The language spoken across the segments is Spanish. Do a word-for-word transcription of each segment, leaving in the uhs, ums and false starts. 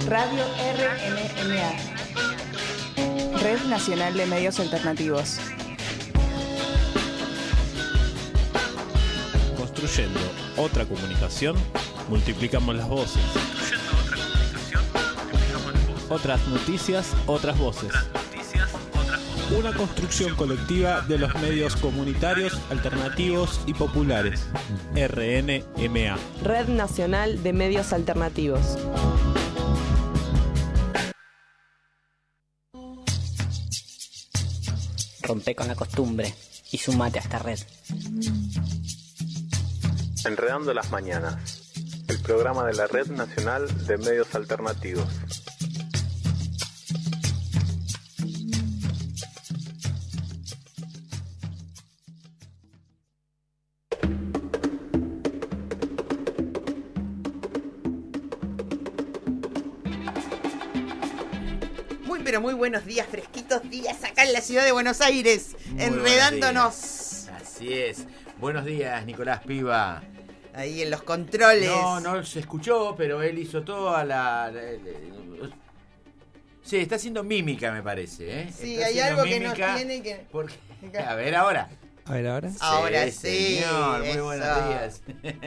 Radio R N M A, Red Nacional de Medios Alternativos. Construyendo otra comunicación, multiplicamos las voces. Construyendo otra comunicación, multiplicamos las voces. Otras noticias, otras voces. Otras noticias, otras voces. Una construcción colectiva de los medios comunitarios, alternativos y populares. R N M A. Red Nacional de Medios Alternativos. Rompe con la costumbre y sumate a esta red. Enredando las Mañanas, el programa de la Red Nacional de Medios Alternativos. Pero muy buenos días, fresquitos días acá en la ciudad de Buenos Aires, Muy enredándonos. Así es. Buenos días, Nicolás Piva. Ahí en los controles. No, no se escuchó, pero él hizo toda la... la, la sí, está haciendo mímica, me parece. ¿eh? Sí, está hay algo que nos tiene que... Porque, a ver, ahora. A ver, ahora. Ahora sí. sí. Señor, muy eso. buenos días.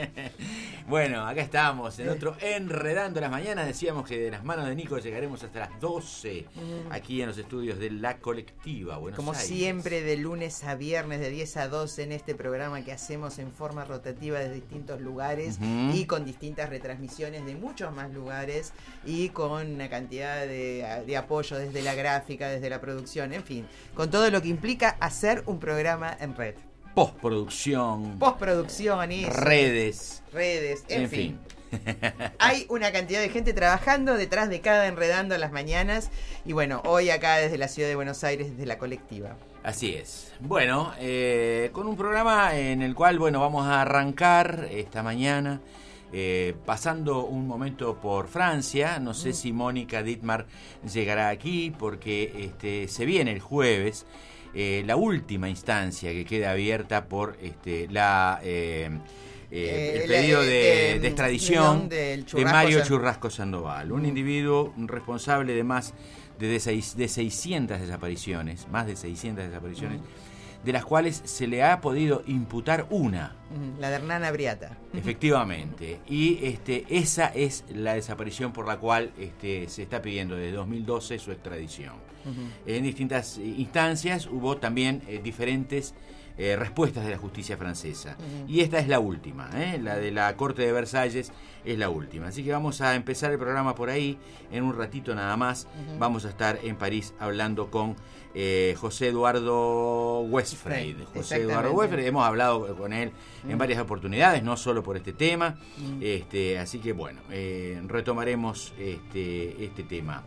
Bueno, acá estamos en otro Enredando las Mañanas. Decíamos que de las manos de Nico llegaremos hasta las doce aquí en los estudios de La Colectiva, Buenos Como Aires. siempre, de lunes a viernes, de diez a doce, en este programa que hacemos en forma rotativa desde distintos lugares Uh-huh. y con distintas retransmisiones de muchos más lugares y con una cantidad de, de apoyo desde la gráfica, desde la producción, en fin, con todo lo que implica hacer un programa en red. Postproducción. Postproducción y Redes. redes, en, En fin. fin. Hay una cantidad de gente trabajando detrás de cada Enredando a las Mañanas. Y bueno, hoy acá desde la ciudad de Buenos Aires, desde La Colectiva. Así es. Bueno, eh, con un programa en el cual, bueno, vamos a arrancar esta mañana eh, pasando un momento por Francia. No sé mm. si Mónica Dittmar llegará aquí porque este, se viene el jueves eh, la última instancia que queda abierta por este, la... Eh, Eh, el pedido de, de, de extradición de Mario Churrasco Sandoval, un individuo responsable de más de, de, seis, de seiscientas desapariciones, más de seiscientas desapariciones, de las cuales se le ha podido imputar una. La de Hernán Abriata. Efectivamente. Y este, esa es la desaparición por la cual este, se está pidiendo desde dos mil doce su extradición. Uh-huh. En distintas instancias hubo también eh, diferentes Eh, respuestas de la justicia francesa. Uh-huh. Y esta es la última, ¿eh? La de la Corte de Versalles es la última. Así que vamos a empezar el programa por ahí. En un ratito nada más uh-huh. vamos a estar en París hablando con eh, José Eduardo Westfried. Sí, José Eduardo Westfried, hemos hablado con él uh-huh. en varias oportunidades, no solo por este tema. Uh-huh. este, así que bueno, eh, retomaremos este, este tema.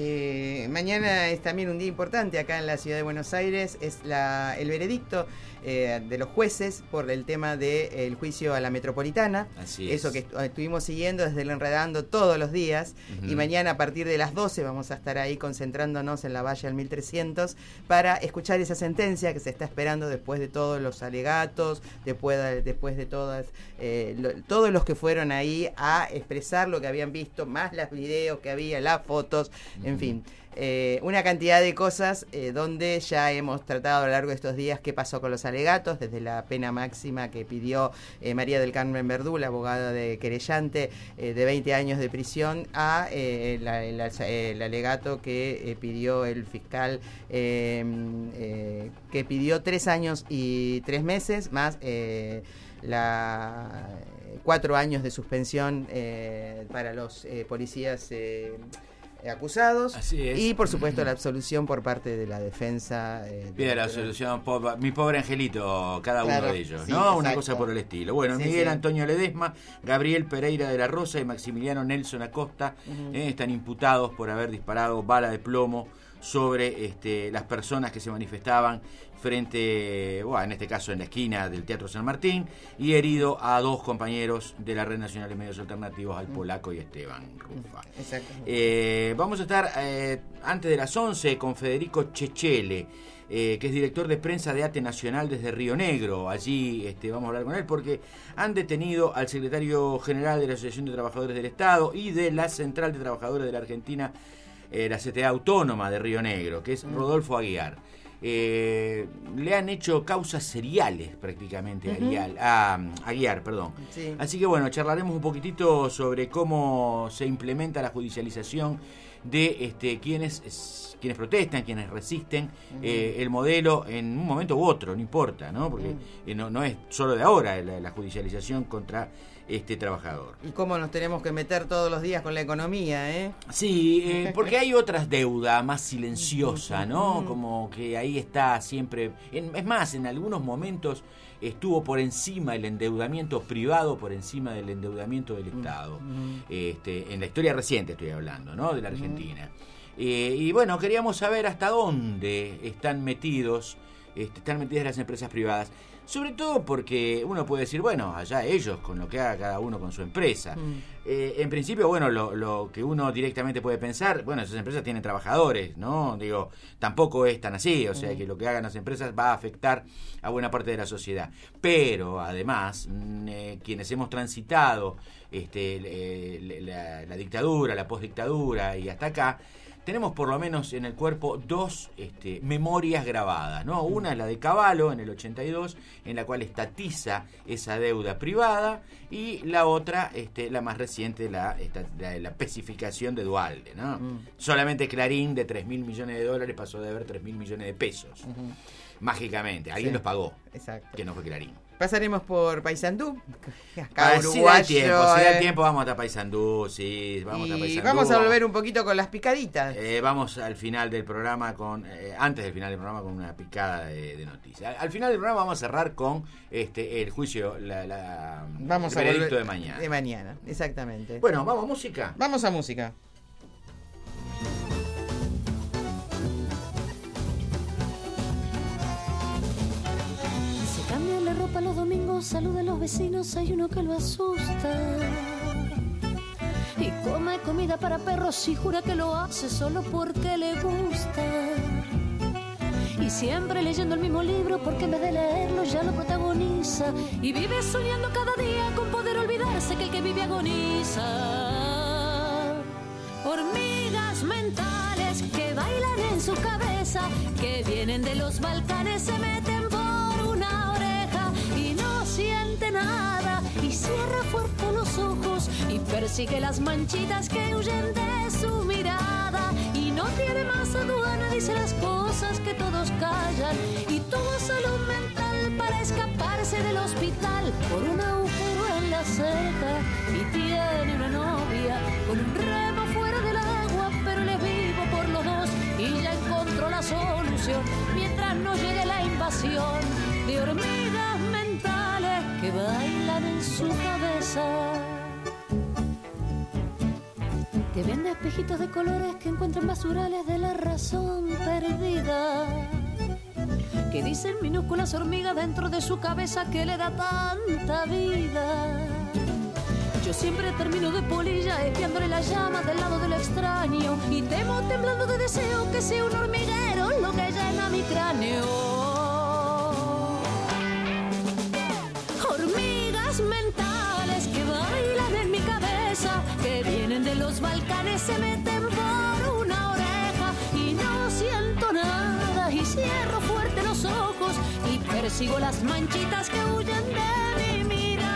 Eh, mañana es también un día importante acá en la ciudad de Buenos Aires, es la, el veredicto eh, de los jueces por el tema del juicio a la Metropolitana. Así Eso es. que est- estuvimos siguiendo desde el Enredando todos los días. Uh-huh. Y mañana a partir de las doce vamos a estar ahí concentrándonos en la Valle al mil trescientos para escuchar esa sentencia que se está esperando después de todos los alegatos, después de, después de todas eh, lo, todos los que fueron ahí a expresar lo que habían visto, más los videos que había, las fotos. En fin, eh, una cantidad de cosas eh, donde ya hemos tratado a lo largo de estos días qué pasó con los alegatos, desde la pena máxima que pidió eh, María del Carmen Verdú, la abogada de querellante, eh, de veinte años de prisión, a eh, la, el, el alegato que eh, pidió el fiscal, eh, eh, que pidió tres años y tres meses, más eh, la cuatro años de suspensión eh, para los eh, policías eh, acusados. Así es. Y por supuesto la absolución por parte de la defensa. Eh, Pide la absolución, po- mi pobre angelito, cada Claro, uno de ellos, sí, ¿no? exacto. Una cosa por el estilo. Bueno, Sí, Miguel sí. Antonio Ledesma, Gabriel Pereira de la Rosa y Maximiliano Nelson Acosta uh-huh. eh, están imputados por haber disparado bala de plomo sobre este, las personas que se manifestaban frente, bueno, en este caso en la esquina del Teatro San Martín, y herido a dos compañeros de la Red Nacional de Medios Alternativos, al polaco y Esteban Rufa. Eh, vamos a estar eh, antes de las once con Federico Chechele, eh, que es director de prensa de ATE Nacional desde Río Negro. Allí este, vamos a hablar con él porque han detenido al secretario general de la Asociación de Trabajadores del Estado y de la Central de Trabajadores de la Argentina, eh, la C T A Autónoma de Río Negro, que es Rodolfo Aguiar. Eh, le han hecho causas seriales prácticamente uh-huh. a, Aguiar, a, a Aguiar, perdón. Sí. Así que bueno, charlaremos un poquitito sobre cómo se implementa la judicialización de este, quienes, quienes protestan, quienes resisten uh-huh. eh, el modelo en un momento u otro, no importa, ¿no? Porque uh-huh. eh, no, no es solo de ahora la, la judicialización contra este trabajador. Y cómo nos tenemos que meter todos los días con la economía, ¿eh? Sí, eh, porque hay otras deudas más silenciosa, ¿no? Como que ahí está siempre... En, es más, en algunos momentos estuvo por encima el endeudamiento privado, por encima del endeudamiento del Estado. Uh-huh. Este, en la historia reciente estoy hablando, ¿no? De la Argentina. Uh-huh. Eh, y bueno, queríamos saber hasta dónde están metidos, este, están metidas las empresas privadas. Sobre todo porque uno puede decir, bueno, allá ellos, con lo que haga cada uno con su empresa. Mm. Eh, en principio, bueno, lo, lo que uno directamente puede pensar, bueno, esas empresas tienen trabajadores, ¿no? Digo, tampoco es tan así, o sea, mm. que lo que hagan las empresas va a afectar a buena parte de la sociedad. Pero, además, eh, quienes hemos transitado este, eh, la, la dictadura, la postdictadura y hasta acá, tenemos por lo menos en el cuerpo dos este, memorias grabadas, ¿no? Una es la de Cavallo en el ochenta y dos, en la cual estatiza esa deuda privada, y la otra, este, la más reciente, la, esta, la, la especificación de Duhalde, ¿no? Mm. Solamente Clarín de tres mil millones de dólares pasó de haber tres mil millones de pesos. Uh-huh. Mágicamente, alguien sí. los pagó. Exacto. Que no fue Clarín. Pasaremos por Paysandú. Acá ah, si da tiempo, si da tiempo vamos hasta Paysandú, sí, vamos y a Paysandú. Vamos a volver un poquito con las picaditas. Eh, vamos al final del programa con, eh, antes del final del programa con una picada de, de noticias. Al, al final del programa vamos a cerrar con este el juicio, la, la, vamos el a veredicto de mañana. De mañana, exactamente. Bueno, vamos a música. Vamos a música. Los domingos saluda a los vecinos, hay uno que lo asusta y come comida para perros y jura que lo hace solo porque le gusta, y siempre leyendo el mismo libro porque en vez de leerlo ya lo protagoniza, y vive soñando cada día con poder olvidarse que el que vive agoniza. Hormigas mentales que bailan en su cabeza, que vienen de los Balcanes, se meten por una oreja y no siente nada, y cierra fuerte los ojos y persigue las manchitas que huyen de su mirada, y no tiene más aduana, dice las cosas que todos callan, y tuvo salud mental para escaparse del hospital por un agujero en la cerca, y tiene una novia con un remo fuera del agua, pero él es vivo por los dos y ya encontró la solución mientras no llegue la invasión de hormigas mentales que bailan en su cabeza. Te vende espejitos de colores que encuentran basurales de la razón perdida, que dicen minúsculas hormigas dentro de su cabeza que le da tanta vida. Yo siempre termino de polilla espiándole la llama del lado del extraño, y temo temblando de deseo que sea un hormiguero lo que llena mi cráneo. Hormigas mentales que bailan en mi cabeza, que vienen de los Balcanes, se meten por una oreja y no siento nada, y cierro fuerte los ojos y persigo las manchitas que huyen de mi mirada.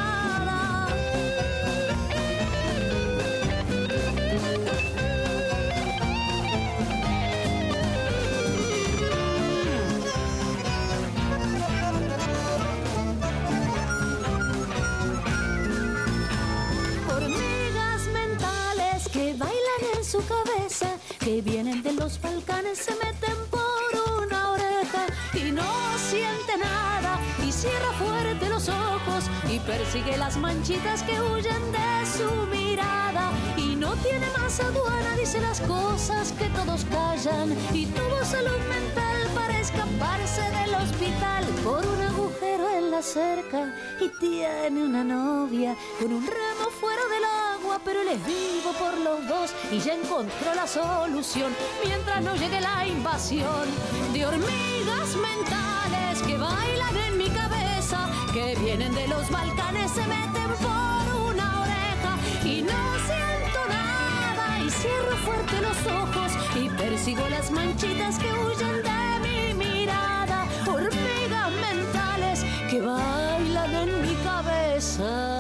Su cabeza, que vienen de los Balcanes, se meten por una oreja y no siente nada, y cierra fuerte los ojos y persigue las manchitas que huyen de su mirada, y no tiene más aduana, dice las cosas que todos callan y tuvo salud mental para escaparse del hospital por un agujero en la cerca y tiene una novia con un remo fuera del agua, pero él es vivo por los dos y ya encontró la solución mientras no llegue la invasión de hormigas mentales que bailan en mi cabeza, que vienen de los Balcanes, se meten por una oreja y no siento nada y cierro fuerte los ojos y persigo las manchitas que huyen de mi mirada, hormigas mentales que bailan en mi cabeza.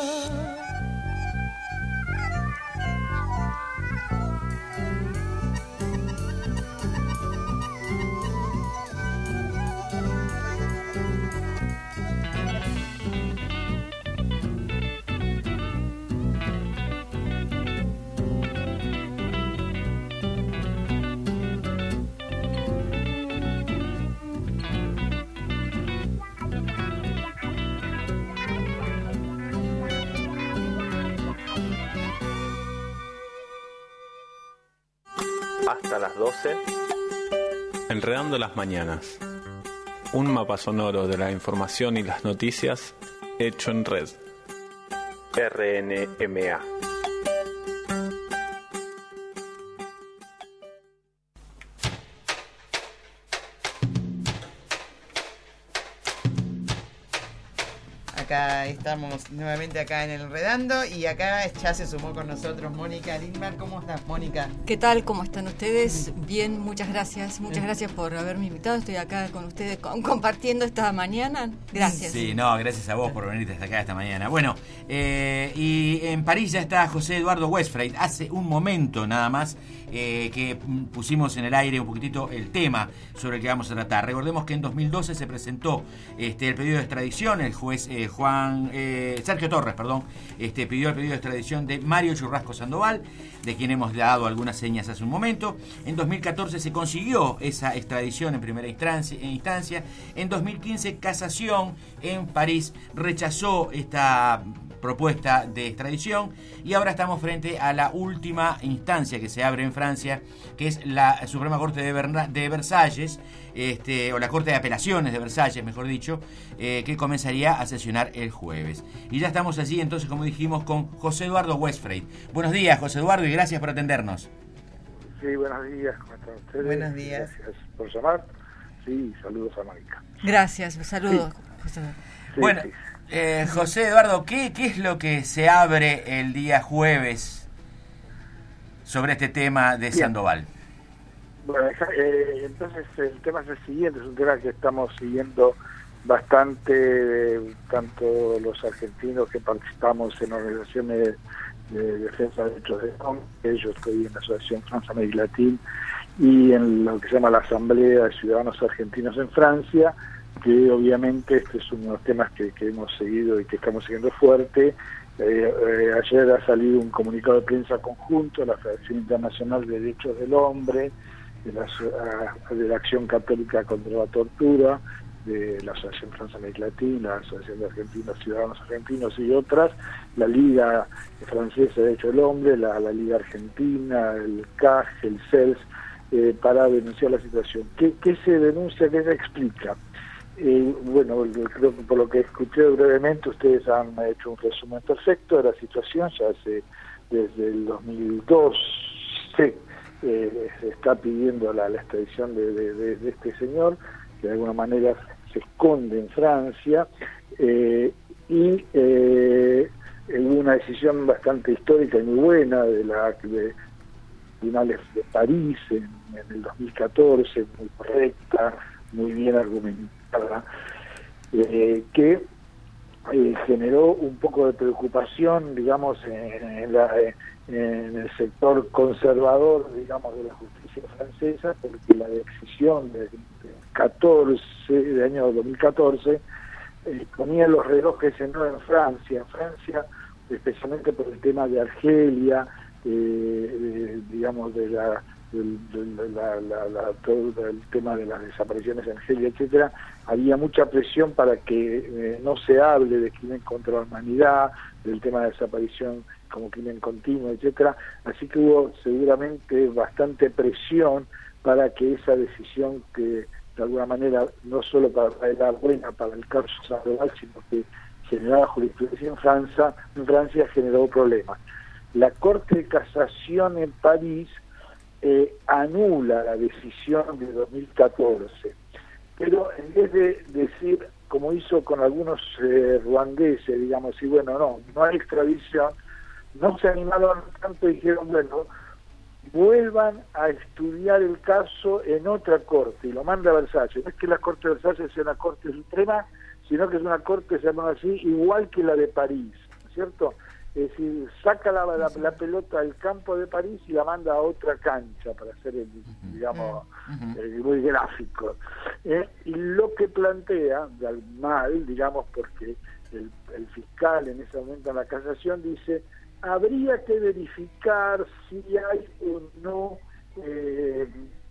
Hasta las doce. Enredando las mañanas. Un mapa sonoro de la información y las noticias hecho en red. R N M A. Acá estamos nuevamente acá en el Enredando y acá ya se sumó con nosotros Mónica Lindberg. ¿Cómo estás, Mónica? ¿Qué tal? ¿Cómo están ustedes? Bien, muchas gracias. Muchas gracias por haberme invitado. Estoy acá con ustedes con, compartiendo esta mañana. Gracias. Sí, no, gracias a vos por venir hasta acá esta mañana. Bueno, eh, y en París ya está José Eduardo Westphreidt. Hace un momento nada más eh, que pusimos en el aire un poquitito el tema sobre el que vamos a tratar. Recordemos que en dos mil doce se presentó este, el pedido de extradición. El juez eh, Juan eh, Sergio Torres, perdón, este, pidió el pedido de extradición de Mario Churrasco Sandoval, de quien hemos dado algunas señas hace un momento. En dos mil catorce se consiguió esa extradición en primera instancia. En, instancia. en dos mil quince, casación en París rechazó esta propuesta de extradición y ahora estamos frente a la última instancia que se abre en Francia, que es la Suprema Corte de, Berna, de Versalles, este, o la Corte de Apelaciones de Versalles, mejor dicho, eh, que comenzaría a sesionar el jueves. Y ya estamos allí entonces, como dijimos, con José Eduardo Westphreidt. Buenos días, José Eduardo, y gracias por atendernos. Sí, buenos días, ¿cómo están ustedes? Buenos días. Gracias por llamar. Sí, saludos a Mónica. Gracias, saludos, sí. José. Sí, bueno, sí. Eh, José Eduardo, ¿qué, ¿qué es lo que se abre el día jueves sobre este tema de Bien. Sandoval? Bueno, eh, entonces el tema es el siguiente, es un tema que estamos siguiendo bastante, tanto los argentinos que participamos en organizaciones de defensa de derechos de hombre, yo estoy en la Asociación France-Amérique Latine y en lo que se llama la Asamblea de Ciudadanos Argentinos en Francia, que obviamente este es uno de los temas que, que hemos seguido y que estamos siguiendo fuerte. Eh, eh, ayer ha salido un comunicado de prensa conjunto de la Federación Internacional de Derechos del Hombre, de la, de la Acción Católica contra la Tortura, de la Asociación France-Amérique Latine, la Asociación de Argentinos, Ciudadanos Argentinos y otras, la Liga Francesa de Derechos del Hombre, la, la Liga Argentina, el C A G, el C E L S, eh, para denunciar la situación. ¿Qué, qué se denuncia? ¿Qué se explica? Eh, bueno, creo que por lo que escuché brevemente, ustedes han hecho un resumen perfecto de la situación. Ya hace, desde el dos mil doce eh, se está pidiendo la, la extradición de, de, de, de este señor, que de alguna manera se esconde en Francia, eh, y eh, hubo una decisión bastante histórica y muy buena de la de tribunales de París en, en el dos mil catorce, muy correcta, muy bien argumentada, eh, que eh, generó un poco de preocupación, digamos, en, en, la, en el sector conservador, digamos, de la justicia francesa, porque la decisión de, de catorce, de año dos mil catorce, eh, ponía los relojes en orden en Francia, en Francia, especialmente por el tema de Argelia, eh, de, digamos, de la del, del la, la, la, todo el tema de las desapariciones en Argelia, etcétera, había mucha presión para que eh, no se hable de crimen contra la humanidad, del tema de desaparición como crimen continuo, etcétera. Así que hubo seguramente bastante presión para que esa decisión, que de alguna manera no solo para era buena para el caso Sandoval, sino que generaba jurisprudencia en Francia, en Francia generó problemas. La Corte de Casación en París eh, anula la decisión de dos mil catorce, pero en vez de decir, como hizo con algunos eh, ruandeses, digamos, y bueno, no, no hay extradición, no se animaron tanto y dijeron, bueno, vuelvan a estudiar el caso en otra corte, y lo manda a Versalles. No es que la Corte de Versalles sea una Corte Suprema, sino que es una corte, se llama así, igual que la de París, ¿no es cierto? Es decir, saca la, la, la pelota del campo de París y la manda a otra cancha, para hacer el, digamos, uh-huh. el, muy gráfico. Eh, y lo que plantea, mal, digamos, porque el, el fiscal en ese momento en la casación dice, habría que verificar si hay o no eh,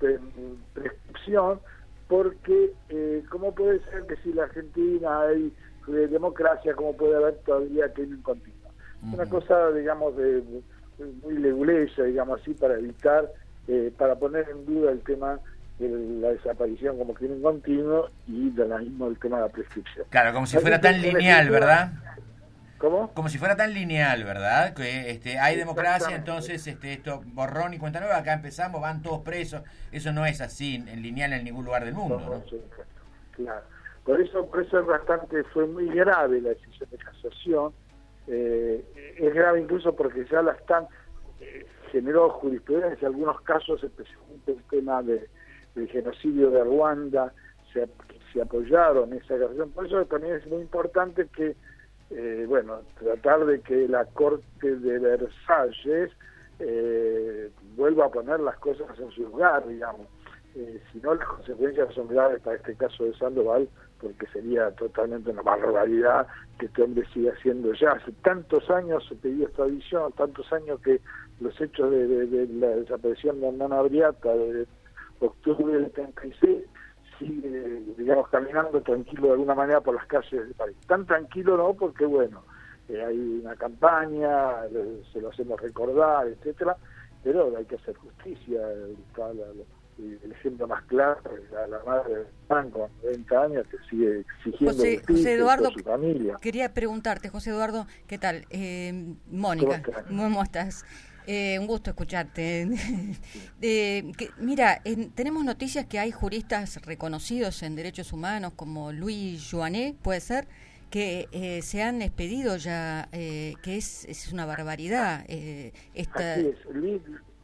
prescripción, porque eh, ¿cómo puede ser que si la Argentina hay eh, democracia, cómo puede haber todavía crimen continuo? Uh-huh. Una cosa, digamos, de, de muy leguleya, digamos así, para evitar, eh, para poner en duda el tema de la desaparición como crimen continuo y de la mismo el tema de la prescripción. Claro, como si fuera tan lineal, ¿verdad? ¿Cómo? Como si fuera tan lineal, ¿verdad? Que este, hay democracia, entonces este, esto borrón y cuenta nueva, acá empezamos, van todos presos. Eso no es así, en lineal en ningún lugar del mundo, ¿no? ¿no? Sí, claro. Por eso, por eso es bastante, fue muy grave la decisión de casación. Eh, es grave incluso porque ya la están, eh, generó jurisprudencia en algunos casos, especialmente el tema de, del genocidio de Ruanda, se, se apoyaron esa casación. Por eso también es muy importante que Eh, bueno, tratar de que la Corte de Versalles eh, vuelva a poner las cosas en su lugar, digamos. Eh, si no, las consecuencias son graves para este caso de Sandoval, porque sería totalmente una barbaridad que este hombre siga haciendo ya. Hace tantos años se pidió extradición, tantos años que los hechos de, de, de la desaparición de Hernán Abriata de octubre del treinta y seis, sigue, digamos, caminando tranquilo de alguna manera por las calles de París. Tan tranquilo no, porque bueno, eh, hay una campaña, eh, se lo hacemos recordar, etcétera, pero hay que hacer justicia. Está la, la, el ejemplo más claro, la, la madre de Juan con noventa años que sigue exigiendo José, justicia José Eduardo, por su familia. Quería preguntarte, José Eduardo, ¿qué tal? Eh, Mónica, ¿cómo, ¿cómo estás? Eh, un gusto escucharte. eh, que, mira, en, tenemos noticias que hay juristas reconocidos en derechos humanos como Louis Joannet, puede ser, que eh, se han expedido ya, eh, que es, es una barbaridad. Eh, esta... Así es, Louis,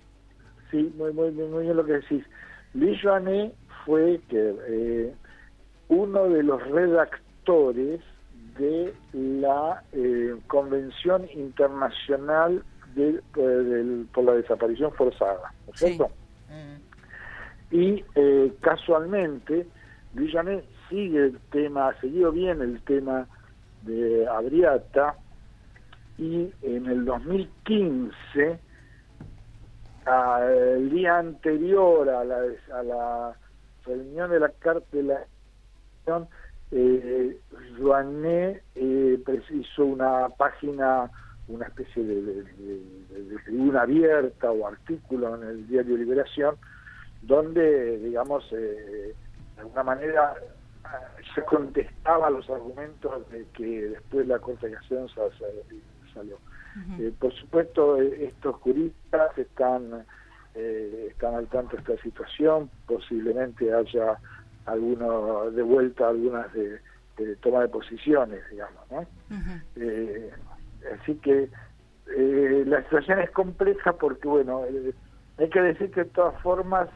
sí, muy, muy, muy bien lo que decís. Louis Joannet fue que eh, uno de los redactores de la eh, Convención Internacional De, de, por la desaparición forzada, ¿no es cierto? Sí. Mm. Y eh, casualmente Villanet sigue el tema, ha seguido bien el tema de Abriata, y en el dos mil quince, a, el día anterior a la, a la reunión de la Carta de la eh, Joannet eh, hizo una página, una especie de, de, de, de tribuna abierta o artículo en el diario Liberación, donde, digamos, eh, de alguna manera se contestaba los argumentos de que después la Corte de Casación salió. Uh-huh. Eh, por supuesto, estos juristas están, eh, están al tanto de esta situación, posiblemente haya alguno de vuelta, algunas de, de toma de posiciones, digamos, ¿no? Uh-huh. Eh, Así que eh, la situación es compleja porque, bueno, eh, hay que decir que de todas formas,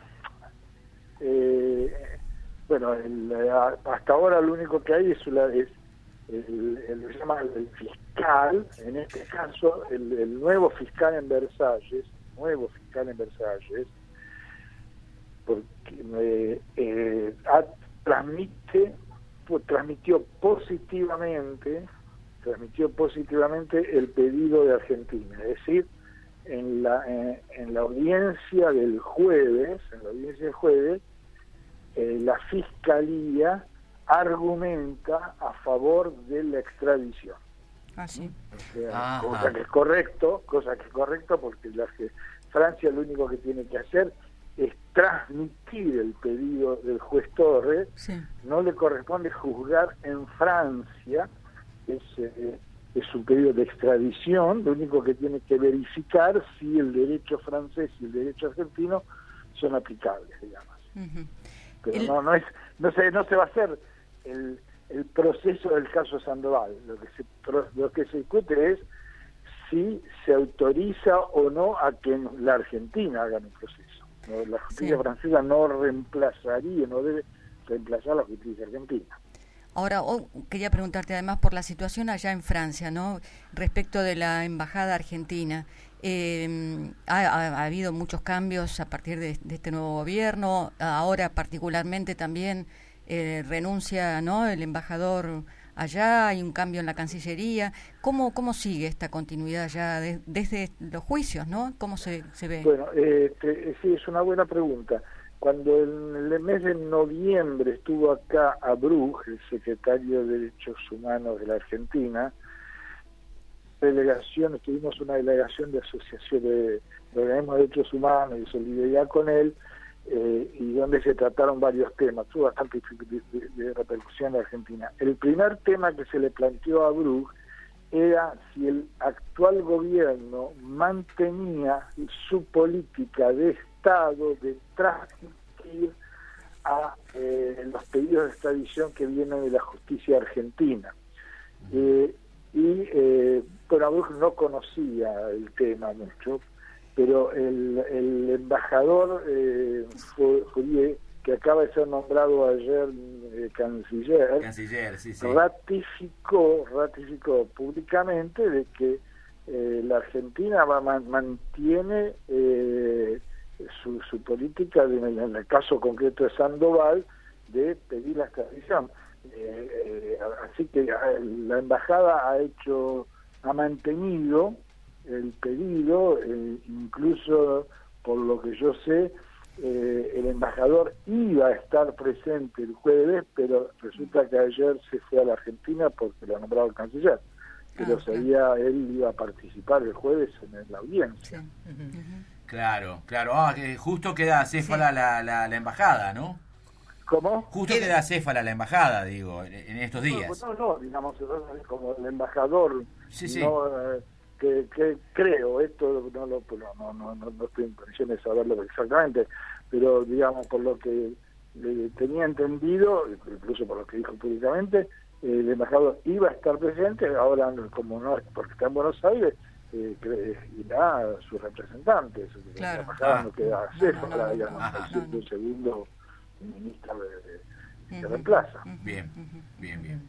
eh, bueno, el, hasta ahora lo único que hay es, la, es el, el, el, llama el fiscal, en este caso, el, el nuevo fiscal en Versalles, nuevo fiscal en Versalles, porque eh, eh, a, transmite, pues, transmitió positivamente transmitió positivamente el pedido de Argentina, es decir, en la, en, en la audiencia del jueves, en la audiencia del jueves, eh, la Fiscalía argumenta a favor de la extradición. Ah, sí. O sea, cosa que es correcto, cosa que es correcto porque la, Francia lo único que tiene que hacer es transmitir el pedido del juez Torres, sí. No le corresponde juzgar en Francia, es, eh, es un pedido de extradición, lo único que tiene que verificar si el derecho francés y el derecho argentino son aplicables, digamos. Uh-huh. Pero el... no no es no se no se va a hacer el, el proceso del caso Sandoval, lo que se lo que se discute es si se autoriza o no a que la Argentina haga un proceso. ¿No? La justicia sí. francesa no reemplazaría, no debe reemplazar la justicia argentina. Ahora, oh, quería preguntarte además por la situación allá en Francia, ¿no? Respecto de la embajada argentina. Eh, ha, ha, ha habido muchos cambios a partir de, de este nuevo gobierno. Ahora, particularmente, también eh, renuncia, ¿no?, el embajador allá. Hay un cambio en la Cancillería. ¿Cómo cómo sigue esta continuidad ya de, desde los juicios, ¿no? ¿Cómo se, se ve? Bueno, eh, te, sí, es una buena pregunta. Cuando en el mes de noviembre estuvo acá a Bruch, el secretario de Derechos Humanos de la Argentina, delegación, tuvimos una delegación de asociación de, de organismos de derechos humanos y solidaridad con él, eh, y donde se trataron varios temas, tuvo bastante de, de, de repercusión en Argentina. El primer tema que se le planteó a Bruch era si el actual gobierno mantenía su política de Estado de transmitir a eh, los pedidos de extradición que vienen de la justicia argentina. Eh, y eh, bueno, Bruch no conocía el tema mucho, pero el, el embajador eh, Fourier, que acaba de ser nombrado ayer eh, canciller, canciller sí, sí. ratificó ratificó públicamente de que eh, la Argentina va man, mantiene eh, su, su política de, en el caso concreto de Sandoval de pedir la extradición. Eh, eh, así que la embajada ha hecho ha mantenido el pedido, eh, incluso por lo que yo sé, eh, el embajador iba a estar presente el jueves, pero resulta que ayer se fue a la Argentina porque lo ha nombrado el canciller, pero ah, sabía claro. Él iba a participar el jueves en la audiencia. Sí. Uh-huh. Claro, claro, ah, que justo queda acéfala sí. la, la, la embajada, ¿no? ¿Cómo? Justo queda acéfala la embajada, digo, en, en estos días. No, no, no, digamos, como el embajador, sí, sí. no, eh, que, que creo, esto no, lo, no, no, no, no estoy en condiciones de saberlo exactamente, pero digamos, por lo que eh, tenía entendido, incluso por lo que dijo públicamente, eh, el embajador iba a estar presente, ahora como no es porque está en Buenos Aires, eh, irá a sus representantes, claro. La embajada ah. no queda acceso, no, no, no, digamos, no, no, no, no. un segundo ministro de, de, de reemplaza. Bien, bien, bien.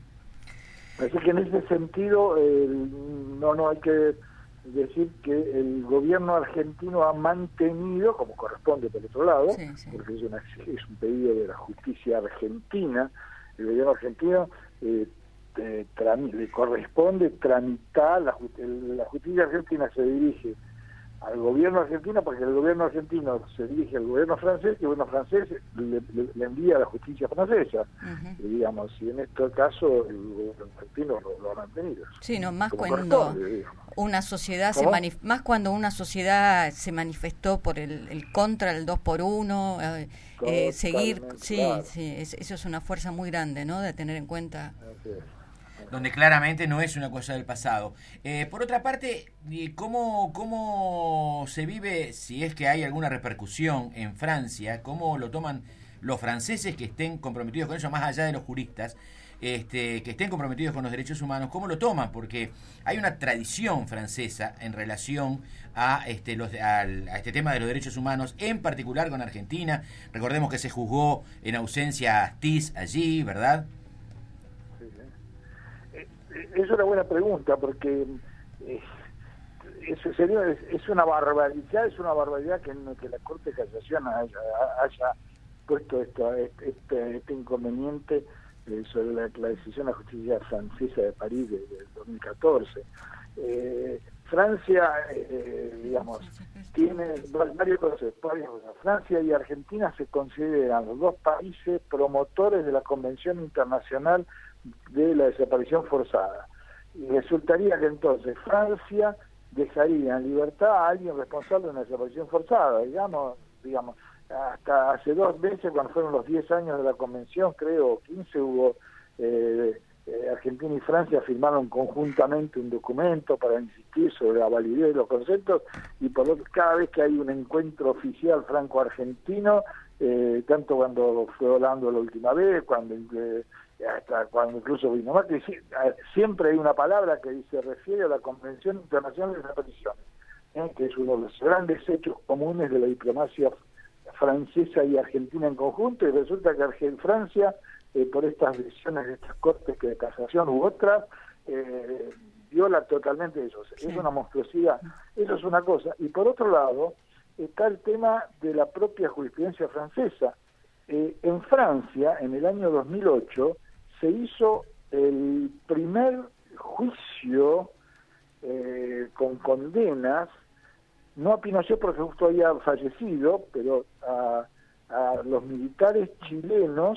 Así que en ese sentido, eh, no, no hay que decir que el gobierno argentino ha mantenido, como corresponde por otro lado, sí, sí. porque es, una, es un pedido de la justicia argentina, el gobierno argentino eh, eh, tram, le corresponde tramitar, la, la justicia argentina se dirige al gobierno argentino porque el gobierno argentino se dirige al gobierno francés y el gobierno francés le, le, le envía a la justicia francesa, uh-huh. y digamos, y en este caso el gobierno argentino lo, lo ha mantenido. Sí, no, más cuando una sociedad se manif- más cuando una sociedad se manifestó por el, el contra el dos por uno, eh, eh, seguir, sí, claro. sí, es, eso es una fuerza muy grande, ¿no?, de tener en cuenta. Okay. Donde claramente no es una cosa del pasado. Eh, por otra parte, ¿cómo, ¿cómo se vive, si es que hay alguna repercusión en Francia, cómo lo toman los franceses que estén comprometidos con eso, más allá de los juristas, este, que estén comprometidos con los derechos humanos, cómo lo toman? Porque hay una tradición francesa en relación a este, los, a, a este tema de los derechos humanos, en particular con Argentina. Recordemos que se juzgó en ausencia a Astiz allí, ¿verdad? Es una buena pregunta porque eh, eso sería, es, es una barbaridad, es una barbaridad que, que la Corte de Casación haya, haya puesto esto, este, este inconveniente eh, sobre la, la decisión de la justicia francesa de París del de dos mil catorce. Eh, Francia, eh, digamos, tiene varios cosas, varias cosas. Francia y Argentina se consideran los dos países promotores de la Convención Internacional de la Desaparición Forzada. Y resultaría que entonces Francia dejaría en libertad a alguien responsable de una desaparición forzada, digamos, digamos, hasta hace dos meses, cuando fueron los diez años de la convención, creo, quince, hubo, eh, eh, Argentina y Francia firmaron conjuntamente un documento para insistir sobre la validez de los conceptos, y por lo que cada vez que hay un encuentro oficial franco-argentino, eh, tanto cuando fue Holanda la última vez, cuando eh, hasta cuando incluso vino Macri, siempre hay una palabra que se refiere a la Convención Internacional de Desapariciones, ¿eh? que es uno de los grandes hechos comunes de la diplomacia francesa y argentina en conjunto, y resulta que Argentina, Francia, eh, por estas decisiones de estas cortes que de casación u otras, eh, viola totalmente eso. Sí. Es una monstruosidad. Eso es una cosa. Y por otro lado, está el tema de la propia jurisprudencia francesa. Eh, en Francia, en el año dos mil ocho, se hizo el primer juicio eh, con condenas, no a Pinochet porque justo había fallecido, pero a, a los militares chilenos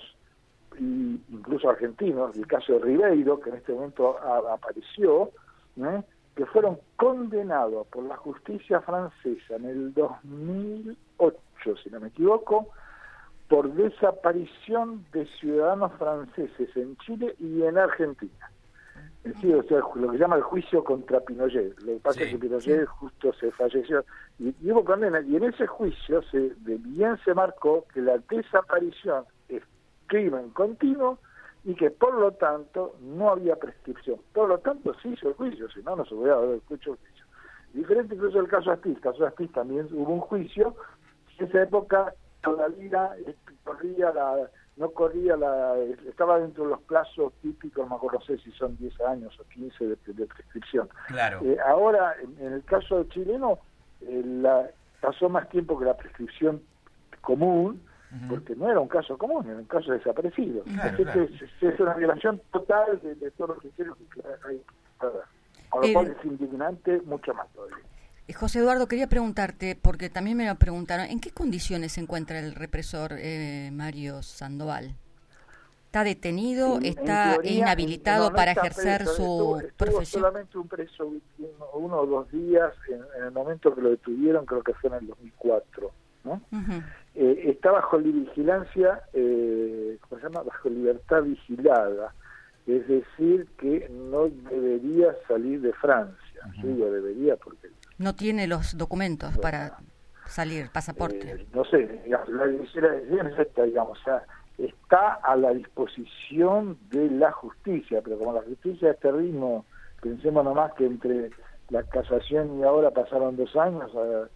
e incluso argentinos, el caso de Ribeiro, que en este momento a, apareció, ¿eh? que fueron condenados por la justicia francesa en el dos mil ocho, si no me equivoco, por desaparición de ciudadanos franceses en Chile y en Argentina. Es decir, o sea, lo que llama el juicio contra Pinochet. Lo que pasa sí, es que Pinochet sí. justo se falleció. Y, y hubo condena. Y en ese juicio se, de bien se marcó que la desaparición es crimen continuo y que por lo tanto no había prescripción. Por lo tanto se hizo el juicio, si no, no se hubiera haber hecho el juicio. Diferente incluso del caso Astiz. El caso Astiz también hubo un juicio. En esa época todavía corría la... no corría la, estaba dentro de los plazos típicos, no sé si son diez años o quince de, de prescripción. Claro. Eh, ahora, en, en el caso chileno, eh, la, pasó más tiempo que la prescripción común, uh-huh. porque no era un caso común, era un caso desaparecido. Claro, Así claro. que es, es una violación total de, de todos los criterios que hay. Con lo cual es indignante mucho más todavía. José Eduardo, quería preguntarte, porque también me lo preguntaron, ¿en qué condiciones se encuentra el represor eh, Mario Sandoval? ¿Está detenido? En, ¿Está en teoría, inhabilitado no, no para ejercer preso, su estuvo, estuvo profesión? Solamente un preso uno, uno o dos días en, en el momento que lo detuvieron, creo que fue en el dos mil cuatro, ¿no? Uh-huh. Eh, está bajo vigilancia, eh, ¿cómo se llama? Bajo libertad vigilada, es decir, que no debería salir de Francia. Uh-huh. Sí, lo debería porque... No tiene los documentos para salir, pasaporte. Eh, no sé, digamos, la decisión es esta, digamos, o sea, está a la disposición de la justicia, pero como la justicia a este ritmo, pensemos nomás que entre la casación y ahora pasaron dos años,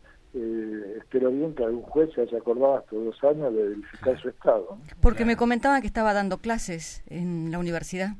eh, espero bien que algún juez se haya acordado hasta dos años de verificar su estado, ¿no? Porque me comentaban que estaba dando clases en la universidad.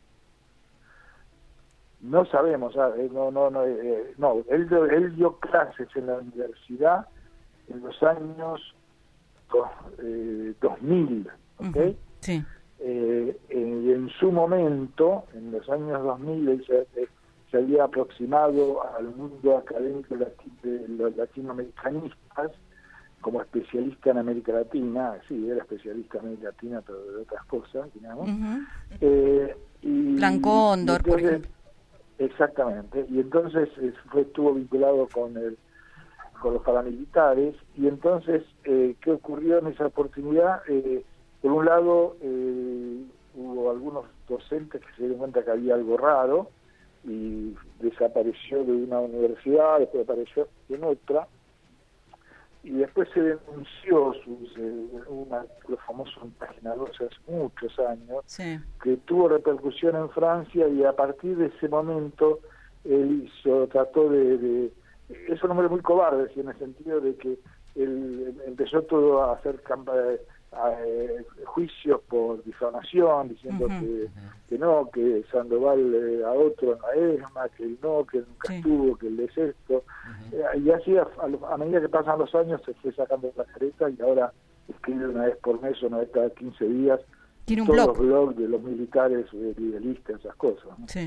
No sabemos, no, no, no, eh, no él, él dio clases en la universidad en los años dos, eh, dos mil, ¿ok? Uh-huh. Sí. Eh, en, en su momento, en los años dos mil, él se, eh, se había aproximado al mundo académico lati- de los latinoamericanistas como especialista en América Latina, sí, era especialista en América Latina, pero de otras cosas, digamos. Uh-huh. Eh, y, Plan Cóndor, y entonces, por ejemplo. Exactamente, y entonces fue, estuvo vinculado con el con los paramilitares, y entonces, eh, ¿qué ocurrió en esa oportunidad? Eh, por un lado, eh, hubo algunos docentes que se dieron cuenta que había algo raro, y desapareció de una universidad, después apareció en otra, y después se denunció sus, eh, un artículo famoso en Página doce hace muchos años, sí. que tuvo repercusión en Francia, y a partir de ese momento él hizo, trató de, de es un hombre muy cobarde, ¿sí? En el sentido de que él empezó todo a hacer campañas, eh, juicios por difamación, diciendo uh-huh. que, que no, que Sandoval eh, a otro a ESMA, que él no, que él nunca sí. estuvo, que él es esto. Uh-huh. Eh, y así, a, a medida que pasan los años, se fue sacando la careta, y ahora escribe una vez por mes, una vez cada quince días, tiene un todos blog. los blogs de los militares, de idealistas, esas cosas, ¿no? Sí.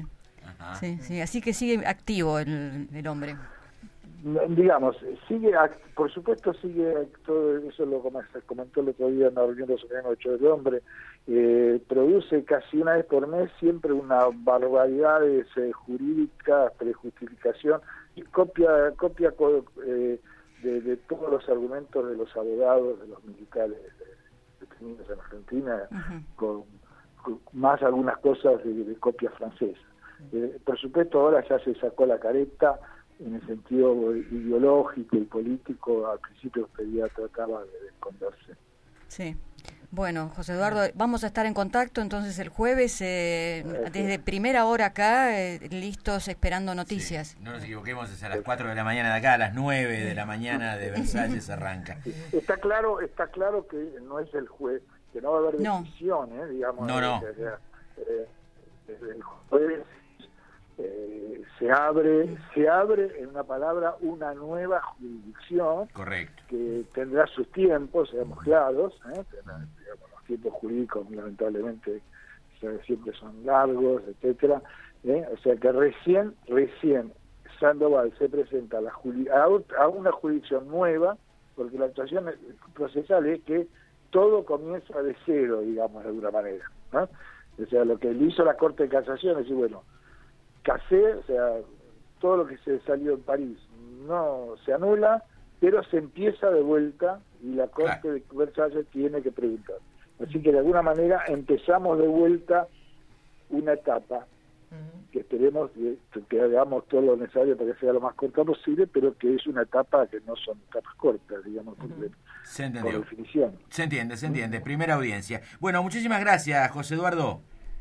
Ajá. Sí, sí, así que sigue activo el, el hombre. Digamos, sigue, por supuesto sigue, todo eso lo comentó el otro día en la reunión de Supremo ocho del Hombre, eh, produce casi una vez por mes siempre una barbaridad de eh, jurídicas, prejustificación, y copia, copia eh, de, de todos los argumentos de los abogados, de los militares detenidos en Argentina, uh-huh. con, con más algunas cosas de, de copia francesa. Eh, por supuesto ahora ya se sacó la careta en el sentido ideológico y político. Al principio pedía, trataba de esconderse. Sí. Bueno, José Eduardo, vamos a estar en contacto entonces el jueves, eh, desde primera hora acá, eh, listos esperando noticias. Sí, no nos equivoquemos, es a las cuatro de la mañana de acá, a las nueve de la mañana de Versalles arranca. Está claro, está claro que no es el juez, que no va a haber decisión, no. eh, digamos. No, no. Que, eh, el jueves Eh, se abre se abre en una palabra una nueva jurisdicción. Correcto. Que tendrá sus tiempos, seamos claros, ¿eh? Tendrá, digamos, los tiempos jurídicos lamentablemente siempre son largos, etcétera, ¿eh? O sea que recién recién Sandoval se presenta a, la a, a una jurisdicción nueva, porque la actuación procesal es que todo comienza de cero, digamos, de alguna manera, ¿no? O sea, lo que le hizo la Corte de Casación es decir, bueno, Casé, o sea, todo lo que se salió en París no se anula, pero se empieza de vuelta y la Corte claro. de Versalles tiene que preguntar. Así que de alguna manera empezamos de vuelta una etapa uh-huh. que esperemos que, que hagamos todo lo necesario para que sea lo más corta posible, pero que es una etapa que no son etapas cortas, digamos, uh-huh. por, se por definición. Se entiende, se entiende. Primera audiencia. Bueno, muchísimas gracias, José Eduardo.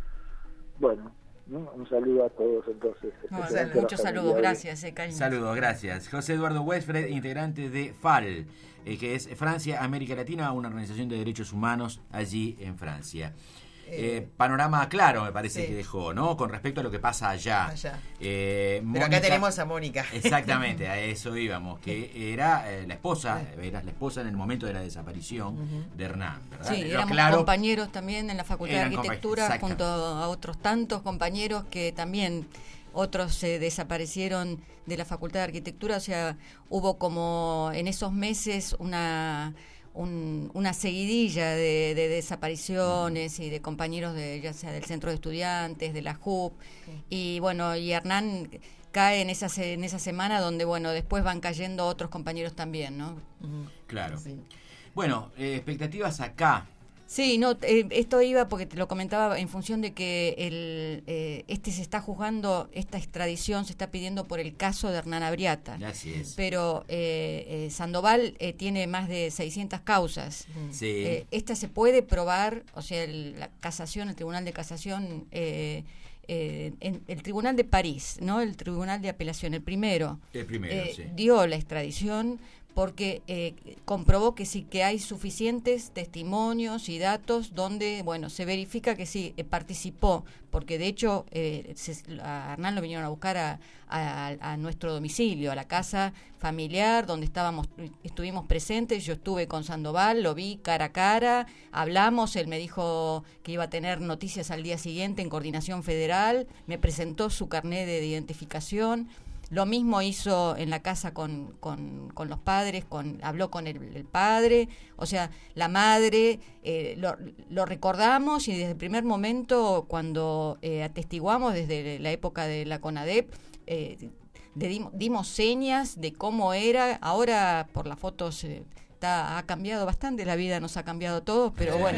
Bueno. Un saludo a todos entonces. No, muchos saludos, gracias. Eh, saludos, gracias. José Eduardo Westfred, integrante de F A L, eh, que es Francia, América Latina, una organización de derechos humanos allí en Francia. Eh, eh, panorama claro me parece sí. que dejó, ¿no? Con respecto a lo que pasa allá. allá. Eh, Pero Mónica, acá tenemos a Mónica. Exactamente, a eso íbamos, que era eh, la esposa, era la esposa en el momento de la desaparición uh-huh. de Hernán, ¿verdad? Sí, Pero éramos claro, compañeros también en la Facultad de Arquitectura, compa- junto a otros tantos compañeros que también otros se desaparecieron de la Facultad de Arquitectura, o sea, hubo como en esos meses una... Un, una seguidilla de, de desapariciones y de compañeros de ya sea del centro de estudiantes, de la J U P, sí. y bueno, y Hernán cae en esa en esa semana donde bueno después van cayendo otros compañeros también, ¿no? Claro. Sí. Bueno, eh, expectativas acá. Sí, no, eh, esto iba porque te lo comentaba en función de que el eh, este se está juzgando, esta extradición se está pidiendo por el caso de Hernán Abriata. Así es. Pero eh, eh, Sandoval eh, tiene más de seiscientas causas. Sí. Eh, esta se puede probar, o sea, el, la casación, el Tribunal de Casación, eh, eh, en, el Tribunal de París, ¿no? El Tribunal de Apelación, el primero, el primero eh, sí. dio la extradición porque eh, comprobó que sí, que hay suficientes testimonios y datos donde, bueno, se verifica que sí, eh, participó, porque de hecho eh, se, a Hernán lo vinieron a buscar a, a, a nuestro domicilio, a la casa familiar donde estábamos, estuvimos presentes, yo estuve con Sandoval, lo vi cara a cara, hablamos, él me dijo que iba a tener noticias al día siguiente en Coordinación Federal, me presentó su carnet de identificación. Lo mismo hizo en la casa con, con, con los padres, con habló con el, el padre, o sea, la madre, eh, lo, lo recordamos y desde el primer momento cuando eh, atestiguamos desde la época de la CONADEP, eh, le dimos, dimos señas de cómo era, ahora por las fotos... Eh, ha cambiado bastante, la vida nos ha cambiado a todos, pero bueno,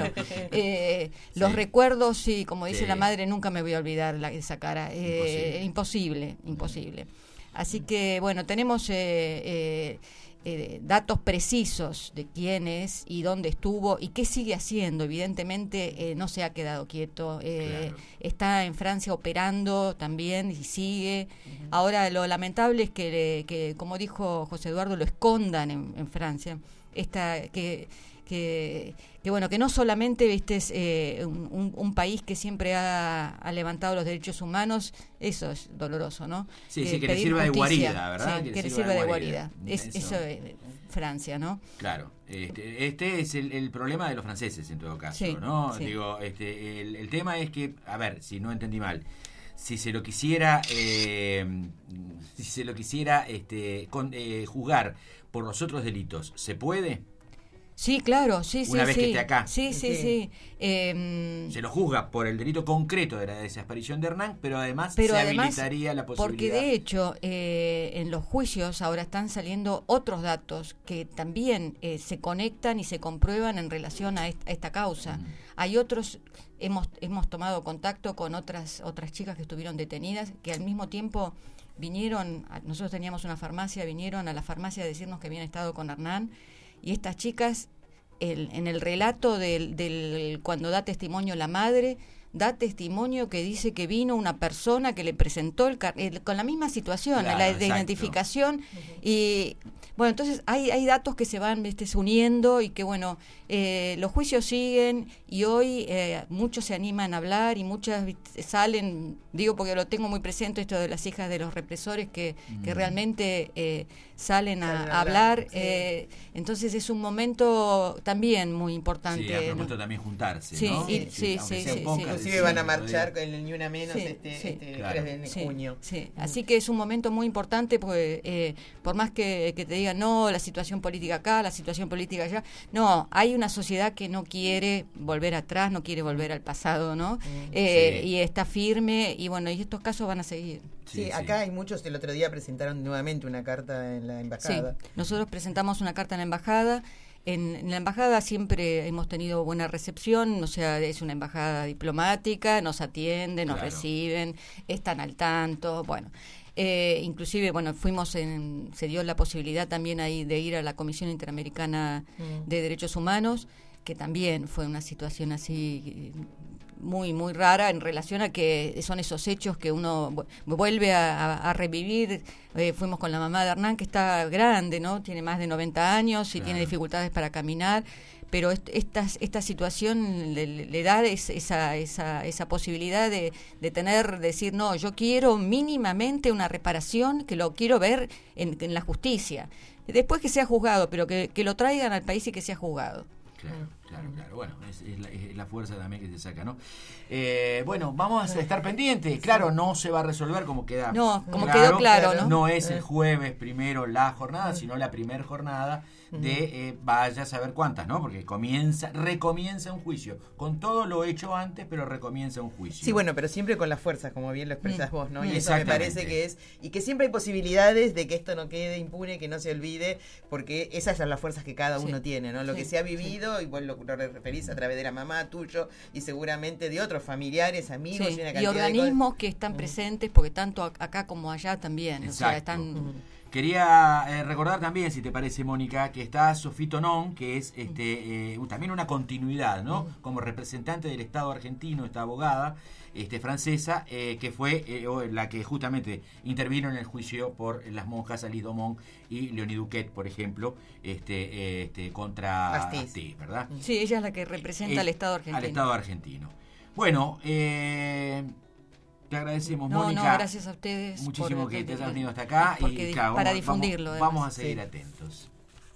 eh, sí. los recuerdos, sí, como dice sí. la madre, nunca me voy a olvidar la, esa cara, eh, imposible, imposible. imposible. Así que, bueno, tenemos eh, eh, eh, datos precisos de quién es y dónde estuvo y qué sigue haciendo. Evidentemente eh, no se ha quedado quieto, eh, claro. está en Francia operando también y sigue. Uh-huh. Ahora, lo lamentable es que, que, como dijo José Eduardo, lo escondan en, en Francia. Esta, que, que, que bueno, que no solamente viste es eh, un, un país que siempre ha, ha levantado los derechos humanos, eso es doloroso, ¿no? Sí, eh, sí, que le sirva justicia, de guarida, ¿verdad? Sí, que, que le sirva de guarida. De guarida. Es, eso, eso es Francia, ¿no? Claro, este, este es el, el problema de los franceses en todo caso, sí, ¿no? Sí. Digo, este, el, el tema es que, a ver, si no entendí mal, si se lo quisiera, eh, si se lo quisiera este, con, eh, juzgar por los otros delitos, ¿se puede? Sí, claro, sí, sí. Una vez sí. que esté acá. Sí, sí, sí. sí. Eh, se lo juzga por el delito concreto de la desaparición de Hernán, pero además pero se además, habilitaría la posibilidad. Porque de hecho, eh, en los juicios ahora están saliendo otros datos que también eh, se conectan y se comprueban en relación a esta, a esta causa. Mm. Hay otros, hemos, hemos tomado contacto con otras, otras chicas que estuvieron detenidas, que al mismo tiempo vinieron, nosotros teníamos una farmacia, vinieron a la farmacia a decirnos que habían estado con Hernán. Y estas chicas, el, en el relato del, del cuando da testimonio la madre, da testimonio que dice que vino una persona que le presentó el, el con la misma situación, claro, la de exacto. identificación. Uh-huh. Y bueno, entonces hay, hay datos que se van este, uniendo y que bueno, eh, los juicios siguen y hoy eh, muchos se animan a hablar y muchas salen, digo porque lo tengo muy presente esto de las hijas de los represores que, mm. que realmente eh, salen a, a hablar. Sí. Eh, entonces es un momento también muy importante. Sí, a propósito, ¿no? También juntarse, sí, ¿no? Y, sí, sí, sí, sí, sí. Inclusive van a marchar con el Ni Una Menos sí, este, sí, este claro. tres de sí, junio. Sí. Así que es un momento muy importante porque eh, por más que, que te digan, no, la situación política acá, la situación política allá, no, hay una sociedad que no quiere volver atrás, no quiere volver al pasado, ¿no? Mm. Eh, sí. Y está firme y bueno, y estos casos van a seguir. Sí, sí, acá sí. hay muchos, el otro día presentaron nuevamente una carta en la embajada. Sí, nosotros presentamos una carta en la embajada. En, en la embajada siempre hemos tenido buena recepción, o sea, es una embajada diplomática, nos atienden, nos claro. reciben, están al tanto, bueno. Eh, inclusive, bueno, fuimos en, se dio la posibilidad también ahí de ir a la Comisión Interamericana mm. de Derechos Humanos, que también fue una situación así muy muy rara en relación a que son esos hechos que uno vuelve a, a, a revivir. Eh, fuimos con la mamá de Hernán, que está grande, ¿no? Tiene más de noventa años y claro. tiene dificultades para caminar, pero est- esta, esta situación le, le da es, esa, esa, esa posibilidad de, de tener, decir, no, yo quiero mínimamente una reparación, que lo quiero ver en, en la justicia. Después que sea juzgado, pero que, que lo traigan al país y que sea juzgado. Claro, claro, claro. Bueno, es, es, la, es la fuerza también que se saca, ¿no? Eh, bueno, vamos a estar pendientes. Claro, no se va a resolver como queda. No, como claro, quedó claro, ¿no? No es el jueves primero la jornada, sino la primera jornada de eh, vaya a saber cuántas, ¿no? Porque comienza, recomienza un juicio. Con todo lo hecho antes, pero recomienza un juicio. Sí, bueno, pero siempre con la fuerza, como bien lo expresas mm. vos, ¿no? Y eso me parece que es, y que siempre hay posibilidades de que esto no quede impune, que no se olvide, porque esas son las fuerzas que cada uno sí. tiene, ¿no? Lo sí. que se ha vivido, sí. y vos lo, lo referís a través de la mamá tuyo, y seguramente de otros familiares, amigos, sí. y una cantidad y organismos de que están mm. presentes, porque tanto acá como allá también, exacto. o sea, están... Mm. Quería eh, recordar también, si te parece, Mónica, que está Sophie Tonon, que es este eh, también una continuidad, ¿no? Uh-huh. Como representante del Estado argentino, esta abogada este, francesa, eh, que fue eh, la que justamente intervino en el juicio por las monjas Alice Domon y Leonie Duquet, por ejemplo, este, este contra Astiz, ¿verdad? Sí, ella es la que representa eh, al Estado argentino. Al Estado argentino. Bueno, eh... te agradecemos, no, Mónica. No, gracias a ustedes. Muchísimo que te hayas venido hasta acá. Y claro, para vamos, difundirlo. Vamos, vamos a seguir sí. atentos.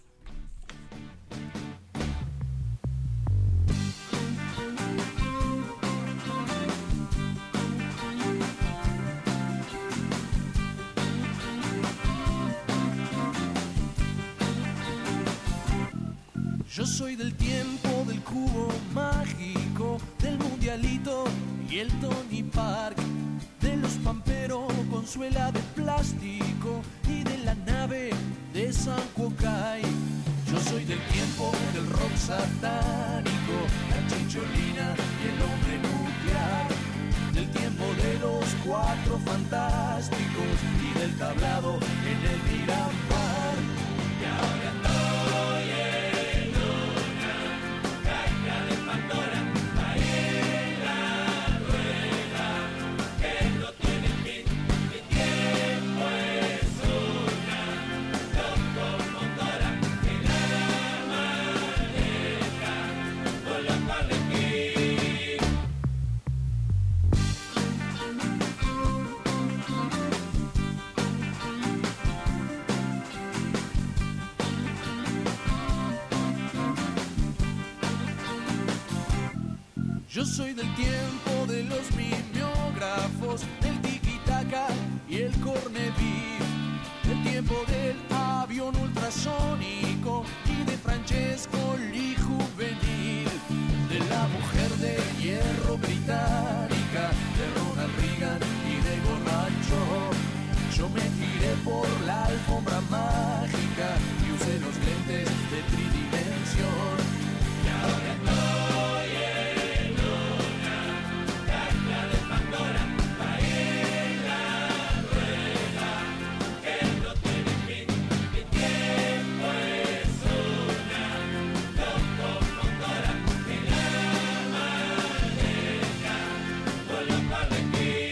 Yo soy del tiempo del cubo mágico, del mundialito y el Tony Park, de los pamperos con suela de plástico y de la nave de San Cuocay. Yo soy del tiempo del rock satánico, la chicholina y el hombre nuclear, del tiempo de los cuatro fantásticos y del tablado en el Miramar. Y ahora estoy en una caja de Pandora, ahí en la rueda, que no tiene fin. Mi tiempo es una locomotora que la maneja con los Arlequín. Yo soy del tiempo de los mimeógrafos, del mágica y el corned beef, del tiempo del avión ultrasónico y de Francesco Lee juvenil, de la mujer de hierro británica, de Ronald Reagan y de Gorbachev. Yo me tiré por la alfombra mágica y usé los lentes de tridimensión. Y ahora estoy en una caja de Pandora, caí en la rueda que no tiene fin. Mi tiempo es una locomotora que la maneja con la Arlequín.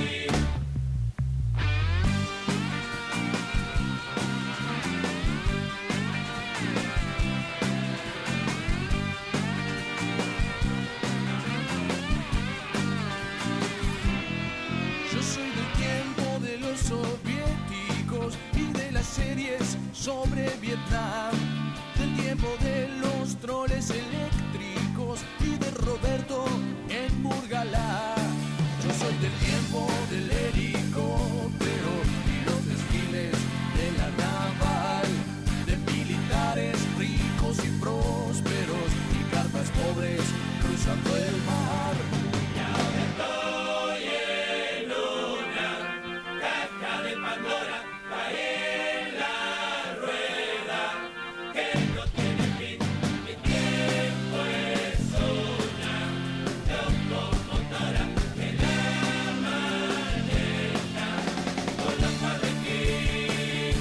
Yo soy del tiempo de los soviéticos y de las series sobre Vietnam, del tiempo de los troles eléctricos y de Roberto en Burgalá. Yo soy del tiempo del helicóptero y los desfiles de la naval, de militares ricos y prósperos y cartas pobres cruzando el mar. Y ahora estoy en una caja de Pandora, caí en la rueda que no tiene fin. Mi tiempo es una locomotora que la maneja con la Arlequín.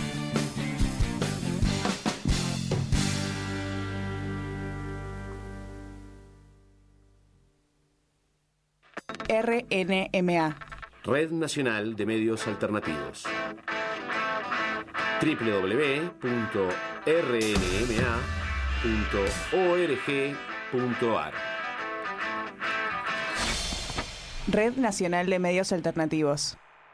R N M A. Red Nacional de Medios Alternativos. doble u doble u doble u punto r n m a punto org punto a r. Red Nacional de Medios Alternativos.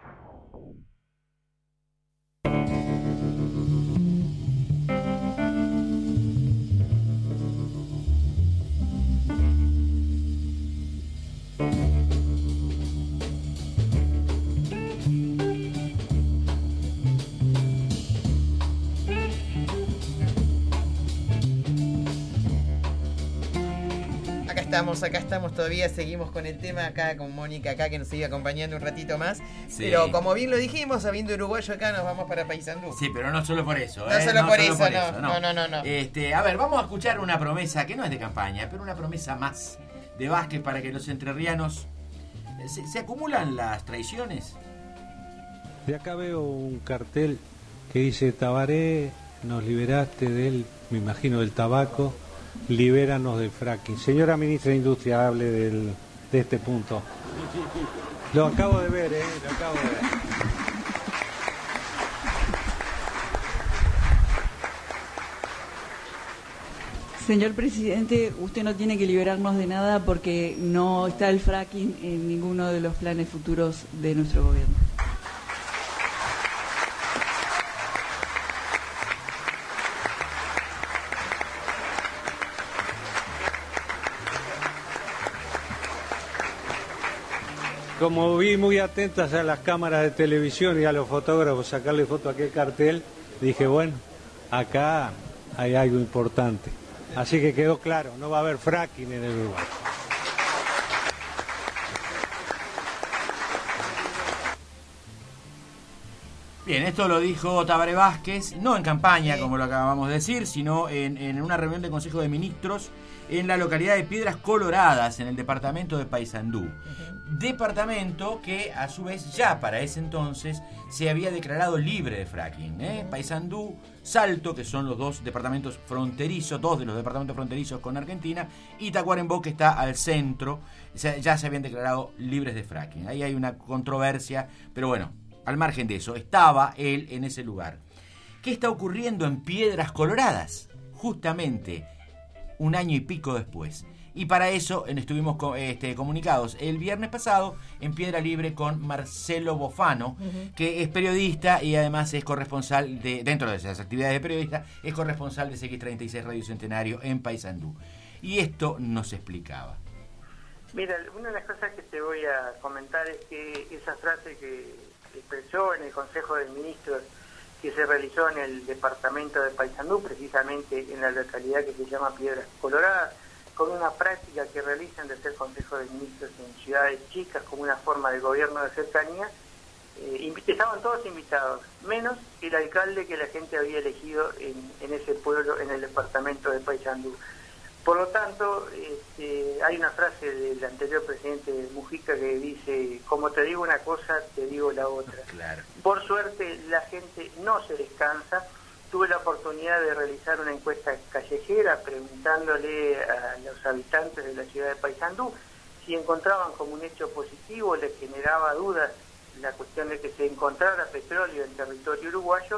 Acá estamos, acá estamos todavía, seguimos con el tema acá con Mónica acá que nos sigue acompañando un ratito más. Sí. Pero como bien lo dijimos, habiendo uruguayo acá, nos vamos para Paysandú. Sí, pero no solo por eso. No ¿eh? solo no por solo eso, por no. eso, No, no, no, no. Este, a ver, vamos a escuchar una promesa que no es de campaña, pero una promesa más de Vázquez para que los entrerrianos... ¿Se, se acumulan las traiciones? De acá veo un cartel que dice: Tabaré, nos liberaste del, me imagino, del tabaco, libéranos del fracking. Señora Ministra de Industria, hable del, de este punto. Lo acabo de ver, ¿eh? Lo acabo de ver. Señor presidente, usted no tiene que liberarnos de nada porque no está el fracking en ninguno de los planes futuros de nuestro gobierno. Como vi muy atentas a las cámaras de televisión y a los fotógrafos sacarle foto a aquel cartel, dije, bueno, acá hay algo importante. Así que quedó claro, no va a haber fracking en el Uruguay. Bien, esto lo dijo Tabaré Vázquez, no en campaña, como lo acabamos de decir, sino en, en una reunión del Consejo de Ministros en la localidad de Piedras Coloradas, en el departamento de Paysandú. Uh-huh. Departamento que, a su vez, ya para ese entonces se había declarado libre de fracking. ¿eh? Uh-huh. Paysandú, Salto, que son los dos departamentos fronterizos, dos de los departamentos fronterizos con Argentina, y Tacuarembó, que está al centro, ya se habían declarado libres de fracking. Ahí hay una controversia, pero bueno, al margen de eso, estaba él en ese lugar. ¿Qué está ocurriendo en Piedras Coloradas? Justamente un año y pico después. Y para eso estuvimos este, comunicados el viernes pasado en Piedra Libre con Marcelo Bofano, uh-huh. que es periodista y además es corresponsal de, dentro de esas actividades de periodista, es corresponsal de C X treinta y seis Radio Centenario en Paysandú. Y esto nos explicaba. Mira, una de las cosas que te voy a comentar es que esa frase que expresó en el Consejo de Ministros que se realizó en el departamento de Paysandú, precisamente en la localidad que se llama Piedras Coloradas, con una práctica que realizan de hacer consejos de ministros en ciudades chicas como una forma de gobierno de cercanía. Eh, estaban todos invitados, menos el alcalde que la gente había elegido en, en ese pueblo, en el departamento de Paysandú. Por lo tanto, este, hay una frase del anterior presidente Mujica que dice: como te digo una cosa, te digo la otra. Claro. Por suerte, la gente no se descansa. Tuve la oportunidad de realizar una encuesta callejera preguntándole a los habitantes de la ciudad de Paysandú si encontraban como un hecho positivo, les generaba dudas la cuestión de que se encontrara petróleo en territorio uruguayo,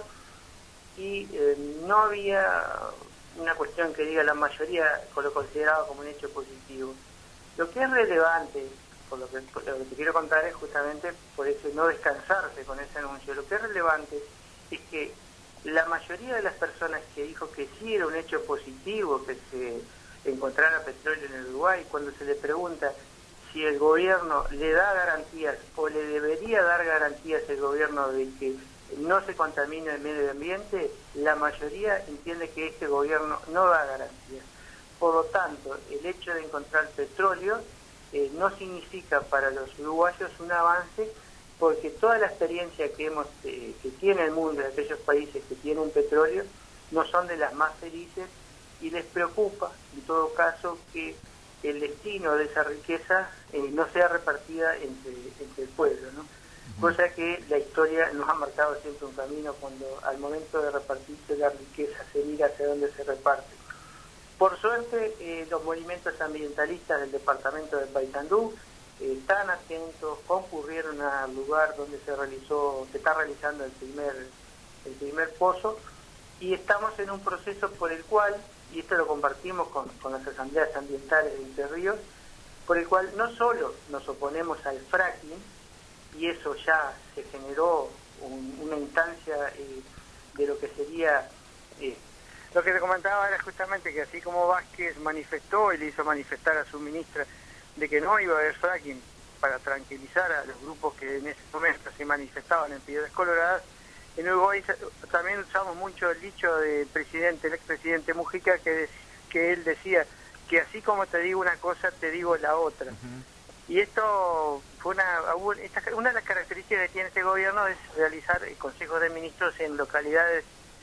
y eh, no había una cuestión que diga la mayoría lo consideraba como un hecho positivo. Lo que es relevante, por lo que, por lo que te quiero contar, es justamente por eso no descansarse con ese anuncio. Lo que es relevante es que la mayoría de las personas que dijo que sí era un hecho positivo que se encontrara petróleo en el Uruguay, cuando se le pregunta si el gobierno le da garantías o le debería dar garantías el gobierno de que no se contamine el medio ambiente, la mayoría entiende que este gobierno no da garantías. Por lo tanto, el hecho de encontrar petróleo eh, no significa para los uruguayos un avance, porque toda la experiencia que hemos eh, que tiene el mundo de aquellos países que tienen petróleo no son de las más felices, y les preocupa, en todo caso, que el destino de esa riqueza eh, no sea repartida entre, entre el pueblo, ¿no? Cosa que la historia nos ha marcado siempre un camino cuando al momento de repartirse la riqueza se mira hacia dónde se reparte. Por suerte, eh, los movimientos ambientalistas del departamento de Paysandú eh, están atentos, concurrieron al lugar donde se realizó, se está realizando el primer, el primer pozo, y estamos en un proceso por el cual, y esto lo compartimos con, con las asambleas ambientales de Entre Ríos, por el cual no solo nos oponemos al fracking, y eso ya se generó un, una instancia eh, de lo que sería... Eh, lo que te comentaba era justamente que así como Vázquez manifestó y le hizo manifestar a su ministra de que no iba a haber fracking para tranquilizar a los grupos que en ese momento se manifestaban en Piedras Coloradas, en Uruguay también usamos mucho el dicho del presidente, el expresidente Mujica, que, que él decía que así como te digo una cosa, te digo la otra. Uh-huh. Y esto fue una, esta, una de las características que tiene este gobierno es realizar consejos de ministros en localidades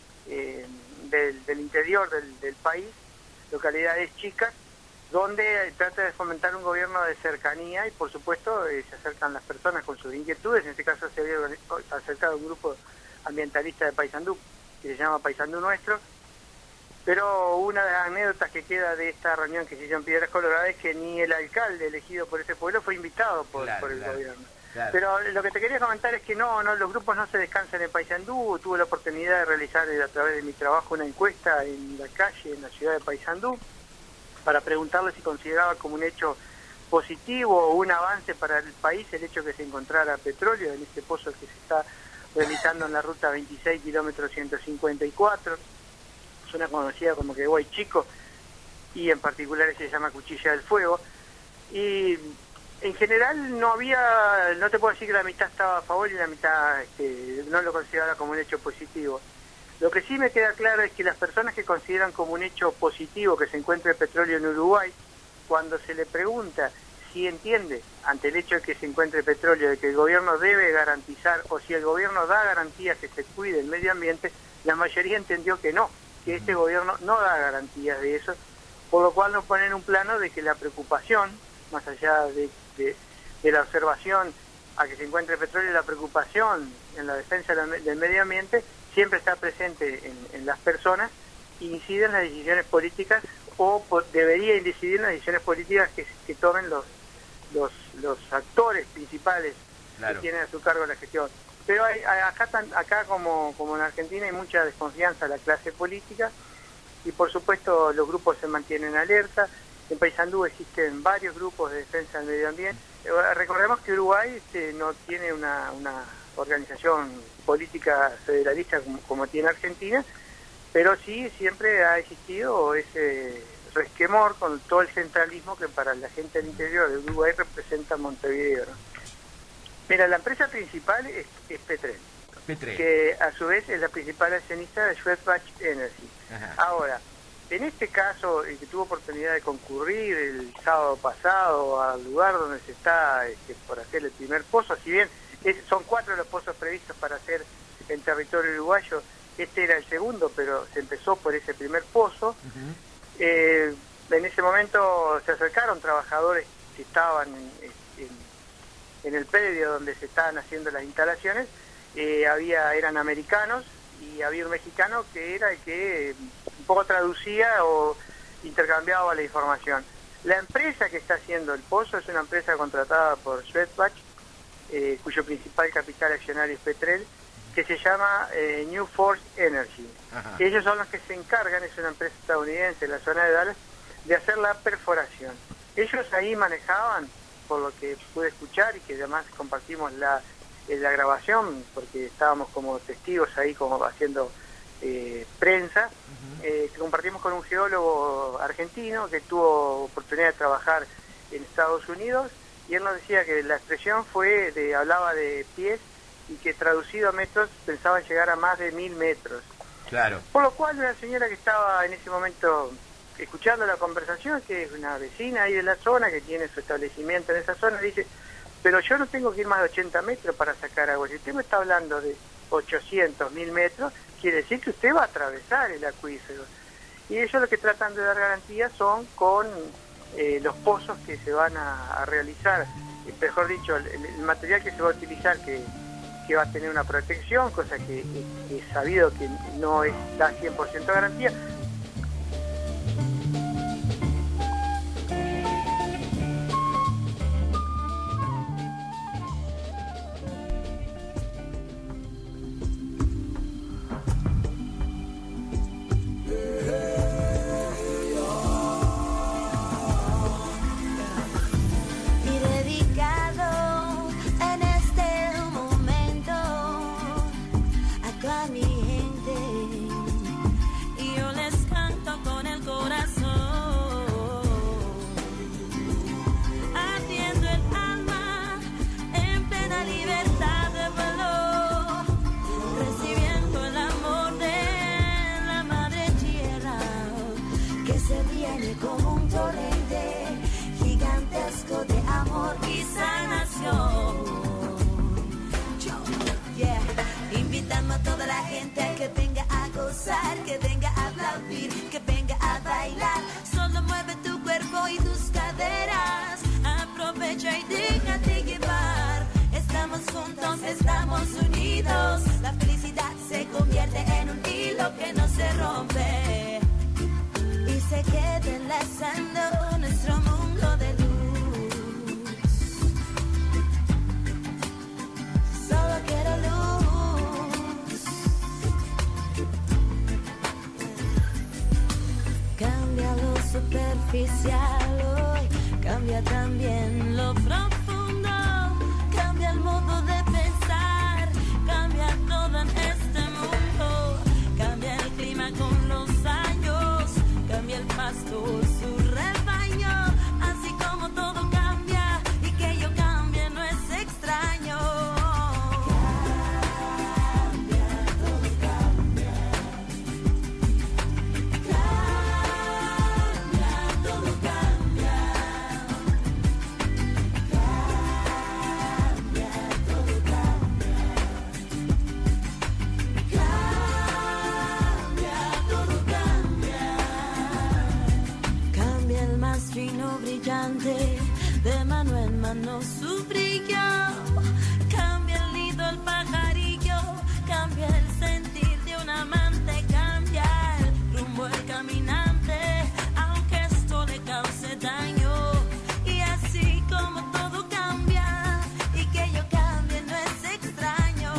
eh, del, del interior del, del país, localidades chicas, donde trata de fomentar un gobierno de cercanía y por supuesto eh, se acercan las personas con sus inquietudes. En este caso se había acercado un grupo ambientalista de Paysandú que se llama Paysandú Nuestro. Pero una de las anécdotas que queda de esta reunión que se hizo en Piedras Coloradas es que ni el alcalde elegido por ese pueblo fue invitado por, claro, por el claro, gobierno. Claro. Pero lo que te quería comentar es que no, no, los grupos no se descansan en Paysandú. Tuve la oportunidad de realizar a través de mi trabajo una encuesta en la calle, en la ciudad de Paysandú, para preguntarle si consideraba como un hecho positivo o un avance para el país el hecho que se encontrara petróleo en este pozo que se está realizando en la ruta veintiséis, kilómetro ciento cincuenta y cuatro. Zona conocida como Queguay Chico, y en particular se llama Cuchilla del Fuego, y en general no había, no te puedo decir que la mitad estaba a favor y la mitad este, no lo consideraba como un hecho positivo. Lo que sí me queda claro es que las personas que consideran como un hecho positivo que se encuentre petróleo en Uruguay, cuando se le pregunta si entiende, ante el hecho de que se encuentre petróleo, de que el gobierno debe garantizar, o si el gobierno da garantías que se cuide el medio ambiente, la mayoría entendió que no, que este gobierno no da garantías de eso, por lo cual nos ponen un plano de que la preocupación, más allá de, de, de la observación a que se encuentre petróleo, la preocupación en la defensa del medio ambiente siempre está presente en, en las personas e incide en las decisiones políticas, o por, debería incidir en las decisiones políticas que, que tomen los, los, los actores principales, claro, que tienen a su cargo la gestión. Pero hay, acá, acá como, como en Argentina hay mucha desconfianza en la clase política y por supuesto los grupos se mantienen alerta. En Paysandú existen varios grupos de defensa del medio ambiente. Recordemos que Uruguay este, no tiene una, una organización política federalista como, como tiene Argentina, pero sí siempre ha existido ese resquemor con todo el centralismo que para la gente del interior de Uruguay representa Montevideo, ¿no? Mira, la empresa principal es, es Petrel, Petrel, que a su vez es la principal accionista de Schwarzbach Energy. Ajá. Ahora, en este caso, el que tuvo oportunidad de concurrir el sábado pasado al lugar donde se está este, por hacer el primer pozo, si bien es, son cuatro los pozos previstos para hacer en territorio uruguayo, este era el segundo, pero se empezó por ese primer pozo. Uh-huh. eh, en ese momento se acercaron trabajadores que estaban en, en, en el predio donde se estaban haciendo las instalaciones, eh, había eran americanos y había un mexicano que era el que eh, un poco traducía o intercambiaba la información. La empresa que está haciendo el pozo es una empresa contratada por Schwarzbach, eh, cuyo principal capital accionario es Petrel, que se llama eh, New Force Energy. Ajá. Ellos son los que se encargan, es una empresa estadounidense en la zona de Dallas, de hacer la perforación. Ellos ahí manejaban, por lo que pude escuchar y que además compartimos la, eh, la grabación, porque estábamos como testigos ahí como haciendo eh, prensa, uh-huh. eh, que compartimos con un geólogo argentino que tuvo oportunidad de trabajar en Estados Unidos, y él nos decía que la expresión fue, de hablaba de pies, y que traducido a metros pensaban llegar a más de mil metros. Claro. Por lo cual una señora que estaba en ese momento escuchando la conversación, que es una vecina ahí de la zona, que tiene su establecimiento en esa zona, dice, pero yo no tengo que ir más de ochenta metros para sacar agua. Si usted me está hablando de ochocientos, mil metros, quiere decir que usted va a atravesar el acuífero. Y ellos lo que tratan de dar garantías son con eh, los pozos que se van a, a realizar, eh, mejor dicho, el, el material que se va a utilizar, que que va a tener una protección, cosa que es sabido que no es, da cien por ciento garantía. Como un torrente gigantesco de amor y sanación. Yeah. Invitamos a toda la gente a que venga a gozar, que venga a aplaudir, que venga a bailar. Solo mueve tu cuerpo y tus caderas. Aprovecha y déjate llevar. Estamos juntos, estamos unidos. La felicidad se convierte en un hilo que no se rompe. Y se queda enlazando nuestro mundo de luz. Solo quiero luz. Cambia lo superficial hoy, cambia también lo profundo. Cambia el modo de pensar, cambia todo en este mundo. Cambia el clima con los años, cambia el pasto, su rebaño, así como todo cambia y que yo cambie no es extraño. Cambia, todo cambia. Cambia, todo cambia. Cambia, todo cambia. Cambia, todo cambia. Cambia el más fino brillante, de mano en mano su brillo. Cambia el nido, el pajarillo, cambia el sentir de un amante, cambia el rumbo, el caminante, aunque esto le cause daño. Y así como todo cambia, y que yo cambie no es extraño.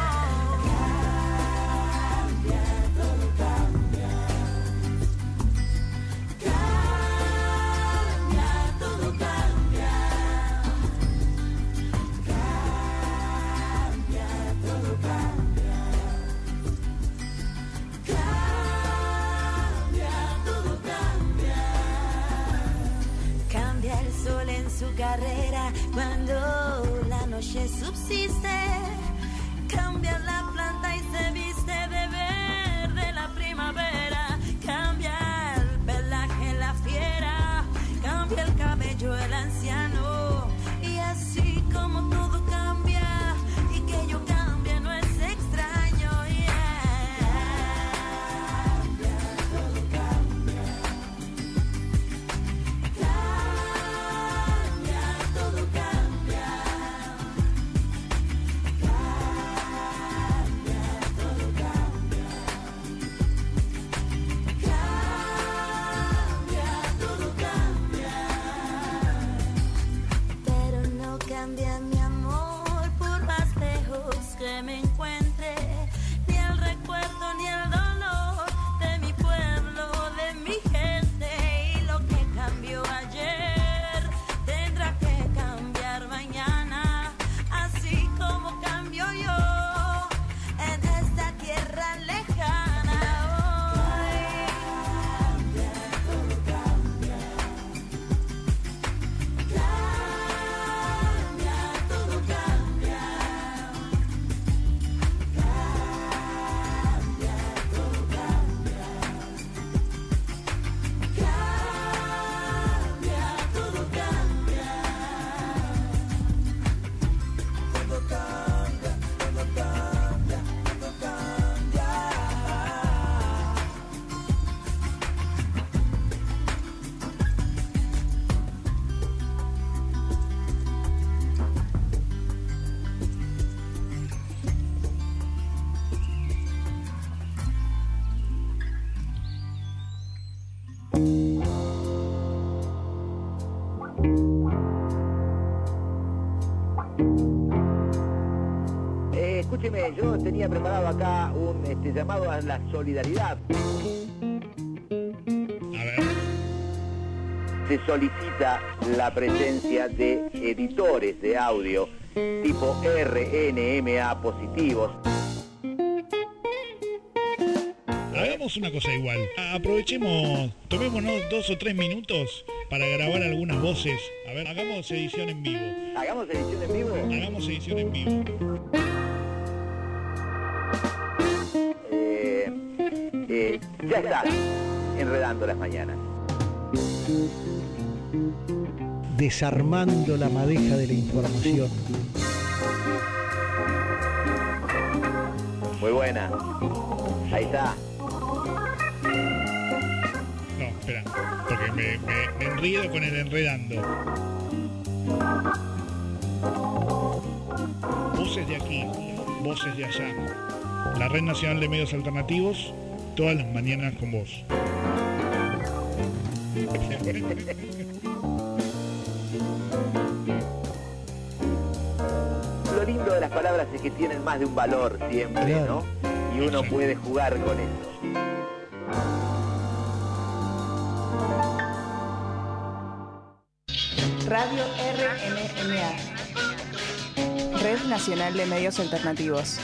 Cambia, todo cambia. Cambia, todo cambia. Cambia, todo cambia. Cambia, todo cambia. Cambia el sol en su carrera cuando la noche subsiste. Cambia la planta y se viste de verde la primavera. Cambia el pelaje la fiera, cambia el cabello el anciano. Y así como todo cambia y que yo cambie no es extraño. Yeah. Cambia, todo cambia. Cambia, todo cambia. Cambia, todo cambia. Cambia, todo cambia. Pero no cambia mi amor por más lejos que me encuentre, ni el recuerdo ni el dolor de mi pueblo, de mi gente. Y lo que cambió ayer tendrá que cambiar mañana, así como cambio yo en esta tierra lejana. Hoy cambia, todo cambia. Cambia, todo cambia. Cambia, todo cambia. Cambia, todo cambia. Todo cambia, todo cambia, todo cambia. Eh, escúcheme, yo tenía preparado acá un este, llamado a la solidaridad. A ver. Se solicita la presencia de editores de audio tipo R N M A positivos. Hagamos una cosa igual. Aprovechemos, tomémonos dos o tres minutos para grabar algunas voces. A ver, hagamos edición en vivo. ¿Hagamos edición en vivo? Hagamos edición en vivo. Eh, eh, ya está, enredando las mañanas. Desarmando la madeja de la información. Muy buena. Ahí está. No, espera, porque me, me, me enredo con el enredando. Voces de aquí, voces de allá. La Red Nacional de Medios Alternativos, todas las mañanas con vos. Lo lindo de las palabras es que tienen más de un valor siempre, Claro. ¿no? Y uno puede jugar con eso. Radio R N M A, Red Nacional de Medios Alternativos.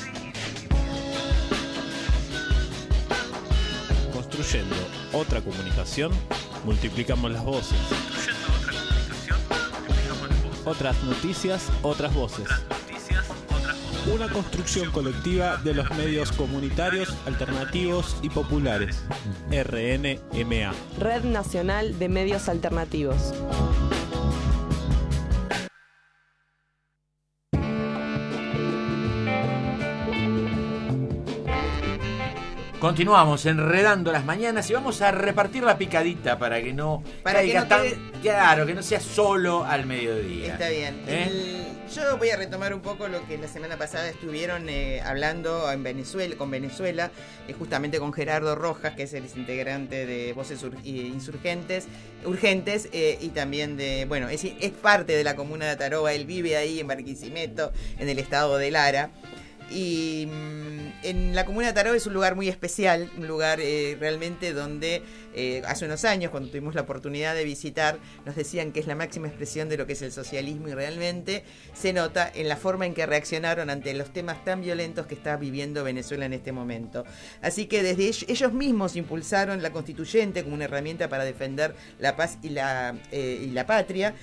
Construyendo otra comunicación, multiplicamos las voces. Construyendo otra comunicación, multiplicamos las voces. Otras noticias, otras voces. Otras noticias, otras voces. Una construcción colectiva de los medios comunitarios, alternativos y populares. R N M A. Red Nacional de Medios Alternativos. Continuamos enredando las mañanas y vamos a repartir la picadita para que no Para que caiga no tan quede- claro, que no sea solo al mediodía. Está bien. ¿Eh? El- yo voy a retomar un poco lo que la semana pasada estuvieron eh, hablando en Venezuela, con Venezuela, eh, justamente con Gerardo Rojas, que es el integrante de Voces Ur- y Insurgentes, Urgentes, eh, y también de, bueno, es, es parte de la comuna de Taroba, él vive ahí en Barquisimeto, en el estado de Lara. Y en la comuna de Taró es un lugar muy especial, un lugar eh, realmente donde eh, hace unos años, cuando tuvimos la oportunidad de visitar, nos decían que es la máxima expresión de lo que es el socialismo, y realmente se nota en la forma en que reaccionaron ante los temas tan violentos que está viviendo Venezuela en este momento. Así que desde ellos, ellos mismos impulsaron la constituyente como una herramienta para defender la paz y la, eh, y la patria,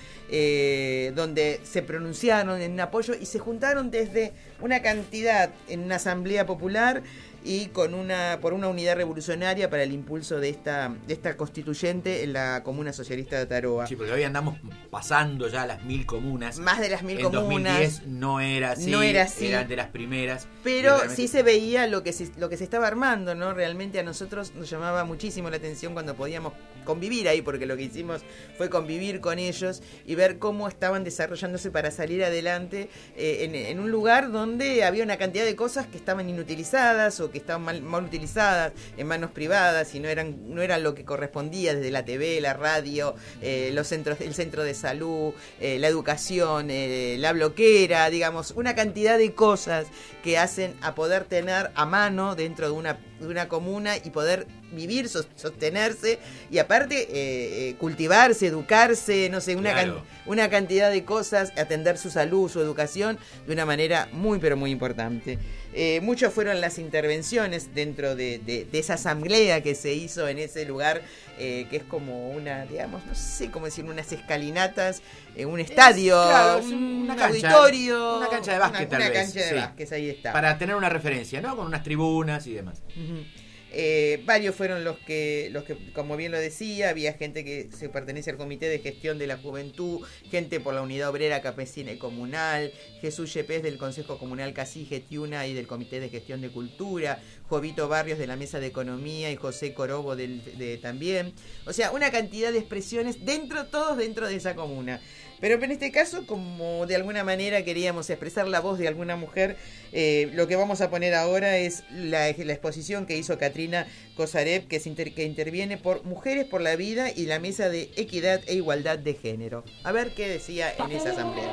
eh, donde se pronunciaron en un apoyo y se juntaron desde una cantidad en una asamblea popular y con una por una unidad revolucionaria para el impulso de esta de esta constituyente en la comuna socialista de Taroa. Sí, porque hoy andamos pasando ya las mil comunas. Más de las mil en comunas. En dos mil diez no era así, no era así. Eran de las primeras. Pero realmente... sí se veía lo que se, lo que se estaba armando, ¿no? Realmente a nosotros nos llamaba muchísimo la atención cuando podíamos convivir ahí, porque lo que hicimos fue convivir con ellos y ver cómo estaban desarrollándose para salir adelante eh, en, en un lugar donde había una cantidad de cosas que estaban inutilizadas o que estaban mal, mal utilizadas en manos privadas y no eran no eran lo que correspondía desde la T V, la radio, eh, los centros, el centro de salud, eh, la educación, eh, la bloquera, digamos, una cantidad de cosas que hacen a poder tener a mano dentro de una de una comuna y poder vivir, sostenerse y aparte eh, eh, cultivarse, educarse, no sé, una, claro. can, una cantidad de cosas, atender su salud, su educación de una manera muy pero muy importante. Eh, muchas fueron las intervenciones dentro de, de, de esa asamblea que se hizo en ese lugar, eh, que es como una, digamos, no sé cómo decir, unas escalinatas, eh, un estadio, es, claro, es un, una un cancha, auditorio, una cancha de básquet, una, tal una vez, cancha de sí. básquet, ahí está. Para tener una referencia, ¿no? Con unas tribunas y demás. Uh-huh. Eh, varios fueron los que, los que, como bien lo decía, había gente que se pertenece al Comité de Gestión de la Juventud, gente por la Unidad Obrera Campesina y Comunal, Jesús Yepes del Consejo Comunal Casige Tiuna y del Comité de Gestión de Cultura, Jovito Barrios de la Mesa de Economía y José Corobo del, de, también. O sea, una cantidad de expresiones dentro, todos dentro de esa comuna. Pero en este caso, como de alguna manera queríamos expresar la voz de alguna mujer, eh, lo que vamos a poner ahora es la, la exposición que hizo Katrina Kosarev, que, inter, que interviene por Mujeres por la Vida y la Mesa de Equidad e Igualdad de Género. A ver qué decía en esa asamblea.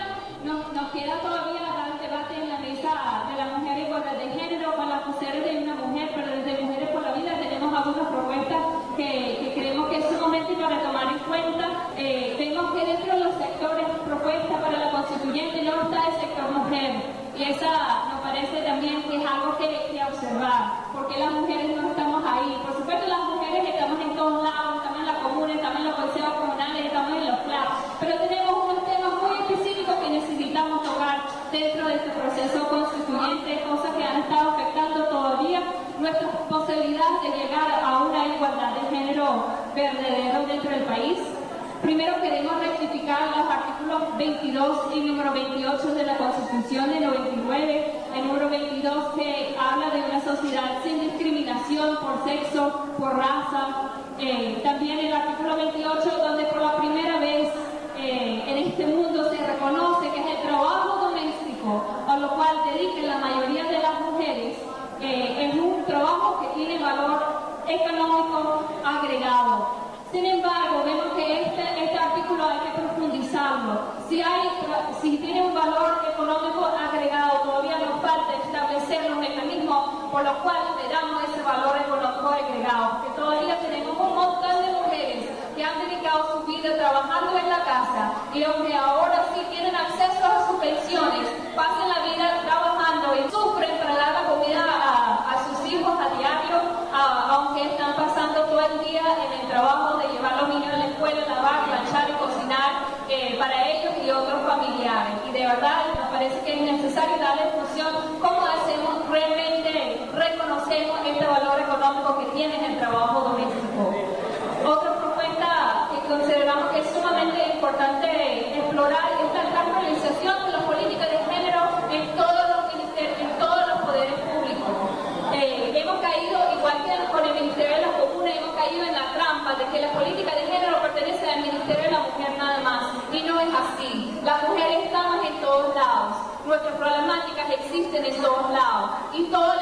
Nos, nos queda todavía dar debate en la Mesa de la Mujer e Igualdad de Género con las mujeres de una mujer, pero desde Mujeres por la Vida tenemos algunas propuestas que, que creemos que es sumamente para tomar en cuenta. Eh, vemos que dentro de los sectores propuestas para la constituyente no está el sector mujer, y esa nos parece también que es algo que, que observar, porque las mujeres no estamos ahí. Por supuesto, las mujeres estamos en todos lados, estamos en la comuna, estamos en los consejos comunales, estamos en los C L A P, pero tenemos unos temas muy específicos que necesitamos tocar dentro de este proceso constituyente, cosas que han estado afectando todavía nuestras posibilidades de llegar a una igualdad de género verdadero dentro del país. Primero queremos rectificar los artículos veintidós y número veintiocho de la Constitución de noventa y nueve. El número veintidós que habla de una sociedad sin discriminación por sexo, por raza. Eh, también el artículo veintiocho, donde por la primera vez eh, en este mundo se reconoce que es el trabajo doméstico, a lo cual dedican la mayoría de las mujeres, eh, es un trabajo que tiene valor económico agregado. Sin embargo, vemos que este, este artículo hay que profundizarlo. Si, hay, si tiene un valor económico agregado, todavía nos falta establecer los mecanismos por los cuales le damos ese valor económico agregado. Porque todavía tenemos un montón de mujeres que han dedicado su vida trabajando en la casa y aunque ahora sí tienen acceso a sus pensiones, pasan la vida trabajando y sufren para dar la comida a, a sus hijos a diario, a, aunque están pasando todo el día en el trabajo de llevar a los niños a la escuela, lavar, planchar y cocinar eh, para ellos y otros familiares. Y de verdad nos parece que es necesario darle función cómo hacemos realmente, reconocemos este valor económico que tiene el trabajo doméstico. Otra propuesta que consideramos que es sumamente importante explorar es la transversalización de las políticas de género en todos los ministerios, en todos los poderes públicos. Eh, hemos caído, igual que con el Ministerio de la Comuna, hemos caído en la trampa de que la política de género pertenece al Ministerio de la Mujer nada más, y no es así. Las mujeres estamos en todos lados, nuestras problemáticas existen en todos lados, y todas las instituciones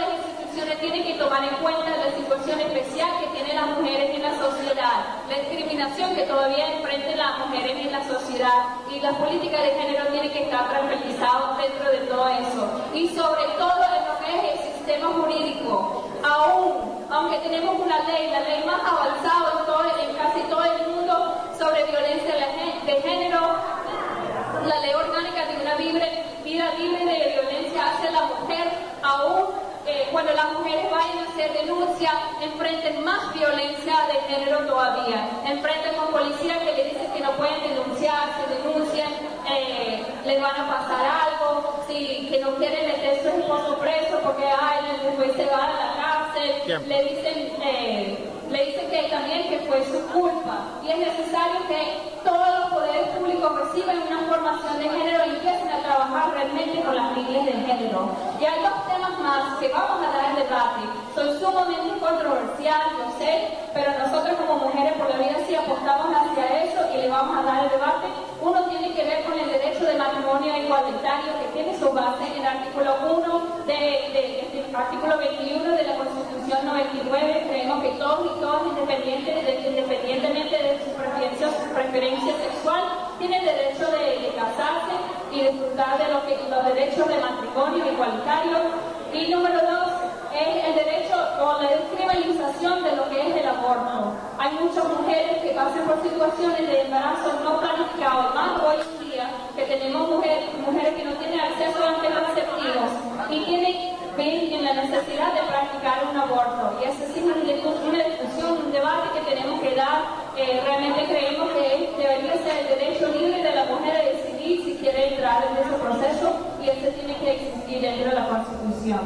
instituciones tienen que tomar en cuenta la situación especial que tienen las mujeres en la sociedad, la discriminación que todavía enfrentan las mujeres en la sociedad, y la política de género tiene que estar transversalizada dentro de todo eso. Y sobre todo en lo que es el sistema jurídico, aún, aunque tenemos una ley, la ley más avanzada en, todo, en casi todo el mundo sobre violencia de género, la ley orgánica de una libre, vida libre de violencia hacia la mujer, aún eh, cuando las mujeres vayan a hacer denuncia, enfrenten más violencia de género todavía, enfrenten con policías que le dicen que no pueden denunciar, si denuncian eh, les van a pasar algo, si que no quieren meter su esposo preso porque ay, después se van a la cárcel, yeah. le dicen eh, le dicen que también que fue su culpa, y es necesario que todos los poderes públicos reciban una formación de género y empiecen a trabajar realmente con las líneas de género. Y hay dos temas más que vamos a dar en debate. Son sumamente controversiales, yo sé, pero nosotros como Mujeres por la Vida sí apostamos hacia eso y le vamos a dar el debate. Uno tiene que ver con el derecho de matrimonio igualitario, que tiene su base en el artículo uno de, de, de, de artículo veintiuno de la Constitución noventa y nueve. Creemos que todos y todas, independientes de, independientemente de su preferencia, su preferencia sexual, tienen derecho de, de casarse y disfrutar de lo que, los derechos de matrimonio igualitario. Y número dos es el derecho o la descriminalización de lo que es el aborto. Hay muchas mujeres que pasan por situaciones de embarazo no planificado, más hoy en día que tenemos mujeres, mujeres que no tienen acceso a anticonceptivos y tienen ven en la necesidad de practicar un aborto. Y esa sí es una discusión, un debate que tenemos que dar. Eh, realmente creemos que debería ser el derecho libre de la mujer a decidir si quiere entrar en ese proceso, y ese tiene que existir dentro de la Constitución.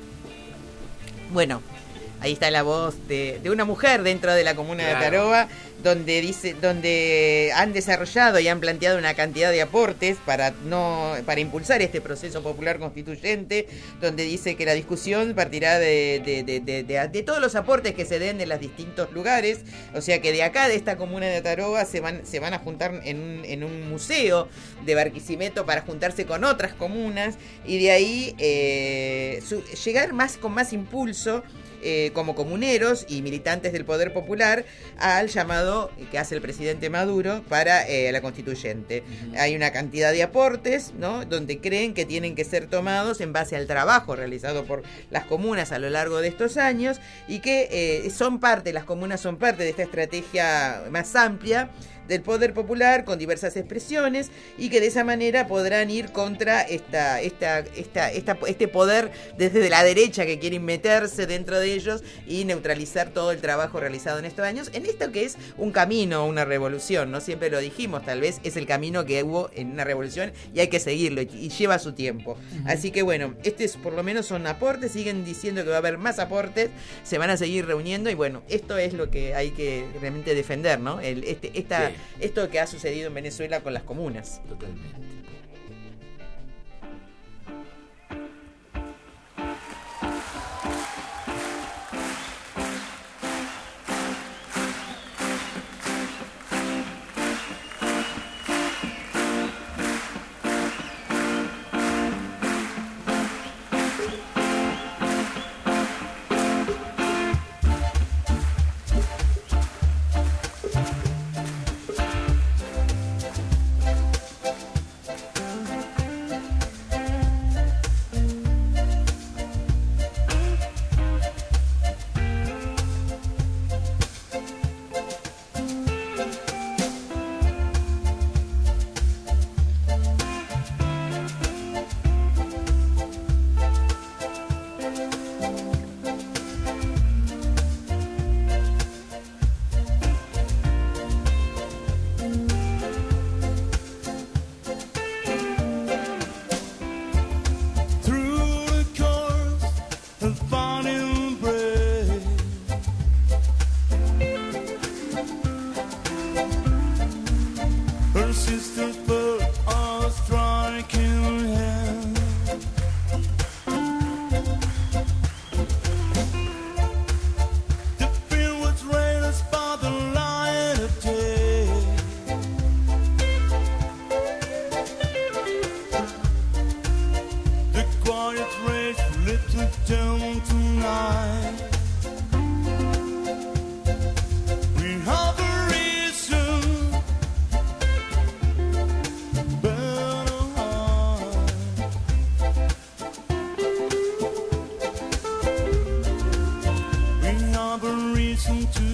Bueno, ahí está la voz de, de una mujer dentro de la comuna claro. de Taroba, donde dice, donde han desarrollado y han planteado una cantidad de aportes para no, para impulsar este proceso popular constituyente, donde dice que la discusión partirá de, de, de, de, de, de todos los aportes que se den en los distintos lugares, o sea que de acá, de esta comuna de Taroba, se van, se van a juntar en un, en un museo de Barquisimeto para juntarse con otras comunas, y de ahí eh, su, llegar más con más impulso Eh, como comuneros y militantes del Poder Popular al llamado que hace el presidente Maduro para eh, la constituyente. Uh-huh. Hay una cantidad de aportes, ¿no?, donde creen que tienen que ser tomados en base al trabajo realizado por las comunas a lo largo de estos años, y que eh, son parte, las comunas son parte de esta estrategia más amplia del Poder Popular con diversas expresiones, y que de esa manera podrán ir contra esta, esta, esta, esta, este poder desde la derecha que quieren meterse dentro de ellos y neutralizar todo el trabajo realizado en estos años, en esto que es un camino, una revolución, ¿no? Siempre lo dijimos, tal vez es el camino que hubo en una revolución y hay que seguirlo, y, y lleva su tiempo. Uh-huh. Así que bueno, estos por lo menos son aportes, siguen diciendo que va a haber más aportes, se van a seguir reuniendo, y bueno, esto es lo que hay que realmente defender, ¿no? El, este, esta... Sí. Esto que ha sucedido en Venezuela con las comunas. Totalmente.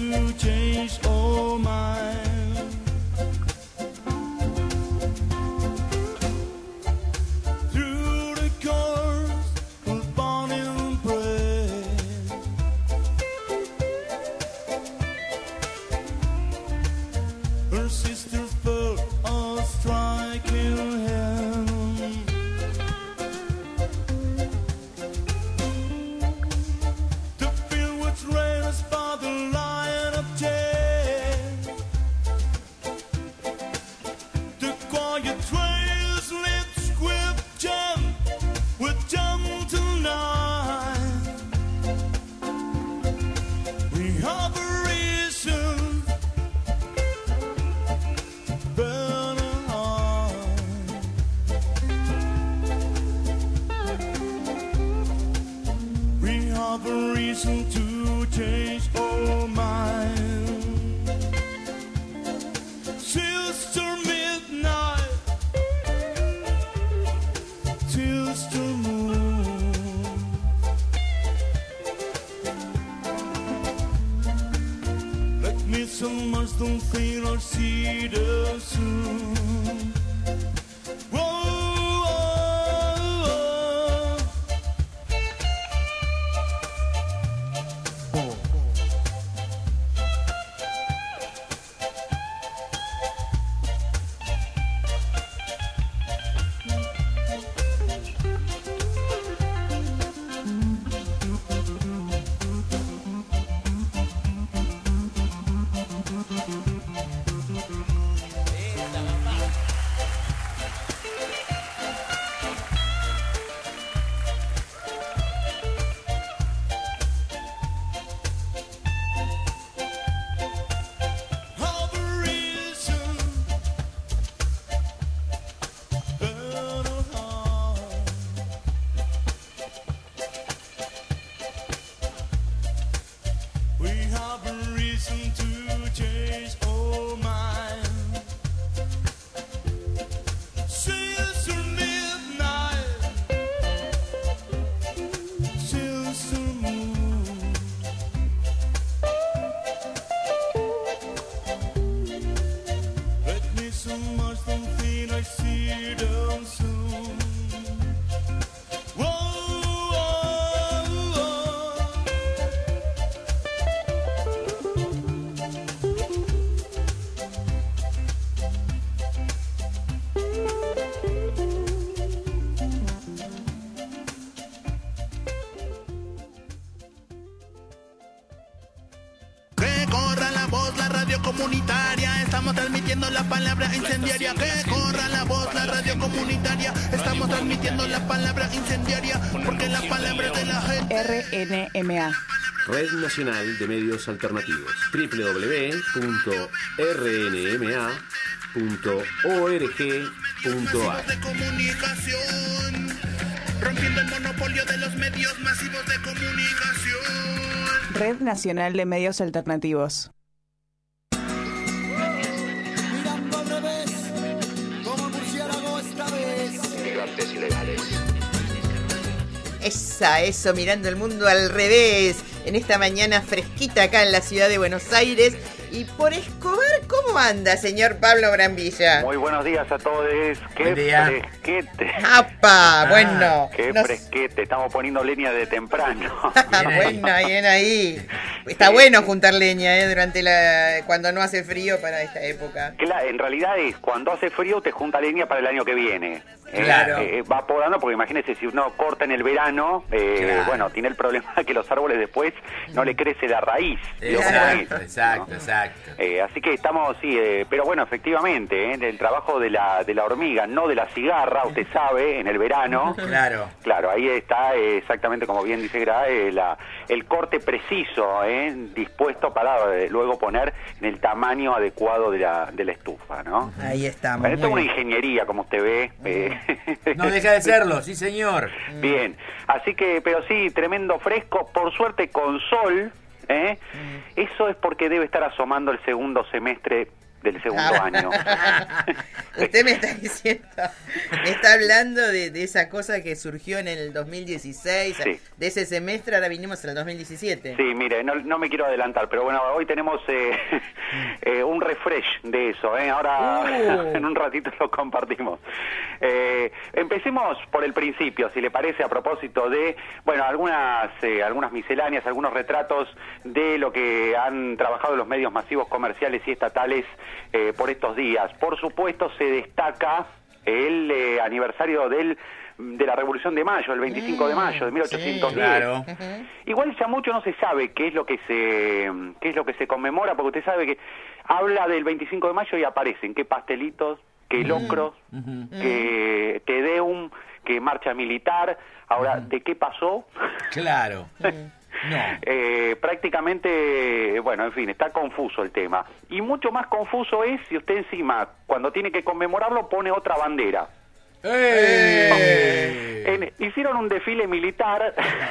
to change all mine. Through the course of born and bred, her sisters felt a striking hand. To feel what's raised by the lion of day, to quiet trails lit squib jump with jump tonight. We have a reason, better heart. We have a reason to change our mind. Sister Midnight, Sister Moon, let me some much don't feel or see the soon. Whoa, whoa, whoa. Have a reason, better heart. We have a reason to change our mind. Sister Midnight, Sister Moon, let me so much don't feel I see them soon. Whoa, whoa, whoa. Que corra la voz, la radio comunitaria, estamos transmitiendo la palabra incendiaria. Que corra la voz, la radio comunitaria, estamos transmitiendo la palabra incendiaria, porque la palabra es de la gente. R N M A. Red Nacional de Medios Alternativos. doble u doble u doble u punto r n m a punto org punto a r. De comunicación, rompiendo el monopolio de los medios masivos de comunicación. Red Nacional de Medios Alternativos. Mirando al revés, como murciélago esta vez. Inmigrantes ilegales. Esa, eso, mirando el mundo al revés, en esta mañana fresquita acá en la ciudad de Buenos Aires. Y por Escobar, ¿cómo anda, señor Pablo Brambilla? Muy buenos días a todos. Qué Buen día. fresquete. ¡Apa! Bueno. Qué nos- fresquete. Estamos poniendo leña de temprano. Bueno, bien ahí. Está bueno juntar leña, ¿eh? Durante la... cuando no hace frío para esta época. Claro, en realidad es cuando hace frío te junta leña para el año que viene. Eh, Claro. eh, va podando, porque imagínese si uno corta en el verano, eh, Claro. bueno, tiene el problema de que los árboles después no le crece la raíz. Lo Exacto, pones, exacto, ¿no? exacto. Eh, así que estamos, sí, eh, pero bueno, efectivamente, eh, el trabajo de la, de la hormiga, no de la cigarra, usted sabe, en el verano. Claro. Claro, ahí está eh, exactamente como bien dice Gra, eh, la, el corte preciso, eh, dispuesto para eh, luego poner en el tamaño adecuado de la, de la estufa, ¿no? Ahí estamos. Bueno, esto es muy una ingeniería, como usted ve. eh. No deja de serlo, sí señor. Bien, así que, pero sí, tremendo fresco, por suerte con sol, ¿eh? Eso es porque debe estar asomando el segundo semestre del segundo año. Usted me está diciendo, me está hablando de, de esa cosa que surgió en el dos mil dieciséis, sí. De ese semestre, ahora vinimos en el dos mil diecisiete. Sí, mire, no, no me quiero adelantar, pero bueno, hoy tenemos eh, eh, un refresh de eso, ¿eh? Ahora uh. en un ratito lo compartimos. Eh, empecemos por el principio, si le parece, a propósito de, bueno, algunas, eh, algunas misceláneas, algunos retratos de lo que han trabajado los medios masivos comerciales y estatales eh, por estos días. Por supuesto, se destaca el eh, aniversario del de la Revolución de Mayo, el veinticinco mm, de mayo de mil ochocientos diez. Sí, claro. Uh-huh. Igual ya mucho no se sabe qué es lo que se qué es lo que se conmemora, porque usted sabe que habla del veinticinco de mayo y aparecen qué pastelitos, qué locros, uh-huh. qué Tedeum, qué marcha militar. Ahora, uh-huh. ¿de qué pasó? Claro. Uh-huh. No. Eh, prácticamente, bueno, en fin, está confuso el tema. Y mucho más confuso es si usted encima, cuando tiene que conmemorarlo, pone otra bandera. ¡Eh! En, hicieron un desfile militar.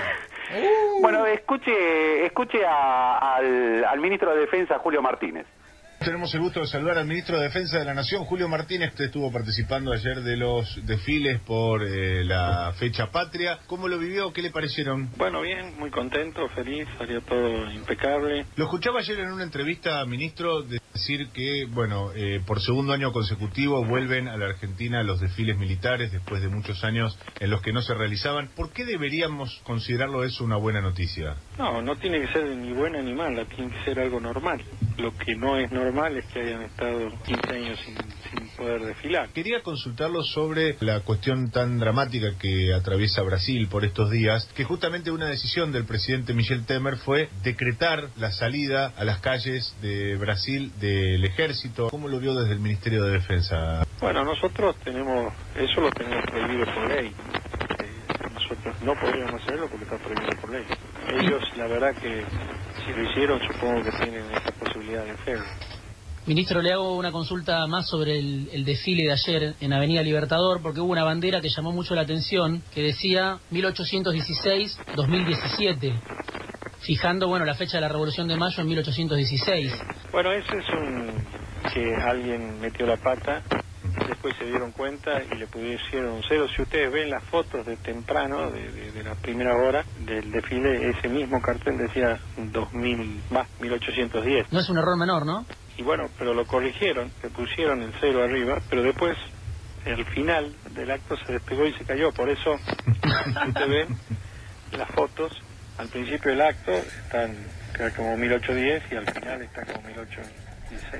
Uh. Bueno, escuche escuche a, al, al ministro de Defensa, Julio Martínez. Tenemos el gusto de saludar al ministro de Defensa de la Nación, Julio Martínez, que estuvo participando ayer de los desfiles por eh, la fecha patria. ¿Cómo lo vivió? ¿Qué le parecieron? Bueno, bien, muy contento, feliz, salió todo impecable. Lo escuchaba ayer en una entrevista, ministro, decir que, bueno, eh, por segundo año consecutivo vuelven a la Argentina los desfiles militares después de muchos años en los que no se realizaban. ¿Por qué deberíamos considerarlo eso una buena noticia? No, no tiene que ser ni buena ni mala, tiene que ser algo normal. Lo que no es normal normal es que hayan estado quince años sin, sin poder desfilar. Quería consultarlo sobre la cuestión tan dramática que atraviesa Brasil por estos días, que justamente una decisión del presidente Michel Temer fue decretar la salida a las calles de Brasil del ejército. ¿Cómo lo vio desde el Ministerio de Defensa? Bueno, nosotros tenemos, eso lo tenemos prohibido por ley. Eh, nosotros no podríamos hacerlo porque está prohibido por ley. Ellos, la verdad que si lo hicieron, supongo que tienen esa posibilidad de hacerlo. Ministro, le hago una consulta más sobre el, el desfile de ayer en Avenida Libertador, porque hubo una bandera que llamó mucho la atención, que decía mil ochocientos dieciséis a dos mil diecisiete, fijando, bueno, la fecha de la Revolución de Mayo en mil ochocientos dieciséis. Bueno, ese es un... que alguien metió la pata, después se dieron cuenta y le pusieron un cero. Si ustedes ven las fotos de temprano, de, de, de la primera hora del desfile, ese mismo cartel decía dos mil, más, mil ochocientos diez. No es un error menor, ¿no? Y bueno, pero lo corrigieron, le pusieron el cero arriba, pero después, al final del acto se despegó y se cayó. Por eso, usted ve las fotos, al principio del acto están como mil ochocientos diez y al final está como mil ochocientos dieciséis.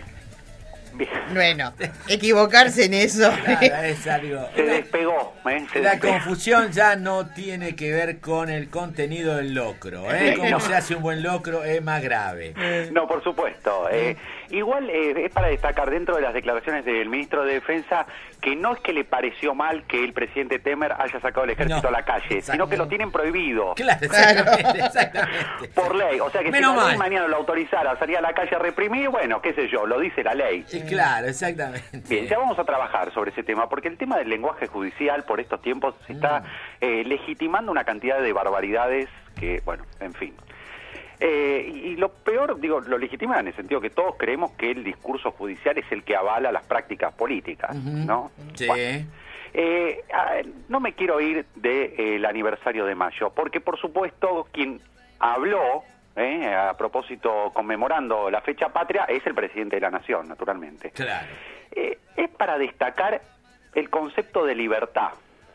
Bueno, equivocarse en eso. Claro, es algo. Se despegó. ¿eh? Se la despegó. Confusión ya no tiene que ver con el contenido del locro. ¿eh? Cómo no. se hace un buen locro es más grave. No, por supuesto. Eh, igual eh, es para destacar dentro de las declaraciones del ministro de Defensa que no es que le pareció mal que el presidente Temer haya sacado el ejército no, a la calle, sino que lo tienen prohibido. Claro, exactamente, exactamente. Por ley. O sea que Menos si la ley mal. mañana lo autorizara a salir a la calle a reprimir, bueno, qué sé yo, lo dice la ley. Sí, claro, exactamente. Bien, ya vamos a trabajar sobre ese tema, porque el tema del lenguaje judicial por estos tiempos se está eh, legitimando una cantidad de barbaridades que, bueno, en fin. Eh, y, y lo peor, digo, lo legitima en el sentido que todos creemos que el discurso judicial es el que avala las prácticas políticas, uh-huh. ¿no? Sí. Bueno, eh, no me quiero ir del eh, aniversario de mayo, porque por supuesto quien habló, eh, a propósito conmemorando la fecha patria, es el presidente de la Nación, naturalmente. Claro. Eh, es para destacar el concepto de libertad.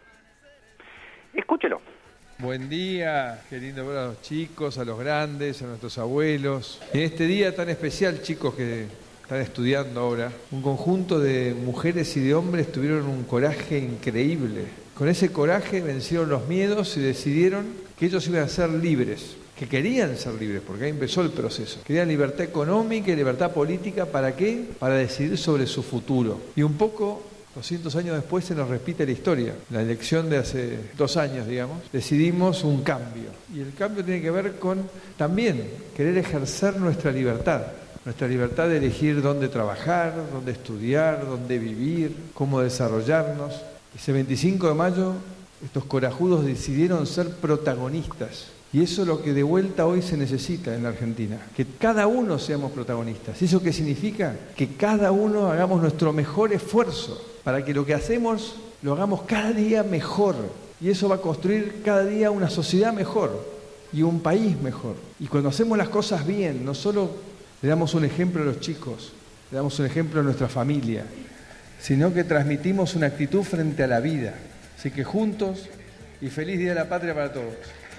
Escúchelo. Buen día, qué lindo ver a los chicos, a los grandes, a nuestros abuelos. En este día tan especial, chicos que están estudiando ahora, un conjunto de mujeres y de hombres tuvieron un coraje increíble. Con ese coraje vencieron los miedos y decidieron que ellos iban a ser libres, que querían ser libres, porque ahí empezó el proceso. Querían libertad económica y libertad política, ¿para qué? Para decidir sobre su futuro. Y un poco... doscientos años después se nos repite la historia. La elección de hace dos años, digamos, decidimos un cambio. Y el cambio tiene que ver con también querer ejercer nuestra libertad. Nuestra libertad de elegir dónde trabajar, dónde estudiar, dónde vivir, cómo desarrollarnos. Ese veinticinco de mayo, estos corajudos decidieron ser protagonistas Y eso es lo que de vuelta hoy se necesita en la Argentina, que cada uno seamos protagonistas. ¿Eso qué significa? Que cada uno hagamos nuestro mejor esfuerzo para que lo que hacemos lo hagamos cada día mejor. Y eso va a construir cada día una sociedad mejor y un país mejor. Y cuando hacemos las cosas bien, no solo le damos un ejemplo a los chicos, le damos un ejemplo a nuestra familia, sino que transmitimos una actitud frente a la vida. Así que juntos y feliz Día de la Patria para todos.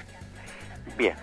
Bien.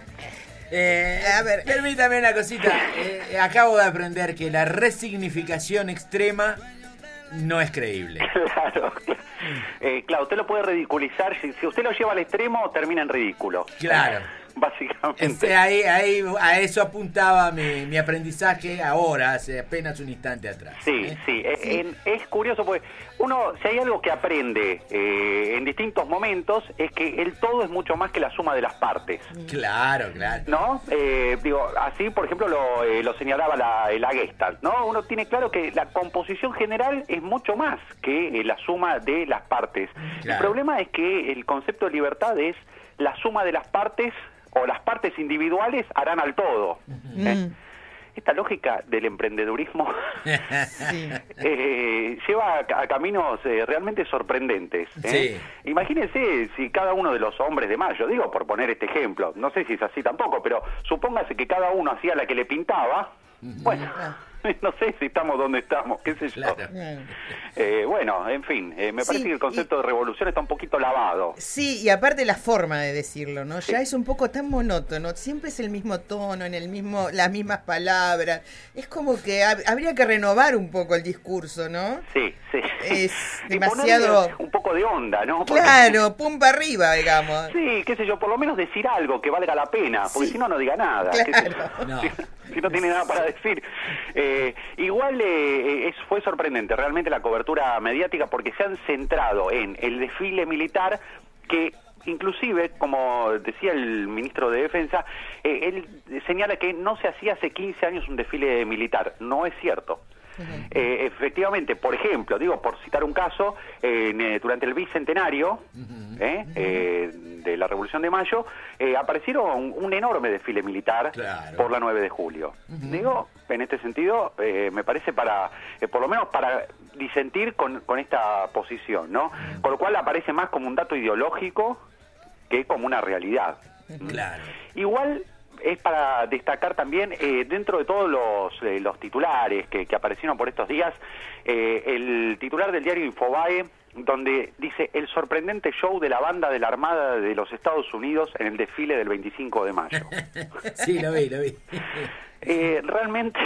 Eh, a ver, permítame una cosita. Eh, acabo de aprender que la resignificación extrema no es creíble. Claro, claro. Eh, claro, usted lo puede ridiculizar. Si, si usted lo lleva al extremo, termina en ridículo. Claro. Básicamente. Este, ahí, ahí, a eso apuntaba mi, mi aprendizaje ahora, hace apenas un instante atrás. Sí, ¿eh? sí. Es, en, es curioso porque uno, si hay algo que aprende eh, en distintos momentos, es que el todo es mucho más que la suma de las partes. Claro, claro. ¿No? Eh, digo, así, por ejemplo, lo, eh, lo señalaba la, la Gestalt, ¿no? Uno tiene claro que la composición general es mucho más que eh, la suma de las partes. Claro. El problema es que el concepto de libertad es la suma de las partes, o las partes individuales harán al todo. Mm. ¿Eh? Esta lógica del emprendedurismo Sí. eh, lleva a, a caminos eh, realmente sorprendentes. ¿eh? Sí. Imagínense si cada uno de los hombres de Mayo, digo por poner este ejemplo, no sé si es así tampoco, pero supóngase que cada uno hacía la que le pintaba, bueno, no sé si estamos donde estamos, qué sé yo. Claro. Eh, bueno, en fin, eh, me Sí, parece que el concepto de revolución está un poquito lavado. Sí, y aparte la forma de decirlo, ¿no? Ya es un poco tan monótono, siempre es el mismo tono, en el mismo, las mismas palabras. Es como que hab- habría que renovar un poco el discurso, ¿no? Sí, sí. Es Y demasiado... ponerle un poco de onda, ¿no? Porque- Claro, pum para arriba, digamos. Sí, qué sé yo, por lo menos decir algo que valga la pena, porque Sí. si no, no diga nada. qué sé Claro. yo. No. Si, si no tiene nada para decir. Eh, igual eh, es, fue sorprendente realmente la cobertura mediática porque se han centrado en el desfile militar que... Inclusive, como decía el ministro de Defensa, eh, él señala que no se hacía hace quince años un desfile militar. No es cierto. Eh, efectivamente, por ejemplo, digo, por citar un caso, eh, en, eh, durante el bicentenario eh, eh, de la Revolución de Mayo, eh, aparecieron un, un enorme desfile militar Claro. por la nueve de julio. Digo, en este sentido, eh, me parece para, eh, por lo menos para disentir con, con esta posición, ¿no? Con lo cual aparece más como un dato ideológico que como una realidad. Claro. Igual es para destacar también, eh, dentro de todos los, eh, los titulares que, que aparecieron por estos días, eh, el titular del diario Infobae, donde dice el sorprendente show de la banda de la Armada de los Estados Unidos en el desfile del veinticinco de mayo. Sí, lo vi, lo vi. Eh, realmente,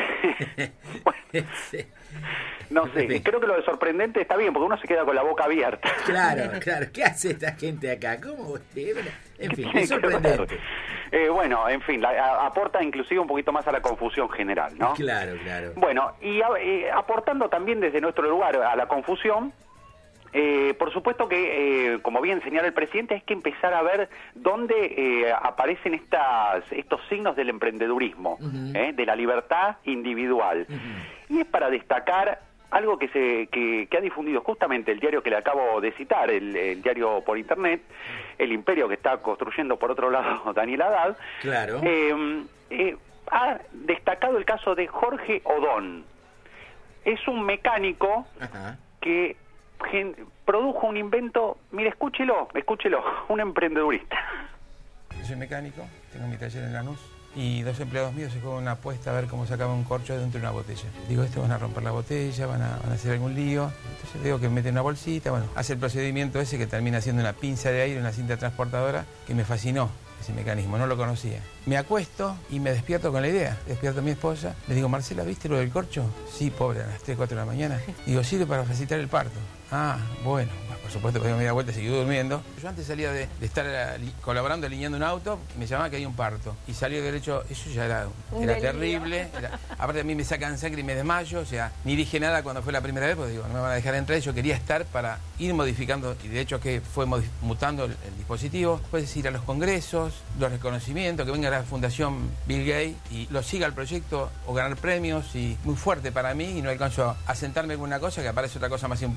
bueno, Sí. no sé, creo que lo de sorprendente está bien, porque uno se queda con la boca abierta. Claro, claro. ¿Qué hace esta gente acá? ¿Cómo? En fin, Sí, es sorprendente. claro. Eh, bueno, en fin, la, a- aporta inclusive un poquito más a la confusión general, ¿no? Claro, claro. Bueno, y a- eh, aportando también desde nuestro lugar a la confusión, eh, por supuesto que, eh, como bien señala el presidente, hay que empezar a ver dónde eh, aparecen estas, estos signos del emprendedurismo, Ujú. eh, de la libertad individual. Y es para destacar algo que se que, que ha difundido justamente el diario que le acabo de citar, el, el diario por internet, El Imperio, que está construyendo por otro lado Daniel Haddad. Claro. Eh, eh, ha destacado el caso de Jorge Odón. Es un mecánico Ajá. que gen- produjo un invento, mire, escúchelo, escúchelo, un emprendedurista. Yo soy mecánico, tengo mi taller en Lanús y dos empleados míos se juegan una apuesta a ver cómo sacaban un corcho dentro de una botella. Digo, estos van a romper la botella, van a, van a hacer algún lío. Entonces digo que meten una bolsita, bueno, hace el procedimiento ese que termina siendo una pinza de aire, una cinta transportadora, que me fascinó ese mecanismo, no lo conocía. Me acuesto y me despierto con la idea. Despierto a mi esposa, le digo, Marcela, ¿viste lo del corcho? Sí, pobre, a las tres, cuatro de la mañana. Digo, sirve para facilitar el parto. Ah, bueno, por supuesto, que me di vuelta y seguí durmiendo. Yo antes salía de, de estar ali- colaborando, alineando un auto, me llamaban que había un parto. Y salió derecho, eso ya era, Un era delirio. terrible. Era- aparte a mí me sacan sangre y me desmayo, o sea, ni dije nada cuando fue la primera vez, porque digo, no me van a dejar entrar. Yo quería estar para ir modificando, y de hecho que fue modif- mutando el, el dispositivo. Puedes ir a los congresos, los reconocimientos, que venga la Fundación Bill Gates y lo siga el proyecto o ganar premios, y muy fuerte para mí, y no alcanzo a sentarme con una cosa que aparece otra cosa más importante,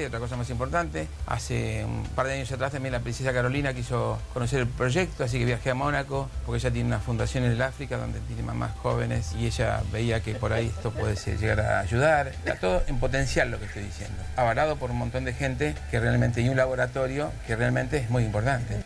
y otra cosa más importante. Hace un par de años atrás también la princesa Carolina quiso conocer el proyecto, así que viajé a Mónaco, porque ella tiene una fundación en el África donde tiene mamás jóvenes y ella veía que por ahí esto puede ser, llegar a ayudar. Está todo en potencial lo que estoy diciendo, avalado por un montón de gente que realmente, y un laboratorio que realmente es muy importante.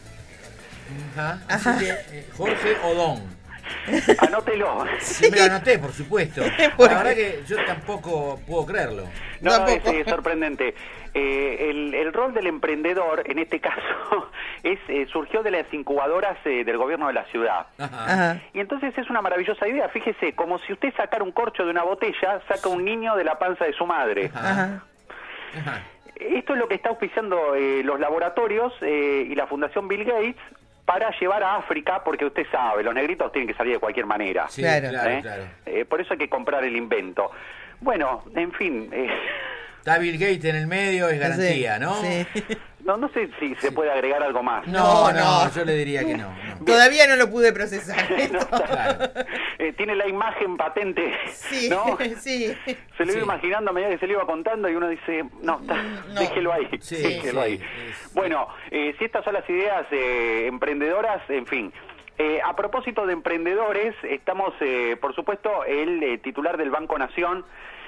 Ajá. Así que, eh, Jorge Odón. Anótelo. Sí, me lo anoté, por supuesto. La verdad que yo tampoco puedo creerlo. No, no, es, es sorprendente. Eh, el, el rol del emprendedor, en este caso, es eh, surgió de las incubadoras eh, del gobierno de la ciudad. Ajá. Ajá. Y entonces es una maravillosa idea. Fíjese, como si usted sacara un corcho de una botella, saca un niño de la panza de su madre. Ajá. Ajá. Esto es lo que está auspiciando eh, los laboratorios eh, y la Fundación Bill Gates para llevar a África, porque usted sabe, los negritos tienen que salir de cualquier manera. Sí, claro, ¿eh? claro, claro. Eh, por eso hay que comprar el invento. Bueno, en fin... Eh, Está Bill Gates en el medio, es garantía, Sí, ¿no? sí. No, no sé si se puede agregar algo más. No, no, No, yo le diría que no. no. Todavía no lo pude procesar. No, claro. Eh, tiene la imagen patente, Sí, ¿no? sí. Se lo iba Sí. imaginando a medida que se lo iba contando y uno dice, no, está, No. déjelo ahí, Sí, déjelo sí, ahí. es- Bueno, eh, si estas son las ideas eh, emprendedoras, en fin. Eh, a propósito de emprendedores, estamos, eh, por supuesto, el eh, titular del Banco Nación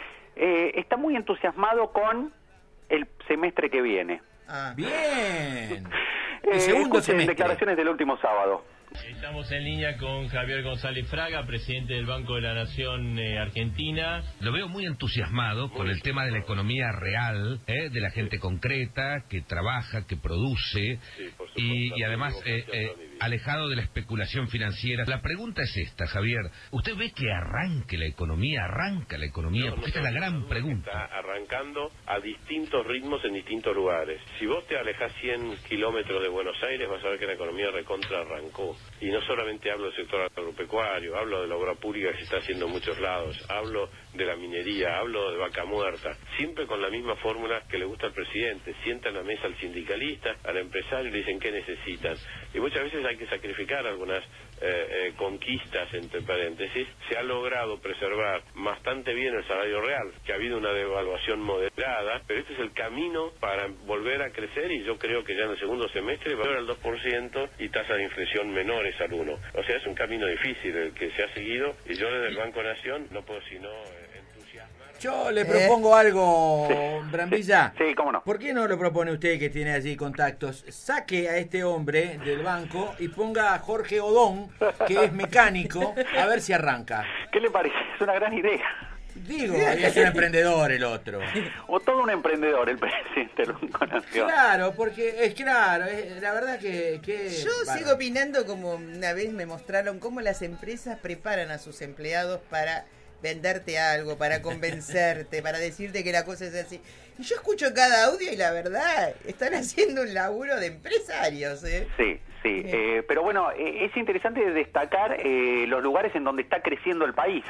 eh, está muy entusiasmado con el semestre que viene. Ah. Bien. Eh, El segundo escuchen semestre. declaraciones del último sábado. Estamos en línea con Javier González Fraga, presidente del Banco de la Nación eh, Argentina. Lo veo muy entusiasmado con el tema de la economía real, ¿eh? De la gente concreta, que trabaja, que produce, y, y además eh, eh, alejado de la especulación financiera. La pregunta es esta, Javier. ¿Usted ve que arranque la economía, arranca la economía? Porque esta es la gran pregunta. Está arrancando a distintos ritmos en distintos lugares. Si vos te alejás cien kilómetros de Buenos Aires, vas a ver que la economía recontra arrancó. Y no solamente hablo del sector agropecuario, hablo de la obra pública que se está haciendo en muchos lados, hablo de la minería, hablo de Vaca Muerta, siempre con la misma fórmula que le gusta al presidente. Sientan a la mesa al sindicalista, al empresario y le dicen qué necesitan. Y muchas veces hay que sacrificar algunas eh, eh, conquistas, entre paréntesis. Se ha logrado preservar bastante bien el salario real, que ha habido una devaluación moderada, pero este es el camino para volver a crecer y yo creo que ya en el segundo semestre va a haber el dos por ciento y tasa de inflación menores al uno. O sea, es un camino difícil el que se ha seguido y yo desde el Banco Nación no puedo sino eh, entusiasmar. Yo le propongo algo, Brambilla. Sí, cómo no. ¿Por qué no lo propone usted, que tiene allí contactos? Saque a este hombre del banco y ponga a Jorge Odón, que es mecánico, a ver si arranca. ¿Qué le parece? Es una gran idea. Digo, es un emprendedor el otro. O todo un emprendedor, el presidente del Banco Nación. Claro, porque es claro, es, la verdad que... que Yo bueno. sigo opinando, como una vez me mostraron, cómo las empresas preparan a sus empleados para venderte algo, para convencerte, para decirte que la cosa es así. Y yo escucho cada audio y la verdad, están haciendo un laburo de empresarios, ¿eh? Sí, sí. Eh, pero bueno, eh, es interesante destacar eh, los lugares en donde está creciendo el país.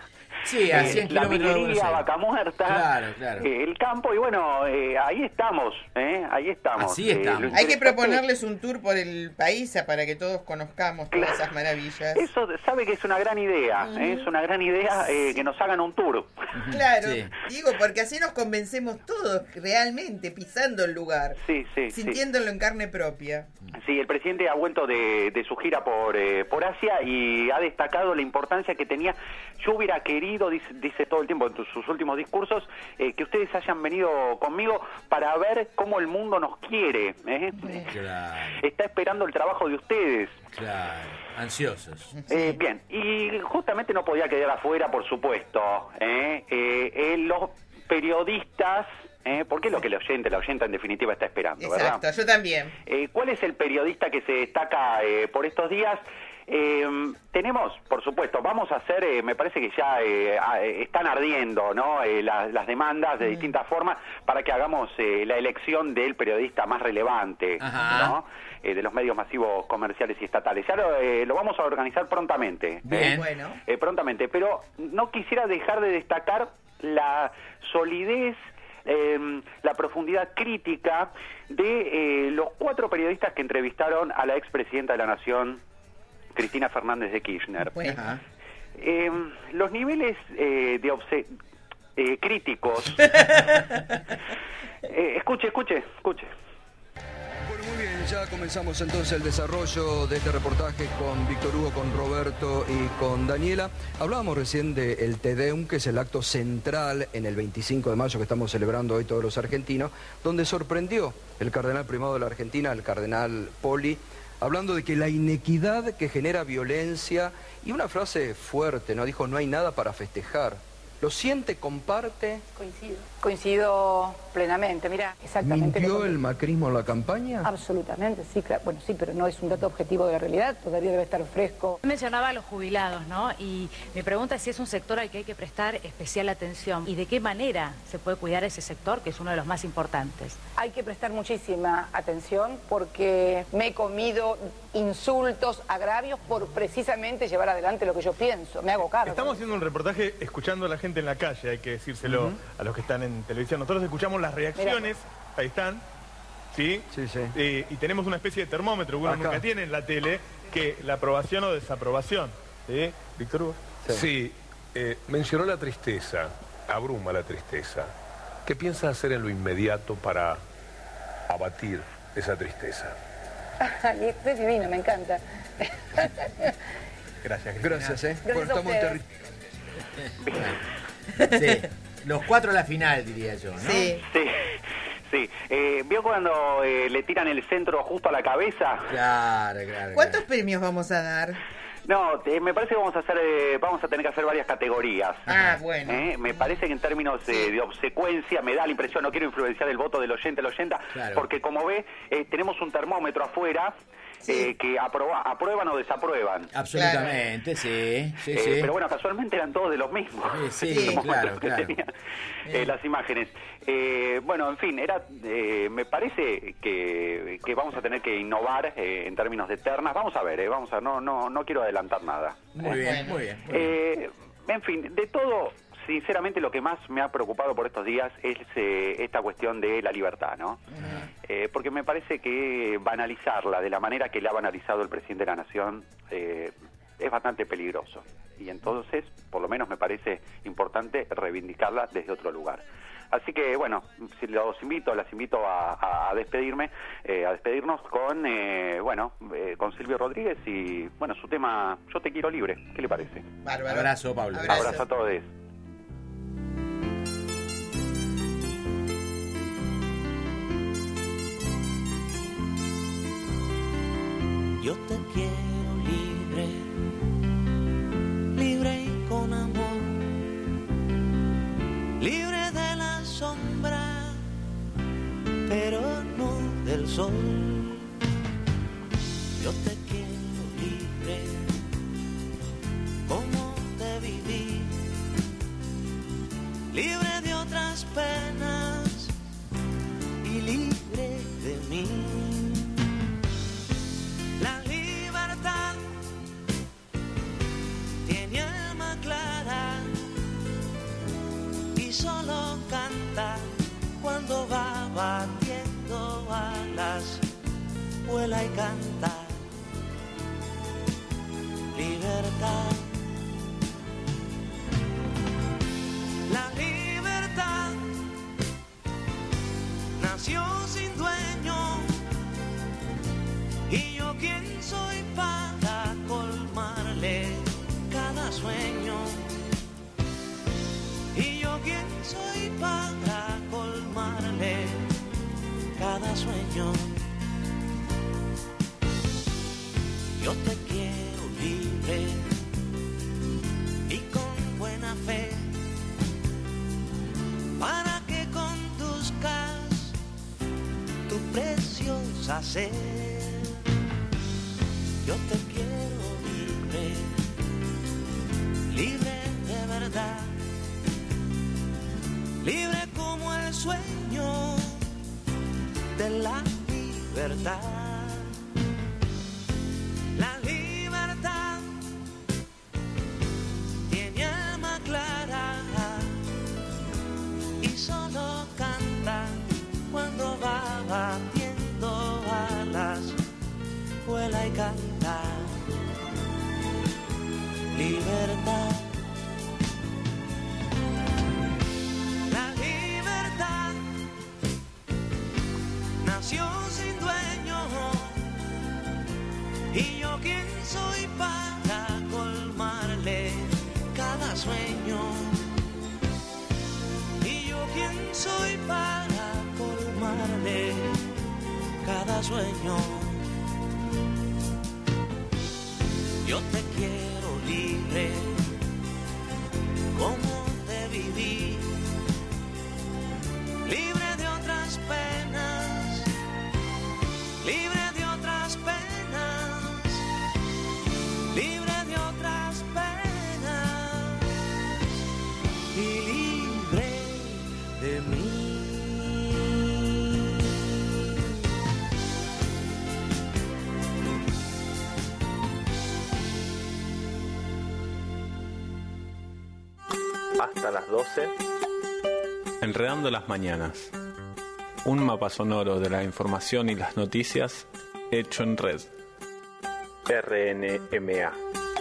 Sí, a cien Eh, la kilómetros de Buenos minería, Aires. Vaca Muerta, Claro, claro. eh, el campo, y bueno, eh, ahí estamos, ¿eh? Ahí estamos. Así Eh, estamos. lo Hay que interesante- proponerles un tour por el país para que todos conozcamos todas esas maravillas. Eso sabe que es una gran idea, Ujú. ¿eh? Es una gran idea eh, que nos hagan un tour. Claro, Sí. digo, porque así nos convencemos todos, realmente, pisando el lugar, Sí, sí, sí. sintiéndolo en carne propia. Sí, el presidente ha vuelto de, de su gira por eh, por Asia y ha destacado la importancia que tenía. Yo hubiera querido, dice, dice todo el tiempo en sus últimos discursos, eh, que ustedes hayan venido conmigo para ver cómo el mundo nos quiere. ¿eh? Claro, Está esperando el trabajo de ustedes. claro, ansiosos. Eh, bien, y justamente no podía quedar afuera, por supuesto, ¿eh? Eh, eh, los periodistas... Eh, porque es lo que el oyente, la oyenta en definitiva está esperando, ¿verdad? Exacto, yo también. Eh, ¿Cuál es el periodista que se destaca eh, por estos días? Eh, tenemos, por supuesto, vamos a hacer, eh, me parece que ya eh, a- eh, están ardiendo, ¿no? Eh, la- las demandas de distintas formas para que hagamos eh, la elección del periodista más relevante, Ajá. ¿no? Eh, de los medios masivos comerciales y estatales. Ya lo, eh, lo vamos a organizar prontamente. Bien. ¿eh? Bueno. Eh, prontamente, pero no quisiera dejar de destacar la solidez, eh, la profundidad crítica de eh, los cuatro periodistas que entrevistaron a la expresidenta de la Nación, Cristina Fernández de Kirchner. Bueno. Eh, los niveles eh, de obse- eh, críticos Eh, escuche, escuche, escuche. Bueno, muy bien, ya comenzamos entonces el desarrollo de este reportaje con Víctor Hugo, con Roberto y con Daniela. Hablábamos recién del Te Deum, que es el acto central en el veinticinco de mayo que estamos celebrando hoy todos los argentinos, donde sorprendió el cardenal primado de la Argentina, el cardenal Poli, hablando de que la inequidad que genera violencia, y una frase fuerte, ¿no? Dijo, no hay nada para festejar. ¿Lo siente, comparte? Coincido. Coincido plenamente, mira, exactamente. ¿Mintió el macrismo en la campaña? Absolutamente, sí, claro. Bueno, sí, pero no es un dato objetivo de la realidad, todavía debe estar fresco. Mencionaba a los jubilados, ¿no? Y mi pregunta es si es un sector al que hay que prestar especial atención y de qué manera se puede cuidar ese sector, que es uno de los más importantes. Hay que prestar muchísima atención porque me he comido insultos, agravios por precisamente llevar adelante lo que yo pienso. Me hago cargo. Estamos haciendo un reportaje escuchando a la gente en la calle, hay que decírselo uh-huh. a los que están en televisión. Nosotros escuchamos las reacciones, Mira. ahí están, ¿sí? Sí, sí. Eh, y tenemos una especie de termómetro que uno Acá. nunca tiene en la tele, que la aprobación o desaprobación. ¿Sí? Víctor Hugo. Sí, sí eh, mencionó la tristeza, abruma la tristeza. ¿Qué piensa hacer en lo inmediato para abatir esa tristeza? Esto es divino, me encanta. Gracias, Gracias, ¿eh? Gracias a ustedes. Sí, los cuatro a la final, diría yo, ¿no? Sí. Sí, sí. Eh, ¿Vio cuando eh, le tiran el centro justo a la cabeza? Claro, claro. ¿Cuántos claro. premios vamos a dar? No, eh, me parece que vamos a hacer, eh, vamos a tener que hacer varias categorías. Ah, bueno. Eh, me parece que en términos eh, de obsecuencia me da la impresión, no quiero influenciar el voto del oyente, el oyenta, claro. porque como ve, eh, tenemos un termómetro afuera. Sí. Eh, que aproba, aprueban o desaprueban. Absolutamente, claro. sí, sí, eh, sí. Pero bueno, casualmente eran todos de los mismos. Sí, sí, sí claro, que claro. tenía, eh, las imágenes. Eh, bueno, en fin, era, eh, me parece que, que vamos a tener que innovar eh, en términos de ternas. Vamos a ver, eh, vamos a, no, no, no quiero adelantar nada. Muy bien, muy bien. Muy eh, bien. En fin, de todo. Sinceramente lo que más me ha preocupado por estos días es eh, esta cuestión de la libertad, ¿no? Uh-huh. Eh, porque me parece que banalizarla de la manera que la ha banalizado el presidente de la Nación eh, es bastante peligroso. Y entonces, por lo menos me parece importante reivindicarla desde otro lugar. Así que, bueno, si los invito, las invito a, a, a despedirme, eh, a despedirnos con, eh, bueno, eh, con Silvio Rodríguez y, bueno, su tema Yo te quiero libre. ¿Qué le parece? Bárbaro. Abrazo, Pablo. Abrazo, Abrazo a todos. Yo te quiero libre, libre y con amor, libre de la sombra, pero no del sol. Yo te quiero libre, como te viví, libre de otras penas y libre de mí. La libertad tiene alma clara y solo canta cuando va batiendo alas, vuela y canta. Libertad. La libertad nació sin dueño. Y yo quién soy para colmarle cada sueño. Y yo quién soy para colmarle cada sueño. Yo te quiero libre y con buena fe, para que conduzcas tu preciosa sed. Yo te quiero libre, libre de verdad, libre como el sueño de la libertad. La libertad tiene alma clara y solo canta cuando va batiendo alas, vuela y canta. Libertad. La libertad cada sueño. Yo te quiero libre, como te viví, libre de otras penas, libre de otras penas, libre de otras penas y libre de mí. Hasta las doce, Enredando las Mañanas. Un mapa sonoro de la información y las noticias hecho en red. R N M A.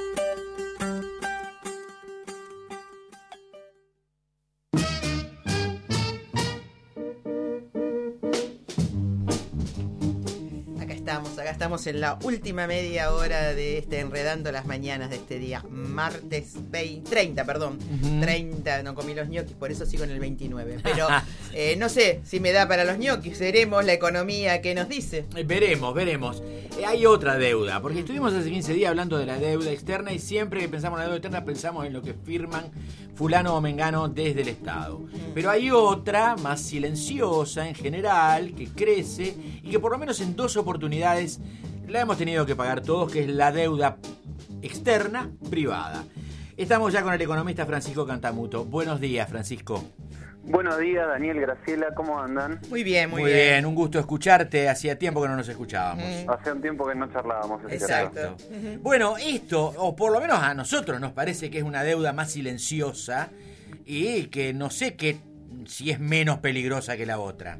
Acá estamos en la última media hora de este Enredando las Mañanas de este día, martes veinte, treinta, perdón, uh-huh. treinta, no comí los ñoquis, por eso sigo en el veintinueve, pero eh, no sé si me da para los ñoquis, veremos la economía que nos dice. Veremos, veremos. Eh, hay otra deuda, porque estuvimos hace quince días hablando de la deuda externa y siempre que pensamos en la deuda externa pensamos en lo que firman fulano o mengano desde el Estado. Pero hay otra, más silenciosa en general, que crece y que por lo menos en dos oportunidades la hemos tenido que pagar todos, que es la deuda externa privada. Estamos ya con el economista Francisco Cantamuto. Buenos días, Francisco. Buenos días, Daniel, Graciela, ¿cómo andan? Muy bien, muy, muy bien. bien. Un gusto escucharte. Hacía tiempo que no nos escuchábamos. Mm. Hacía un tiempo que no charlábamos. Exacto. Uh-huh. Bueno, esto, o por lo menos a nosotros nos parece que es una deuda más silenciosa y que no sé qué, si es menos peligrosa que la otra.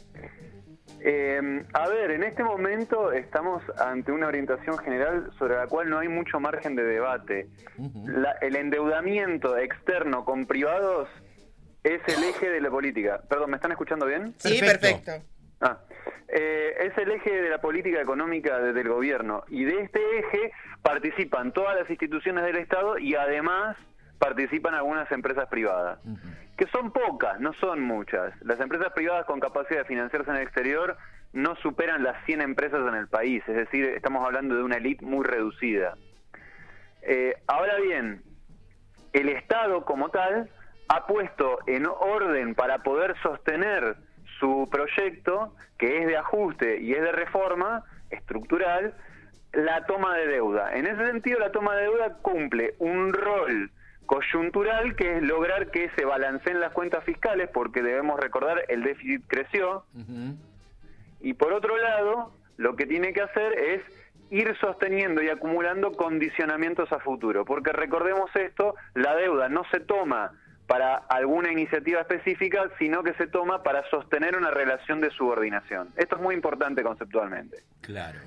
Eh, a ver, en este momento estamos ante una orientación general sobre la cual no hay mucho margen de debate. Uh-huh. La, el endeudamiento externo con privados es el eje de la política. Perdón, ¿me están escuchando bien? Sí, perfecto. perfecto. Ah, eh, es el eje de la política económica de, del gobierno. Y de este eje participan todas las instituciones del Estado y además participan algunas empresas privadas. Uh-huh. Que son pocas, no son muchas. Las empresas privadas con capacidad de financiarse en el exterior no superan las cien empresas en el país. Es decir, estamos hablando de una élite muy reducida. Eh, ahora bien, el Estado como tal ha puesto en orden para poder sostener su proyecto, que es de ajuste y es de reforma estructural, la toma de deuda. En ese sentido, la toma de deuda cumple un rol coyuntural, que es lograr que se balanceen las cuentas fiscales, porque debemos recordar, el déficit creció. Uh-huh. Y por otro lado, lo que tiene que hacer es ir sosteniendo y acumulando condicionamientos a futuro, porque recordemos esto, la deuda no se toma para alguna iniciativa específica, sino que se toma para sostener una relación de subordinación. Esto es muy importante conceptualmente. Claro.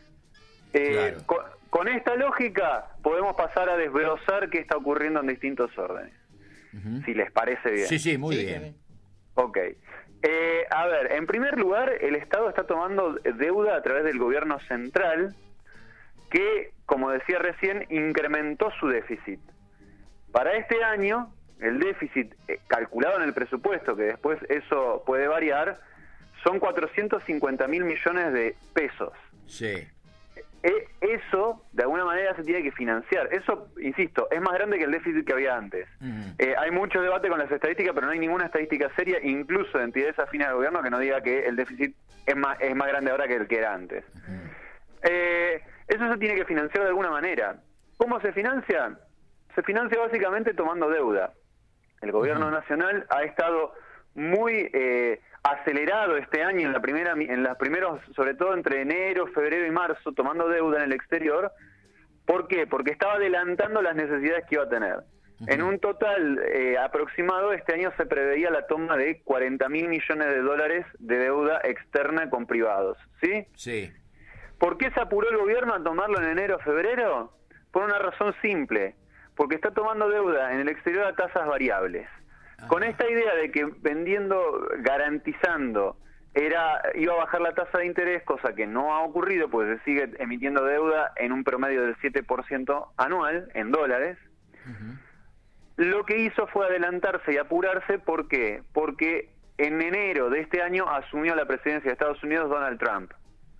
Eh, claro. Con, con esta lógica podemos pasar a desglosar qué está ocurriendo en distintos órdenes. Uh-huh. Si les parece bien. Sí, sí, muy sí, bien. Ok. Eh, a ver, en primer lugar, el Estado está tomando deuda a través del gobierno central, que, como decía recién, incrementó su déficit. Para este año, el déficit eh, calculado en el presupuesto, que después eso puede variar, son cuatrocientos cincuenta mil millones de pesos. Sí. Eh, eso, de alguna manera, se tiene que financiar. Eso, insisto, es más grande que el déficit que había antes. Uh-huh. Eh, hay mucho debate con las estadísticas, pero no hay ninguna estadística seria, incluso de entidades afines al gobierno, que no diga que el déficit es más, es más grande ahora que el que era antes. Uh-huh. Eh, eso se tiene que financiar de alguna manera. ¿Cómo se financia? Se financia básicamente tomando deuda. El gobierno uh-huh. nacional ha estado muy eh, acelerado este año, en la primera, en las primeros, sobre todo entre enero, febrero y marzo, tomando deuda en el exterior. ¿Por qué? Porque estaba adelantando las necesidades que iba a tener. Uh-huh. En un total eh, aproximado, este año se preveía la toma de cuarenta mil millones de dólares de deuda externa con privados. ¿Sí? Sí. ¿Por qué se apuró el gobierno a tomarlo en enero o febrero? Por una razón simple. Porque está tomando deuda en el exterior a tasas variables. Ajá. Con esta idea de que vendiendo, garantizando, era iba a bajar la tasa de interés, cosa que no ha ocurrido, pues se sigue emitiendo deuda en un promedio del siete por ciento anual, en dólares. Uh-huh. Lo que hizo fue adelantarse y apurarse. ¿Por qué? Porque en enero de este año asumió la presidencia de Estados Unidos Donald Trump.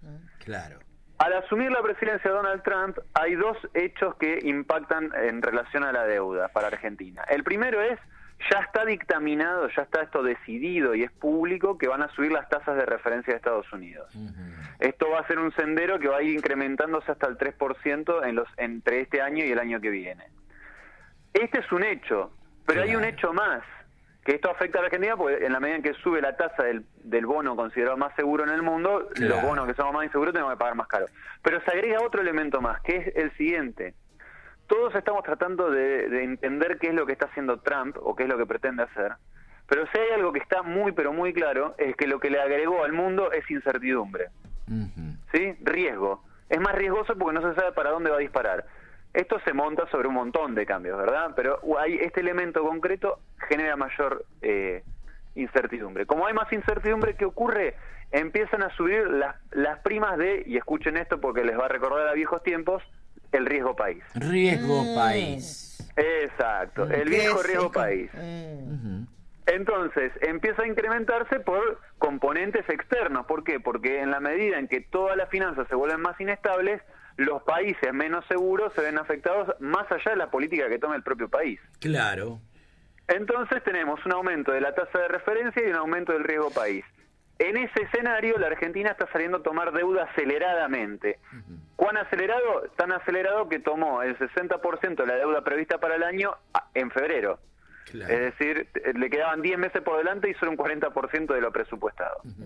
Claro. Al asumir la presidencia de Donald Trump, hay dos hechos que impactan en relación a la deuda para Argentina. El primero es, ya está dictaminado, ya está esto decidido y es público que van a subir las tasas de referencia de Estados Unidos. Uh-huh. Esto va a ser un sendero que va a ir incrementándose hasta el tres por ciento en los, entre este año y el año que viene. Este es un hecho, pero claro. hay un hecho más, que esto afecta a la Argentina porque en la medida en que sube la tasa del, del bono considerado más seguro en el mundo, claro. los bonos que son más inseguros tenemos que pagar más caro. Pero se agrega otro elemento más, que es el siguiente. Todos estamos tratando de, de entender qué es lo que está haciendo Trump o qué es lo que pretende hacer. Pero si hay algo que está muy, pero muy claro, es que lo que le agregó al mundo es incertidumbre. Uh-huh. ¿Sí? Riesgo. Es más riesgoso porque no se sabe para dónde va a disparar. Esto se monta sobre un montón de cambios, ¿verdad? Pero hay, este elemento concreto genera mayor eh, incertidumbre. Como hay más incertidumbre, ¿qué ocurre? Empiezan a subir las, las primas de, y escuchen esto porque les va a recordar a viejos tiempos, el riesgo país. Riesgo mm. país. Exacto, el viejo riesgo país. Mm. Entonces, empieza a incrementarse por componentes externos. ¿Por qué? Porque en la medida en que todas las finanzas se vuelven más inestables, los países menos seguros se ven afectados más allá de la política que toma el propio país. Claro. Entonces tenemos un aumento de la tasa de referencia y un aumento del riesgo país. En ese escenario, la Argentina está saliendo a tomar deuda aceleradamente. Uh-huh. ¿Cuán acelerado? Tan acelerado que tomó el sesenta por ciento de la deuda prevista para el año en febrero. Claro. Es decir, le quedaban diez meses por delante y solo un cuarenta por ciento de lo presupuestado. Uh-huh.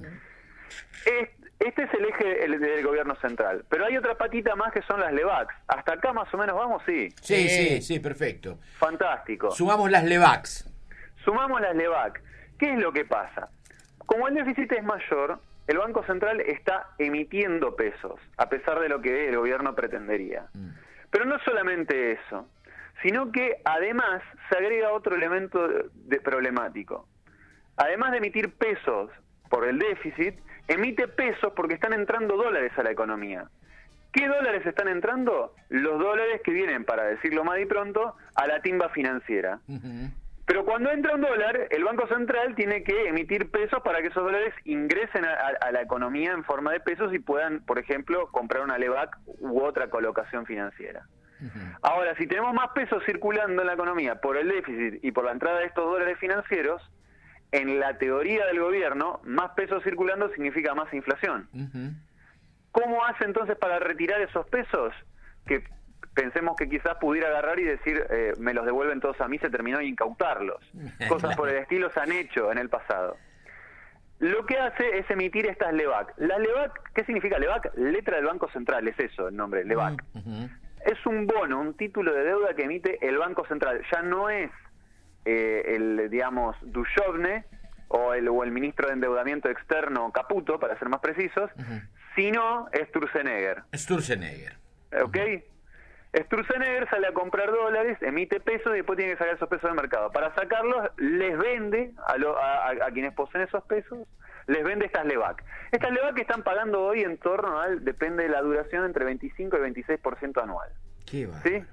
Este es el eje del gobierno central. Pero hay otra patita más que son las LEVAX. ¿Hasta acá más o menos vamos? Sí. Sí, sí, sí, perfecto. Fantástico. Sumamos las LEVAX. Sumamos las LEVAX. ¿Qué es lo que pasa? Como el déficit es mayor, el Banco Central está emitiendo pesos, a pesar de lo que el gobierno pretendería. Mm. Pero no solamente eso, sino que además se agrega otro elemento de, de problemático. Además de emitir pesos por el déficit, emite pesos porque están entrando dólares a la economía. ¿Qué dólares están entrando? Los dólares que vienen, para decirlo mal y pronto, a la timba financiera. Uh-huh. Pero cuando entra un dólar, el Banco Central tiene que emitir pesos para que esos dólares ingresen a, a, a la economía en forma de pesos y puedan, por ejemplo, comprar una LEVAC u otra colocación financiera. Uh-huh. Ahora, si tenemos más pesos circulando en la economía por el déficit y por la entrada de estos dólares financieros, en la teoría del gobierno, más pesos circulando significa más inflación. Uh-huh. ¿Cómo hace entonces para retirar esos pesos? Que pensemos que quizás pudiera agarrar y decir, eh, me los devuelven todos a mí, se terminó de incautarlos. Cosas claro. por el estilo se han hecho en el pasado. Lo que hace es emitir estas LEVAC. La LEVAC, ¿qué significa LEVAC? Letra del Banco Central, es eso el nombre, LEVAC. Uh-huh. Es un bono, un título de deuda que emite el Banco Central. Ya no es eh, el, digamos, Duchovne o el, o el ministro de Endeudamiento Externo, Caputo, para ser más precisos, uh-huh. sino Sturzenegger. Sturzenegger. ¿Ok? Uh-huh. Sturzenegger sale a comprar dólares, emite pesos y después tiene que sacar esos pesos del mercado. Para sacarlos, les vende a, lo, a, a quienes poseen esos pesos, les vende estas LEVAC. Estas LEVAC están pagando hoy en torno al, depende de la duración, entre veinticinco y veintiséis por ciento anual. ¿Qué va? ¿Sí?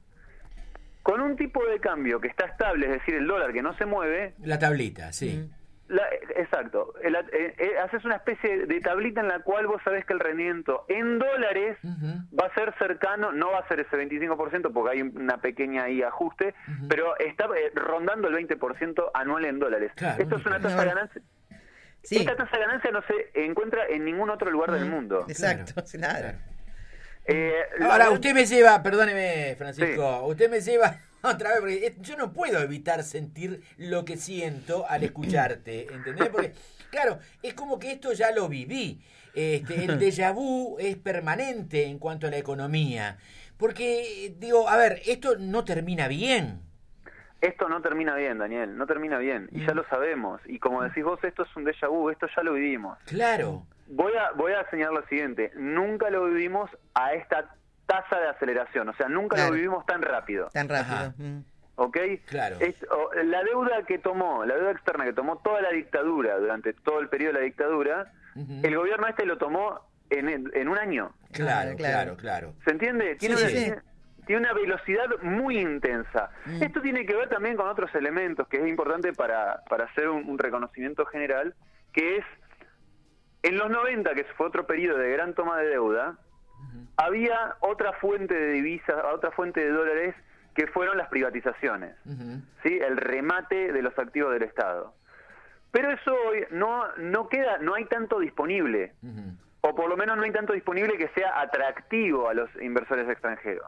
Con un tipo de cambio que está estable, es decir, el dólar que no se mueve... La tablita, sí. La, exacto. El, eh, eh, haces una especie de tablita en la cual vos sabés que el rendimiento en dólares uh-huh. va a ser cercano, no va a ser ese veinticinco por ciento porque hay una pequeña ahí ajuste, uh-huh. pero está eh, rondando el veinte por ciento anual en dólares. Claro, Esto es una tasa de ganancia. Sí. Esta tasa de ganancia no se encuentra en ningún otro lugar uh-huh. del mundo. Exacto, claro. nada. Claro. Eh, Ahora, la... usted me lleva, perdóneme, Francisco, sí. usted me lleva otra vez, porque yo no puedo evitar sentir lo que siento al escucharte, ¿entendés? Porque, claro, es como que esto ya lo viví. Este, el déjà vu es permanente en cuanto a la economía. Porque, digo, a ver, esto no termina bien. Esto no termina bien, Daniel, no termina bien. Y ya lo sabemos. Y como decís vos, esto es un déjà vu, esto ya lo vivimos. Claro. Voy a, voy a señalar lo siguiente. Nunca lo vivimos a esta tasa de aceleración. O sea, nunca claro. lo vivimos tan rápido. Tan rápido. Mm. ¿Ok? Claro. Es, o, la deuda que tomó, la deuda externa que tomó toda la dictadura, durante todo el periodo de la dictadura, uh-huh. el gobierno este lo tomó en, en un año. Claro, claro, claro. ¿Se entiende? Tiene sí, una... sí. Tiene una velocidad muy intensa. Mm. Esto tiene que ver también con otros elementos que es importante para, para hacer un, un reconocimiento general, que es En los noventa, que fue otro periodo de gran toma de deuda, uh-huh. había otra fuente de divisas, otra fuente de dólares, que fueron las privatizaciones, uh-huh. ¿sí? El remate de los activos del Estado. Pero eso hoy no, no queda, no hay tanto disponible, uh-huh. o por lo menos no hay tanto disponible que sea atractivo a los inversores extranjeros.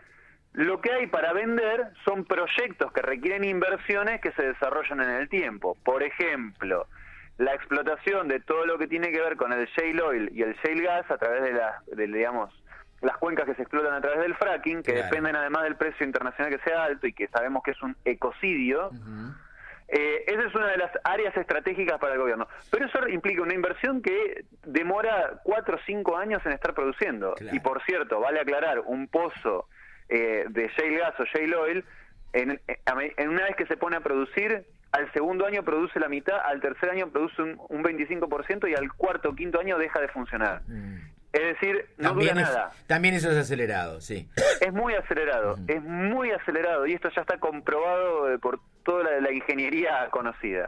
Lo que hay para vender son proyectos que requieren inversiones que se desarrollan en el tiempo. Por ejemplo, la explotación de todo lo que tiene que ver con el shale oil y el shale gas a través de las, de, digamos, las cuencas que se explotan a través del fracking, que claro. dependen además del precio internacional que sea alto y que sabemos que es un ecocidio. Uh-huh. Eh, esa es una de las áreas estratégicas para el gobierno. Pero eso implica una inversión que demora cuatro o cinco años en estar produciendo. Claro. Y por cierto, vale aclarar, un pozo eh, de shale gas o shale oil, en, en una vez que se pone a producir, al segundo año produce la mitad, al tercer año produce un, un veinticinco por ciento y al cuarto o quinto año deja de funcionar. Mm. Es decir, no también dura es, nada. También eso es acelerado, sí. Es muy acelerado, mm. es muy acelerado, y esto ya está comprobado por toda la, la ingeniería conocida.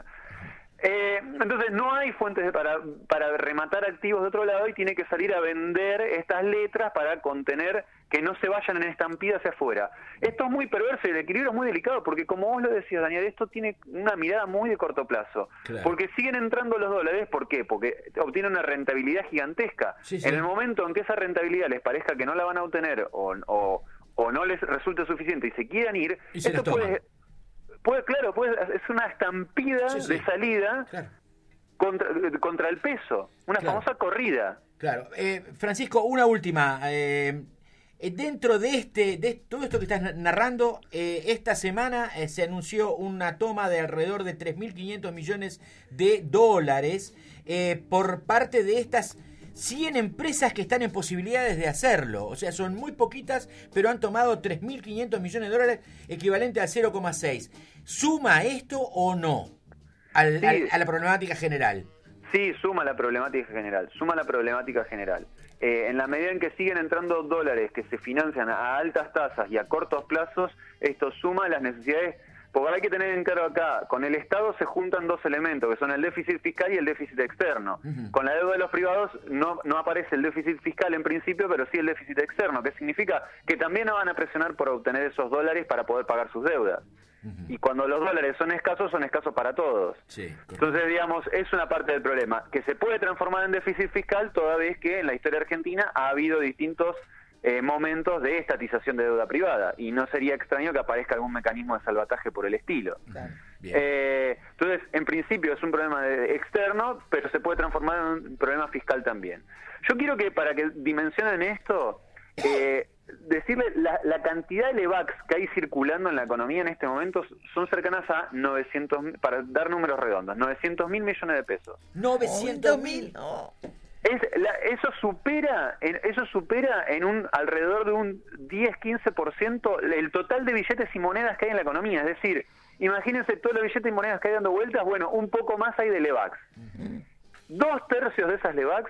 Eh, entonces no hay fuentes para, para rematar activos de otro lado y tiene que salir a vender estas letras para contener que no se vayan en estampida hacia afuera. Esto es muy perverso y el equilibrio es muy delicado porque, como vos lo decías, Daniel, esto tiene una mirada muy de corto plazo. Claro. Porque siguen entrando los dólares, ¿por qué? Porque obtienen una rentabilidad gigantesca. Sí, sí. En el momento en que esa rentabilidad les parezca que no la van a obtener o, o, o no les resulte suficiente y se quieran ir, y se esto puede... Puede, claro, puede, es una estampida sí, sí. de salida claro. contra, contra el peso, una claro. famosa corrida. Claro. Eh, Francisco, una última. Eh, dentro de este de todo esto que estás narrando, eh, esta semana eh, se anunció una toma de alrededor de tres mil quinientos millones de dólares eh, por parte de estas cien empresas que están en posibilidades de hacerlo. O sea, son muy poquitas, pero han tomado tres mil quinientos millones de dólares, equivalente al cero coma seis. ¿Suma esto o no al, sí. al, a la problemática general? Sí, suma la problemática general, suma la problemática general. Eh, en la medida en que siguen entrando dólares que se financian a altas tasas y a cortos plazos, esto suma las necesidades. Porque hay que tener en claro acá, con el Estado se juntan dos elementos, que son el déficit fiscal y el déficit externo. Uh-huh. Con la deuda de los privados no, no aparece el déficit fiscal en principio, pero sí el déficit externo, que significa que también van a presionar por obtener esos dólares para poder pagar sus deudas. Uh-huh. Y cuando los dólares son escasos, son escasos para todos. Sí, entonces, digamos, es una parte del problema, que se puede transformar en déficit fiscal toda vez que en la historia argentina ha habido distintos Eh, momentos de estatización de deuda privada, y no sería extraño que aparezca algún mecanismo de salvataje por el estilo. Claro. Eh, entonces, en principio es un problema de, externo, pero se puede transformar en un problema fiscal también. Yo quiero que, para que dimensionen esto, eh, decirle la, la cantidad de LEVACs que hay circulando en la economía en este momento son cercanas a novecientos, para dar números redondos, novecientos mil millones de pesos. novecientos mil. Oh, Es, la, eso supera en, eso supera en un alrededor de un diez a quince por ciento el total de billetes y monedas que hay en la economía. Es decir, imagínense todos los billetes y monedas que hay dando vueltas, bueno, un poco más hay de LEVACs. Uh-huh. Dos tercios de esas LEVACs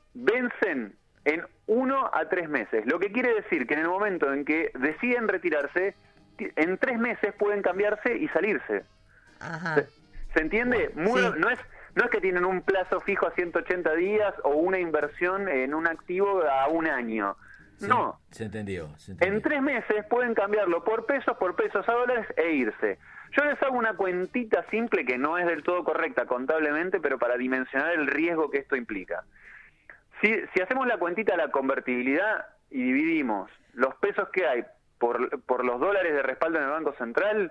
vencen en uno a tres meses, lo que quiere decir que en el momento en que deciden retirarse, en tres meses pueden cambiarse y salirse. Ajá. ¿Se, ¿se entiende? Bueno, Muy, sí. No es No es que tienen un plazo fijo a ciento ochenta días o una inversión en un activo a un año. Sí, no. Se entendió, se entendió. En tres meses pueden cambiarlo por pesos, por pesos a dólares e irse. Yo les hago una cuentita simple que no es del todo correcta contablemente, pero para dimensionar el riesgo que esto implica. Si, si hacemos la cuentita de la convertibilidad y dividimos los pesos que hay por, por los dólares de respaldo en el Banco Central,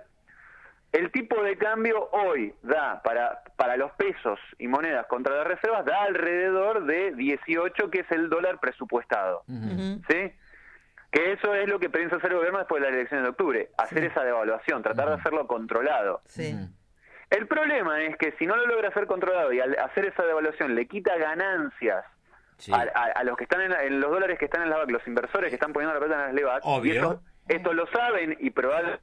el tipo de cambio hoy da para para los pesos y monedas contra las reservas da alrededor de dieciocho, que es el dólar presupuestado. Uh-huh. ¿Sí? Que eso es lo que piensa hacer el gobierno después de las elecciones de octubre, hacer sí. esa devaluación, tratar uh-huh. de hacerlo controlado. Sí. Uh-huh. El problema es que si no lo logra hacer controlado y al hacer esa devaluación le quita ganancias sí. a, a, a los que están en, la, en los dólares que están en las LEVAC, los inversores que están poniendo la plata en las LEVAC, y esto, esto lo saben y probablemente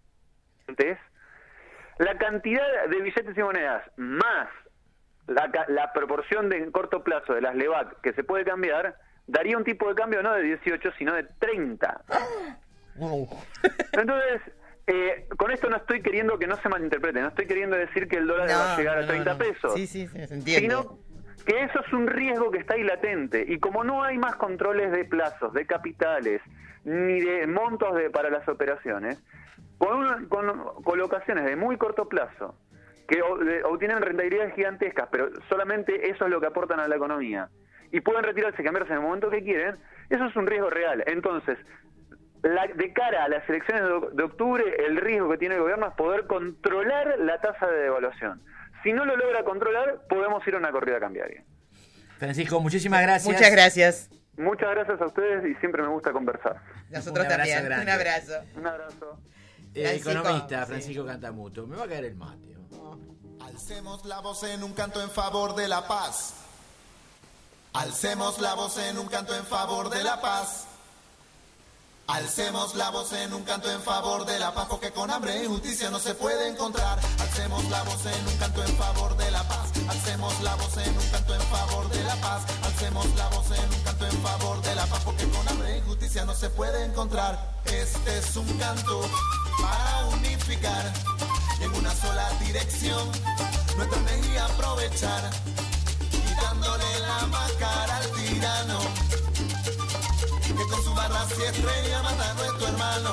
la cantidad de billetes y monedas más la, la proporción de en corto plazo de las LEVAC que se puede cambiar, daría un tipo de cambio no de dieciocho, sino de treinta. Wow. Entonces, eh, con esto no estoy queriendo que no se malinterprete, no estoy queriendo decir que el dólar no, va a llegar a treinta no, no. pesos. Sí, sí, sí, se entiende. Sino, que eso es un riesgo que está ahí latente, y como no hay más controles de plazos, de capitales, ni de montos de, para las operaciones, con, una, con colocaciones de muy corto plazo, que obtienen rentabilidades gigantescas, pero solamente eso es lo que aportan a la economía, y pueden retirarse y cambiarse en el momento que quieren, eso es un riesgo real. Entonces, la, de cara a las elecciones de, de octubre, el riesgo que tiene el gobierno es poder controlar la tasa de devaluación. Si no lo logra controlar, podemos ir a una corrida cambiaria. Francisco, muchísimas gracias. Muchas gracias. Muchas gracias a ustedes y siempre me gusta conversar. Nosotros Un abrazo también. grande. Un abrazo. Un abrazo. Eh, Francisco, economista, sí. Francisco Cantamuto. Me va a caer el mate. Alcemos la voz en un canto en favor de la paz. Alcemos la voz en un canto en favor de la paz. Alcemos la voz en un canto en favor de la paz, porque con hambre e injusticia no se puede encontrar. Alcemos la voz en un canto en favor de la paz. Alcemos la voz en un canto en favor de la paz. Alcemos la voz en un canto en favor de la paz, porque con hambre e injusticia no se puede encontrar. Este es un canto para unificar y en una sola dirección nuestra energía aprovechar, quitándole la máscara al tirano que con su barra y estrella mata a nuestro hermano.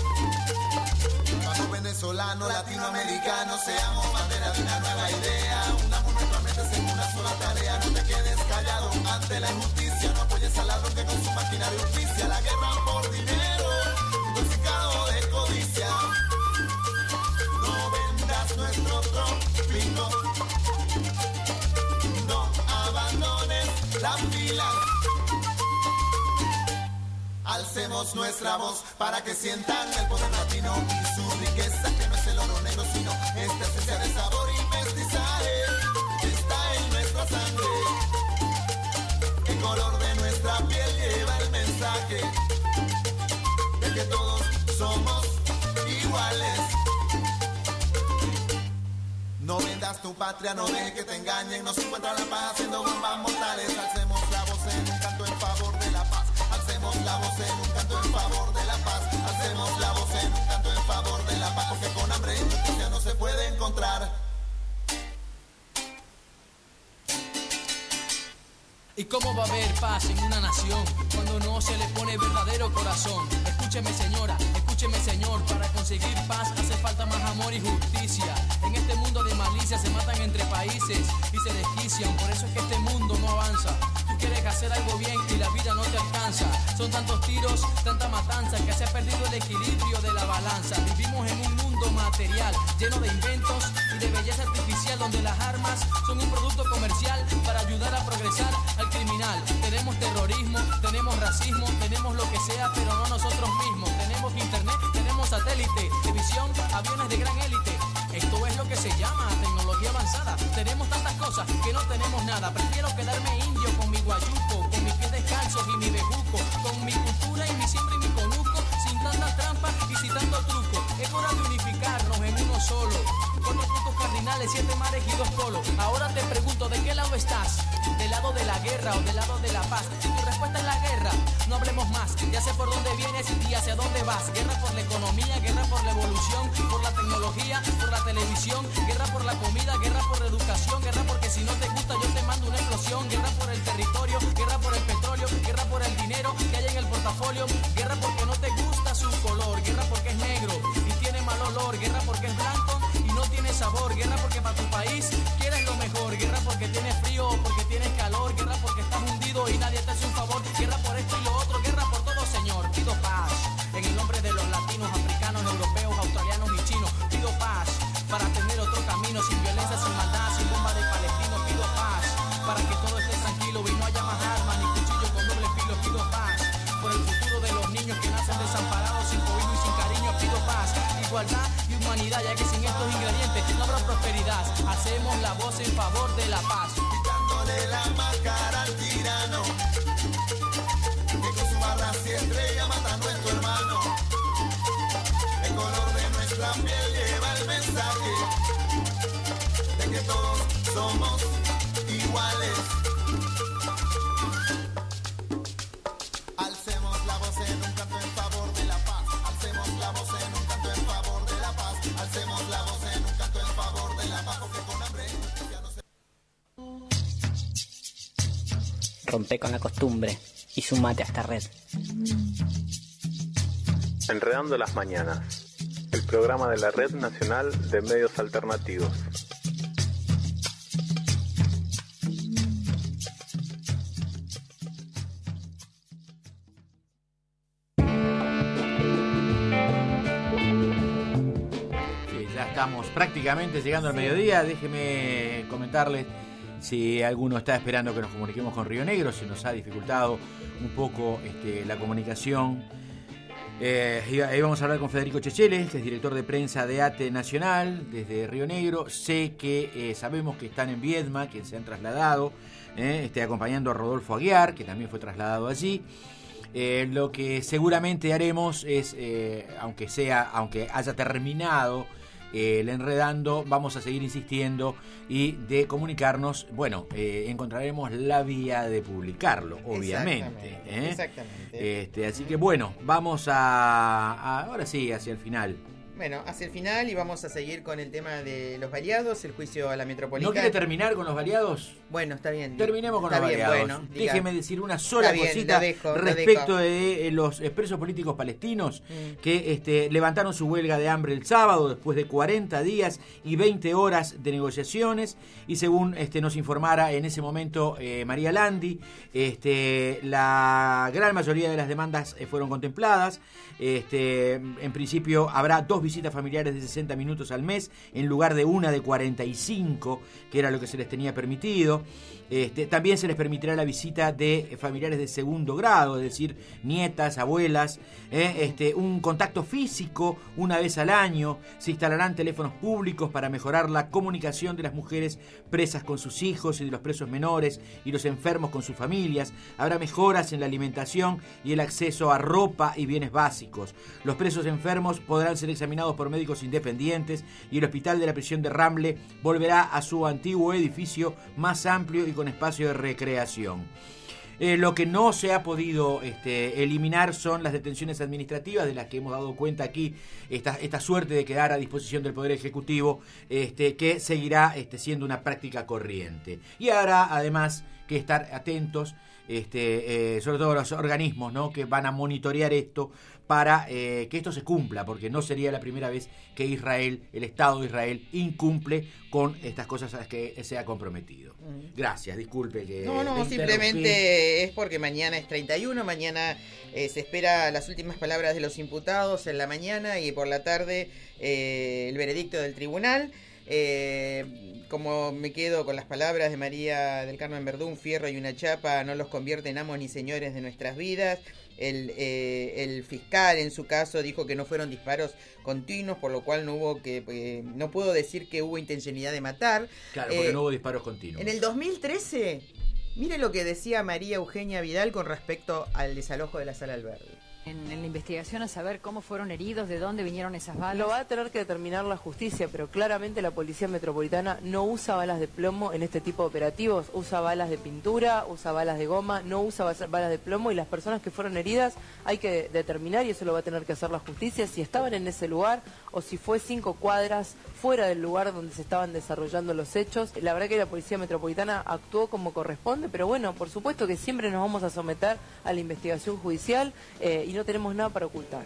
Vamos venezolanos, latinoamericanos, seamos bandera de una nueva idea. Unamos nuestras mentes en una sola tarea. No te quedes callado ante la injusticia. No apoyes al ladrón que con su maquinaria justicia. La guerra por dinero, intoxicado de codicia. No vendas nuestro trópico. No abandones la fila. Alcemos nuestra voz para que sientan el poder latino y su riqueza, que no es el oro negro, sino esta esencia de sabor y mestizaje que está en nuestra sangre. El color de nuestra piel lleva el mensaje de que todos somos iguales. No vendas tu patria, no dejes que te engañen, no se encuentra la paz haciendo bombas mortales. Alcemos la voz en un canto en favor de la paz. Alcemos la voz en un canto en favor de la paz. Alcemos la voz en un canto en favor de la paz, porque con hambre e injusticia no se puede encontrar. ¿Y cómo va a haber paz en una nación cuando no se le pone verdadero corazón? Escúcheme señora, escúcheme señor, para conseguir paz hace falta más amor y justicia. En este mundo de malicia se matan entre países y se desquician, por eso es que este mundo no avanza. Tú quieres hacer algo bien y la vida no te alcanza. Son tantos tiros, tanta matanza, que se ha perdido el equilibrio de la balanza. Vivimos en un mundo material, lleno de inventos y de belleza artificial, donde las armas son un producto comercial para ayudar a progresar al criminal. Tenemos terrorismo, tenemos racismo, tenemos lo que sea, pero no nosotros mismos. Tenemos internet, tenemos satélite, televisión, aviones de gran élite. Esto es lo que se llama tecnología avanzada. Tenemos tantas cosas que no tenemos nada. Prefiero quedarme indio con mi guayuco, con mis pies descalzos y mi bejuco, con mi cultura y mi siembra y mi conuco, sin tanta trampa y sin tanto truco. Es hora de unificarnos en uno solo. Cuatro puntos cardinales, siete mares y dos polos. Ahora te pregunto, ¿de qué lado estás? ¿Del lado de la guerra o del lado de la paz? Si tu respuesta es la guerra, no hablemos más. Ya sé por dónde vienes y hacia dónde vas. Guerra por la economía, guerra por la evolución, por la tecnología, por la televisión, guerra por la comida, guerra por la educación, guerra porque si no te gusta yo te mando una explosión, guerra por el territorio, guerra por el petróleo, guerra por el dinero que hay en el portafolio, guerra porque no te gusta su color, guerra porque es negro y tiene mal olor, guerra porque es blanco y no tiene sabor, guerra porque para tu país quieres lo mejor, guerra porque tienes frío o porque tienes calor, guerra porque estás hundido y nadie te hace un favor, guerra por esto y lo otro, guerra por todo señor, pido paz en el nombre de los latinos, africanos, europeos, australianos y chinos, pido paz para tener otro camino, sin violencia, sin maldad, sin bomba de palestinos, pido paz para que todo esté tranquilo y no haya más armas ni cuchillos con doble filo, pido paz por el futuro de los niños que nacen desamparados, sin cobijo y sin cariño, pido paz, igualdad y humanidad, ya que sin estos ingredientes no habrá prosperidad. Hacemos la voz en favor de la paz, quitándole la máscara al tirano que con su barra y estrella mata a nuestro hermano. El color de nuestra piel lleva el mensaje de que todos somos iguales. Alcemos la voz en un canto en favor de la paz. Alcemos la voz en un canto en favor de la paz. Alcemos la voz en un canto en favor de la paz, porque con hambre y justicia no se... Rompe con la costumbre y sumate a esta red. Enredando las Mañanas, el programa de la Red Nacional de Medios Alternativos. Estamos prácticamente llegando al mediodía. Déjeme comentarles, si alguno está esperando que nos comuniquemos con Río Negro, se nos ha dificultado un poco este, la comunicación. Eh, ahí vamos a hablar con Federico Chechele, que es director de prensa de ATE Nacional desde Río Negro. Sé que eh, sabemos que están en Viedma, que se han trasladado, eh, este, acompañando a Rodolfo Aguiar, que también fue trasladado allí. Eh, lo que seguramente haremos es, eh, aunque sea, aunque haya terminado el Enredando, vamos a seguir insistiendo y de comunicarnos. Bueno, eh, encontraremos la vía de publicarlo, obviamente. Exactamente. ¿eh? Exactamente. Este, así que bueno, vamos a, a ahora sí, hacia el final. Bueno, hacia el final, y vamos a seguir con el tema de los baleados, el juicio a la Metropolitana. ¿No quiere terminar con los baleados? Bueno, está bien. Terminemos con está los bien, baleados. bueno, diga. Déjeme decir una sola Está bien, cosita la dejo, la respecto dejo. de eh, los presos políticos palestinos Mm. que este, levantaron su huelga de hambre el sábado después de cuarenta días y veinte horas de negociaciones, y según este, nos informara en ese momento eh, María Landi, este, la gran mayoría de las demandas eh, fueron contempladas. Este, en principio habrá dos visitas familiares de sesenta minutos al mes en lugar de una de cuarenta y cinco, que era lo que se les tenía permitido. Este, también se les permitirá la visita de familiares de segundo grado, es decir, nietas, abuelas, eh, este, un contacto físico una vez al año. Se instalarán teléfonos públicos para mejorar la comunicación de las mujeres presas con sus hijos y de los presos menores y los enfermos con sus familias. Habrá mejoras en la alimentación y el acceso a ropa y bienes básicos. Los presos enfermos podrán ser examinados por médicos independientes, y el hospital de la prisión de Ramle volverá a su antiguo edificio más amplio y con espacio de recreación. Eh, lo que no se ha podido este, eliminar son las detenciones administrativas, de las que hemos dado cuenta aquí, esta, esta suerte de quedar a disposición del Poder Ejecutivo, este, que seguirá este, siendo una práctica corriente. Y habrá además que estar atentos, este, eh, sobre todo los organismos, ¿no?, que van a monitorear esto para eh, que esto se cumpla, porque no sería la primera vez que Israel, el Estado de Israel, incumple con estas cosas a las que se ha comprometido. Gracias, disculpe que... No, no, simplemente es porque mañana es treinta y uno, mañana eh, se espera las últimas palabras de los imputados en la mañana, y por la tarde eh, el veredicto del tribunal. Eh, como me quedo con las palabras de María del Carmen Verdú, un fierro y una chapa no los convierte en amos ni señores de nuestras vidas. El, eh, el fiscal en su caso dijo que no fueron disparos continuos, por lo cual no hubo que eh, no puedo decir que hubo intencionalidad de matar. Claro, porque eh, no hubo disparos continuos. En el dos mil trece, mire lo que decía María Eugenia Vidal con respecto al desalojo de la Sala Alberdi. En, en la investigación a saber cómo fueron heridos, de dónde vinieron esas balas. Lo va a tener que determinar la justicia, pero claramente la Policía Metropolitana no usa balas de plomo en este tipo de operativos. Usa balas de pintura, usa balas de goma, no usa balas de plomo, y las personas que fueron heridas hay que determinar, y eso lo va a tener que hacer la justicia, si estaban en ese lugar o si fue cinco cuadras fuera del lugar donde se estaban desarrollando los hechos. La verdad que la Policía Metropolitana actuó como corresponde, pero bueno, por supuesto que siempre nos vamos a someter a la investigación judicial eh, y no tenemos nada para ocultar.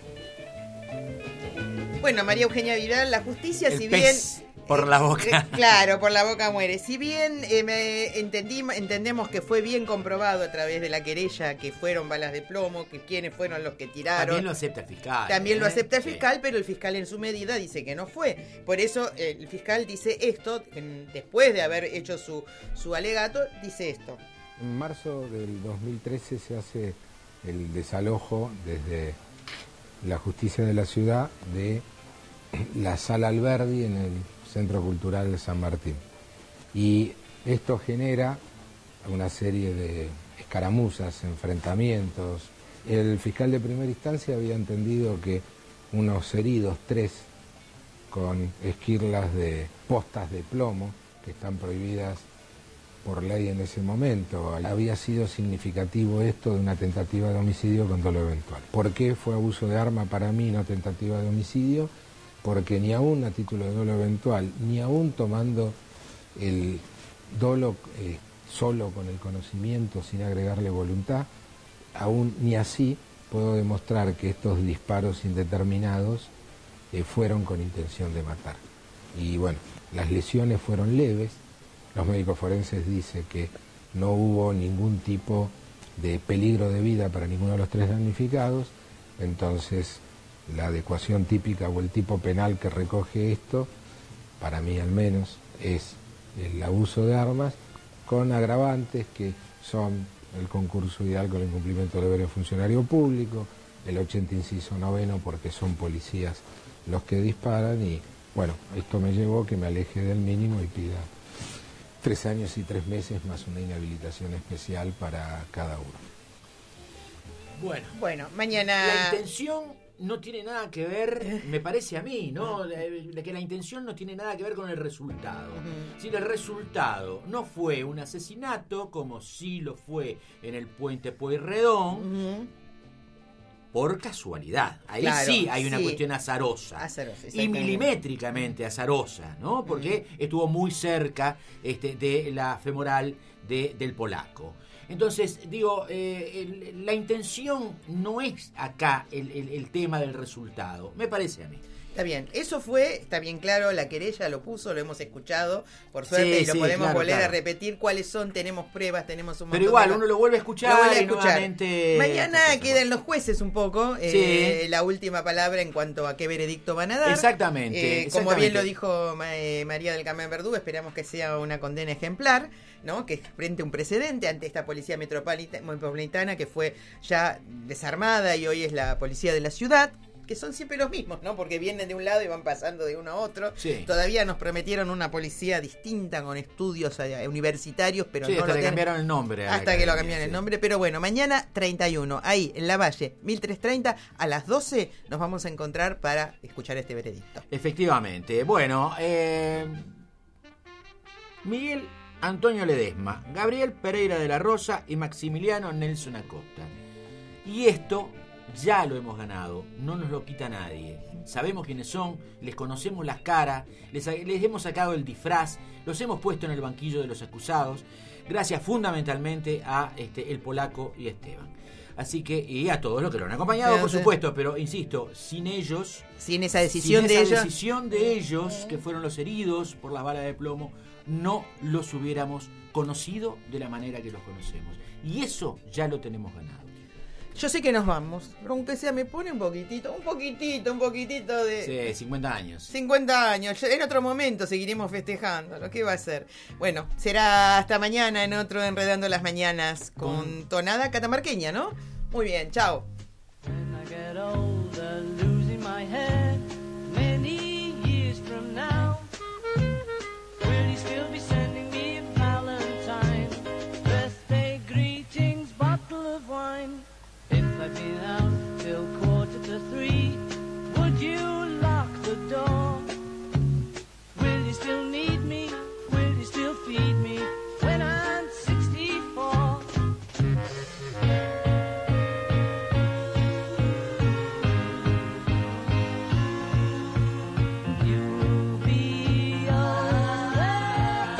Bueno, María Eugenia Vidal, la justicia, El si pez bien... por la boca. Eh, claro, por la boca muere. Si bien eh, me entendí, entendemos que fue bien comprobado a través de la querella que fueron balas de plomo, que quiénes fueron los que tiraron. También lo acepta el fiscal. También ¿eh? lo acepta el Sí. fiscal, pero el fiscal en su medida dice que no fue. Por eso eh, el fiscal dice esto, en- después de haber hecho su, su alegato, dice esto. En marzo del dos mil trece se hace el desalojo desde la justicia de la ciudad de la Sala Alberdi en el Centro Cultural de San Martín. Y esto genera una serie de escaramuzas, enfrentamientos. El fiscal de primera instancia había entendido que unos heridos, tres, con esquirlas de postas de plomo, que están prohibidas por ley en ese momento. Había sido significativo esto de una tentativa de homicidio con dolo eventual. ¿Por qué fue abuso de arma para mí, no tentativa de homicidio? Porque ni aún a título de dolo eventual, ni aún tomando el dolo eh, solo con el conocimiento, sin agregarle voluntad, aún ni así puedo demostrar que estos disparos indeterminados eh, fueron con intención de matar. Y bueno, las lesiones fueron leves, los médicos forenses dicen que no hubo ningún tipo de peligro de vida para ninguno de los tres damnificados, entonces la adecuación típica o el tipo penal que recoge esto, para mí al menos, es el abuso de armas con agravantes que son el concurso ideal con el incumplimiento del deber de funcionario público, el ochenta inciso noveno porque son policías los que disparan y bueno, esto me llevó a que me aleje del mínimo y pida tres años y tres meses más una inhabilitación especial para cada uno. Bueno, bueno, mañana... La intención no tiene nada que ver, me parece a mí, ¿no? De que la intención no tiene nada que ver con el resultado. Uh-huh. Si el resultado no fue un asesinato, como sí lo fue en el Puente Pueyrredón, uh-huh. por casualidad. Ahí claro, sí hay una sí. cuestión azarosa. Azarosa y milimétricamente azarosa, ¿no? Porque uh-huh. estuvo muy cerca este, de la femoral de, del polaco. Entonces, digo, eh, el, la intención no es acá el, el, el tema del resultado, me parece a mí. Está bien, eso fue, está bien claro, la querella lo puso, lo hemos escuchado, por suerte, sí, y lo sí, podemos claro, volver claro. a repetir cuáles son, tenemos pruebas, tenemos un montón. Pero igual, de... uno lo vuelve a escuchar, vuelve a y escuchar. Nuevamente... Mañana quedan los jueces un poco, sí. eh, la última palabra en cuanto a qué veredicto van a dar. Exactamente. Eh, exactamente. Como bien lo dijo eh, María del Carmen Verdú, esperamos que sea una condena ejemplar, ¿no? Que frente a un precedente ante esta policía metropolitana que fue ya desarmada y hoy es la policía de la ciudad, que son siempre los mismos, ¿no? Porque vienen de un lado y van pasando de uno a otro. Sí. Todavía nos prometieron una policía distinta con estudios universitarios, pero sí, no hasta lo le cambiaron el nombre. Hasta que lo cambiaron sí. el nombre, pero bueno, mañana treinta y uno, ahí en la Valle, mil trescientos treinta, a las doce nos vamos a encontrar para escuchar este veredicto. Efectivamente. Bueno, eh, Miguel Antonio Ledesma, Gabriel Pereira de la Rosa y Maximiliano Nelson Acosta. Y esto ya lo hemos ganado, no nos lo quita nadie. Sabemos quiénes son, les conocemos las caras, les, les hemos sacado el disfraz, los hemos puesto en el banquillo de los acusados, gracias fundamentalmente a este, el polaco y Esteban. Así que, y a todos los que lo han acompañado, por supuesto, pero insisto, sin ellos, sin esa decisión sin de esa ellos, decisión de ellos, que fueron los heridos por las balas de plomo, no los hubiéramos conocido de la manera que los conocemos. Y eso ya lo tenemos ganado. Yo sé que nos vamos, pero aunque sea me pone un poquitito, un poquitito, un poquitito de... Sí, cincuenta años. cincuenta años, en otro momento seguiremos festejando, lo que va a ser. Bueno, será hasta mañana en otro Enredando las Mañanas con, con... tonada catamarqueña, ¿no? Muy bien, chao. I've been out till quarter to three. Would you lock the door? Will you still need me? Will you still feed me when I'm sixty-four? You'll be all that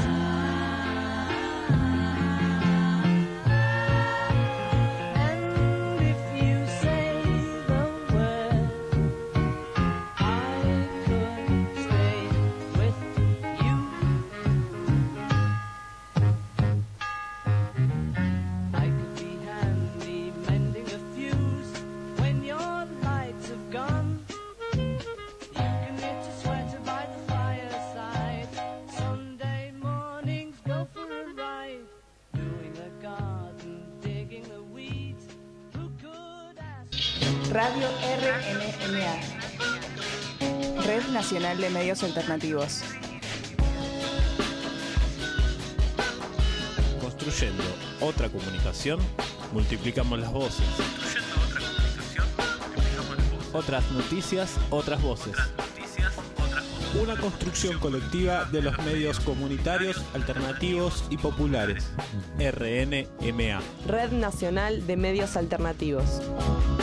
Radio R N M A, Red Nacional de Medios Alternativos. Construyendo otra comunicación, multiplicamos las voces. Construyendo otra comunicación, multiplicamos las voces. Otras noticias, otras voces. Otras noticias, otras voces. Una construcción colectiva de los medios comunitarios, alternativos y populares. R N M A. Red Nacional de Medios Alternativos.